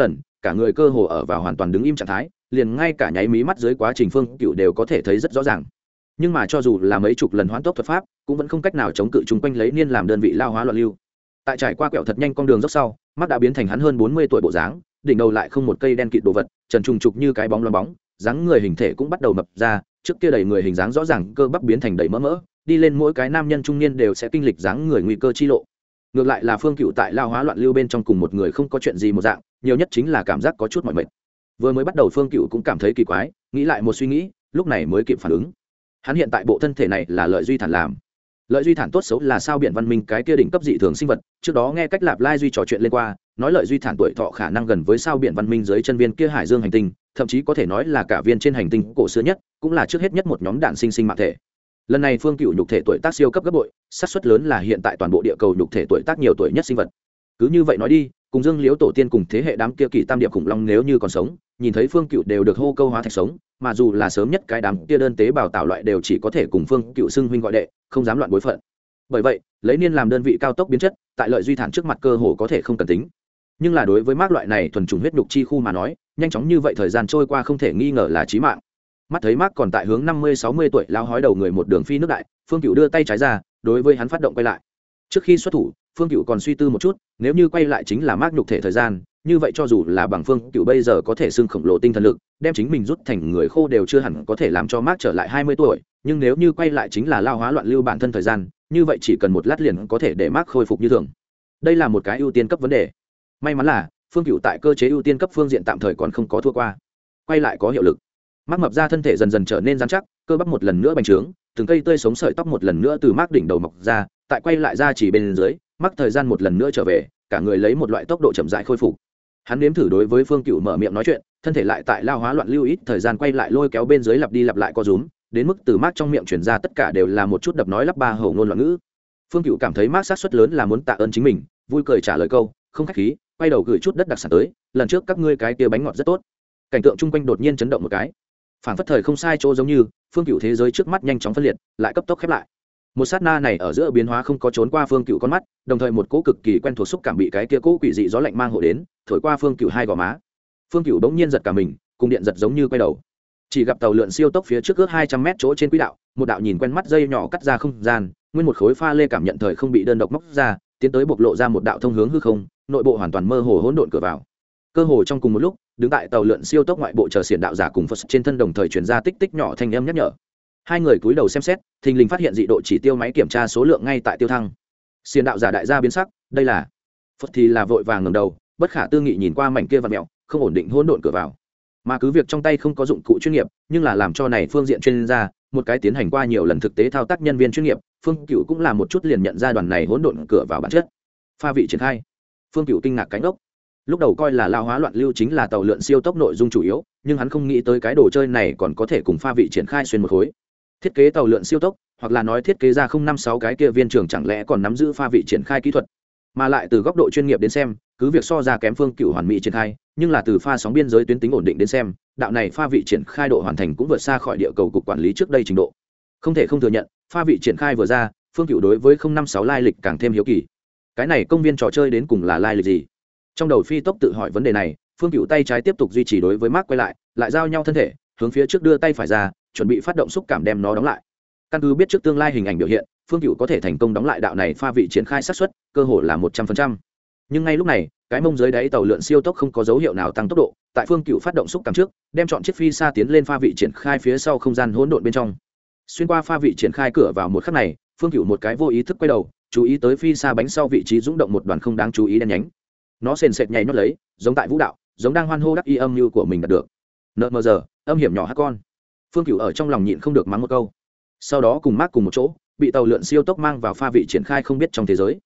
cả người cơ hồ ở vào hoàn toàn đứng im trạng thái, liền ngay cả nháy mí mắt dưới quá trình Phương Cựu đều có thể thấy rất rõ ràng. Nhưng mà cho dù là mấy chục lần hoán tốc thuật pháp, cũng vẫn không cách nào chống cự chung quanh lấy niên làm đơn vị lao hóa loạn lưu. Tại trải qua quẹo thật nhanh con đường dốc sau, mắt đã biến thành hắn hơn 40 tuổi bộ dáng, đỉnh đầu lại không một cây đen kịt đồ vật, trần trùng trục như cái bóng loáng bóng, dáng người hình thể cũng bắt đầu mập ra, trước kia đầy người hình dáng rõ ràng cơ bắp biến thành đầy mỡ mỡ, đi lên mỗi cái nam nhân trung niên đều sẽ kinh lịch dáng người nguy cơ chi lộ. Ngược lại là Phương Cựu tại lao hóa loạn lưu bên trong cùng một người không có chuyện gì một dạng, nhiều nhất chính là cảm giác có chút mỏi mệt. Vừa mới bắt đầu Phương Cựu cũng cảm thấy kỳ quái, nghĩ lại một suy nghĩ, lúc này mới kịp phản ứng. Hắn hiện tại bộ thân thể này là Lợi Duy Thản làm. Lợi Duy Thản tốt xấu là sao biển văn minh cái kia đỉnh cấp dị thường sinh vật, trước đó nghe cách Lạp Lai Duy trò chuyện lên qua, nói Lợi Duy Thản tuổi thọ khả năng gần với sao biển văn minh dưới chân viên kia hải dương hành tinh, thậm chí có thể nói là cả viên trên hành tinh cổ xưa nhất, cũng là trước hết nhất một nhóm đạn sinh mạng thể. Lần này Phương Cựu nhục thể tuổi tác siêu cấp gấp bội, xác suất lớn là hiện tại toàn bộ địa cầu nhục thể tuổi tác nhiều tuổi nhất sinh vật. Cứ như vậy nói đi, cùng Dương Liễu tổ tiên cùng thế hệ đám kia kỳ tam điệp khủng long nếu như còn sống, nhìn thấy Phương Cựu đều được hô câu hóa thạch sống, mà dù là sớm nhất cái đám kia đơn tế bào tạo loại đều chỉ có thể cùng Phương Cựu xưng huynh gọi đệ, không dám loạn bối phận. Bởi vậy, lấy niên làm đơn vị cao tốc biến chất, tại Lợi Duy Thản trước mặt cơ hồ có thể không cần tính. Nhưng là đối với mác loại này thuần trùng huyết nhục chi khu mà nói, nhanh chóng như vậy thời gian trôi qua không thể nghi ngờ là chí mạng. Mắt thấy mác còn tại hướng 50-60 tuổi lao hói đầu người một đường phi nước đại, Phương Cựu đưa tay trái ra, đối với hắn phát động quay lại. Trước khi xuất thủ, Phương Cựu còn suy tư một chút, nếu như quay lại chính là mác nhục thể thời gian, như vậy cho dù là bằng Phương Cựu bây giờ có thể xưng khổng lồ tinh thần lực, đem chính mình rút thành người khô đều chưa hẳn có thể làm cho mác trở lại 20 tuổi, nhưng nếu như quay lại chính là lao hóa loạn lưu bản thân thời gian, như vậy chỉ cần một lát liền có thể để mác khôi phục như thường. Đây là một cái ưu tiên cấp vấn đề. May mắn là Phương Cựu tại cơ chế ưu tiên cấp phương diện tạm thời còn không có thua qua, quay lại có hiệu lực. Mác mập ra thân thể dần dần trở nên rắn chắc, cơ bắp một lần nữa bành trướng, từng cây tươi sống sợi tóc một lần nữa từ mác đỉnh đầu mọc ra, tại quay lại ra chỉ bên dưới, mác thời gian một lần nữa trở về, cả người lấy một loại tốc độ chậm rãi khôi phục. Hắn nếm thử đối với Phương Cựu mở miệng nói chuyện, thân thể lại tại lao hóa loạn lưu ít thời gian quay lại lôi kéo bên dưới lặp đi lặp lại co rúm, đến mức từ mác trong miệng truyền ra tất cả đều là một chút đập nói lắp ba hầu ngôn loạn ngữ. Phương Cựu cảm thấy mác sát suất lớn là muốn tạ ơn chính mình, vui cười trả lời câu không khách khí, quay đầu gửi chút đất đặc sản tới, lần trước các ngươi cái kia bánh ngọt rất tốt. Cảnh tượng chung quanh đột nhiên chấn động một cái, phản phất thời không sai chỗ giống như Phương Cựu thế giới trước mắt nhanh chóng phân liệt, lại cấp tốc khép lại. Một sát na này ở giữa biến hóa không có trốn qua Phương Cựu con mắt, đồng thời một cỗ cực kỳ quen thuộc xúc cảm bị cái kia cỗ quỷ dị gió lạnh mang hộ đến, thổi qua Phương Cựu hai gò má. Phương Cựu bỗng nhiên giật cả mình, cùng điện giật giống như quay đầu, chỉ gặp tàu lượn siêu tốc phía trước ước 200 mét chỗ trên quỹ đạo, một đạo nhìn quen mắt dây nhỏ cắt ra không gian, nguyên một khối pha lê cảm nhận thời không bị đơn độc móc ra, tiến tới bộc lộ ra một đạo thông hướng hư không, nội bộ hoàn toàn mơ hồ hỗn độn cửa vào. Cơ hồ trong cùng một lúc, đứng tại tàu lượn siêu tốc ngoại bộ chờ xiển đạo giả cùng Phật trên thân đồng thời truyền ra tích tích nhỏ thanh âm nhắc nhở. Hai người cúi đầu xem xét, thình lình phát hiện dị độ chỉ tiêu máy kiểm tra số lượng ngay tại tiêu thăng. Xiển đạo giả đại gia biến sắc, đây là Phật thì là vội vàng ngẩng đầu, bất khả tư nghị nhìn qua mảnh kia vặn mèo, không ổn định hỗn độn cửa vào. Mà cứ việc trong tay không có dụng cụ chuyên nghiệp, nhưng là làm cho này phương diện chuyên gia, một cái tiến hành qua nhiều lần thực tế thao tác nhân viên chuyên nghiệp, Phương Cựu cũng là một chút liền nhận ra đoàn này hỗn độn cửa vào bản chất. Pha vị triển khai. Phương Cựu kinh ngạc cánh ốc. Lúc đầu coi là lao hóa loạn lưu chính là tàu lượn siêu tốc nội dung chủ yếu, nhưng hắn không nghĩ tới cái đồ chơi này còn có thể cùng pha vị triển khai xuyên một khối. Thiết kế tàu lượn siêu tốc, hoặc là nói thiết kế ra 056 cái kia viên trưởng chẳng lẽ còn nắm giữ pha vị triển khai kỹ thuật. Mà lại từ góc độ chuyên nghiệp đến xem, cứ việc so ra kém Phương Cựu hoàn mỹ triển khai, nhưng là từ pha sóng biên giới tuyến tính ổn định đến xem, đạo này pha vị triển khai độ hoàn thành cũng vượt xa khỏi địa cầu cục quản lý trước đây trình độ. Không thể không thừa nhận, pha vị triển khai vừa ra, Phương Cựu đối với 056 lai lịch càng thêm hiếu kỳ. Cái này công viên trò chơi đến cùng là lai lịch gì? Trong đầu phi tốc tự hỏi vấn đề này, Phương Cựu tay trái tiếp tục duy trì đối với Mark quay lại giao nhau thân thể, hướng phía trước đưa tay phải ra, chuẩn bị phát động xúc cảm đem nó đóng lại. Căn cứ biết trước tương lai hình ảnh biểu hiện, Phương Cựu có thể thành công đóng lại đạo này pha vị triển khai xác suất, cơ hội là 100%. Nhưng ngay lúc này, cái mông dưới đáy tàu lượn siêu tốc không có dấu hiệu nào tăng tốc độ, tại Phương Cựu phát động xúc cảm trước, đem chọn chiếc phi xa tiến lên pha vị triển khai phía sau không gian hỗn độn bên trong. Xuyên qua pha vị triển khai cửa vào một khắc này, Phương Cựu một cái vô ý thức quay đầu, chú ý tới phi xa bánh sau vị trí rung động một đoàn không đáng chú ý đen nhánh. Nó sền sệt nhảy nhót lấy, giống tại vũ đạo, giống đang hoan hô đắc y âm như của mình đạt được. Nợ mờ giờ, âm hiểm nhỏ hát con. Phương Cựu ở trong lòng nhịn không được mắng một câu. Sau đó cùng Mark cùng một chỗ, bị tàu lượn siêu tốc mang vào pha vị triển khai không biết trong thế giới.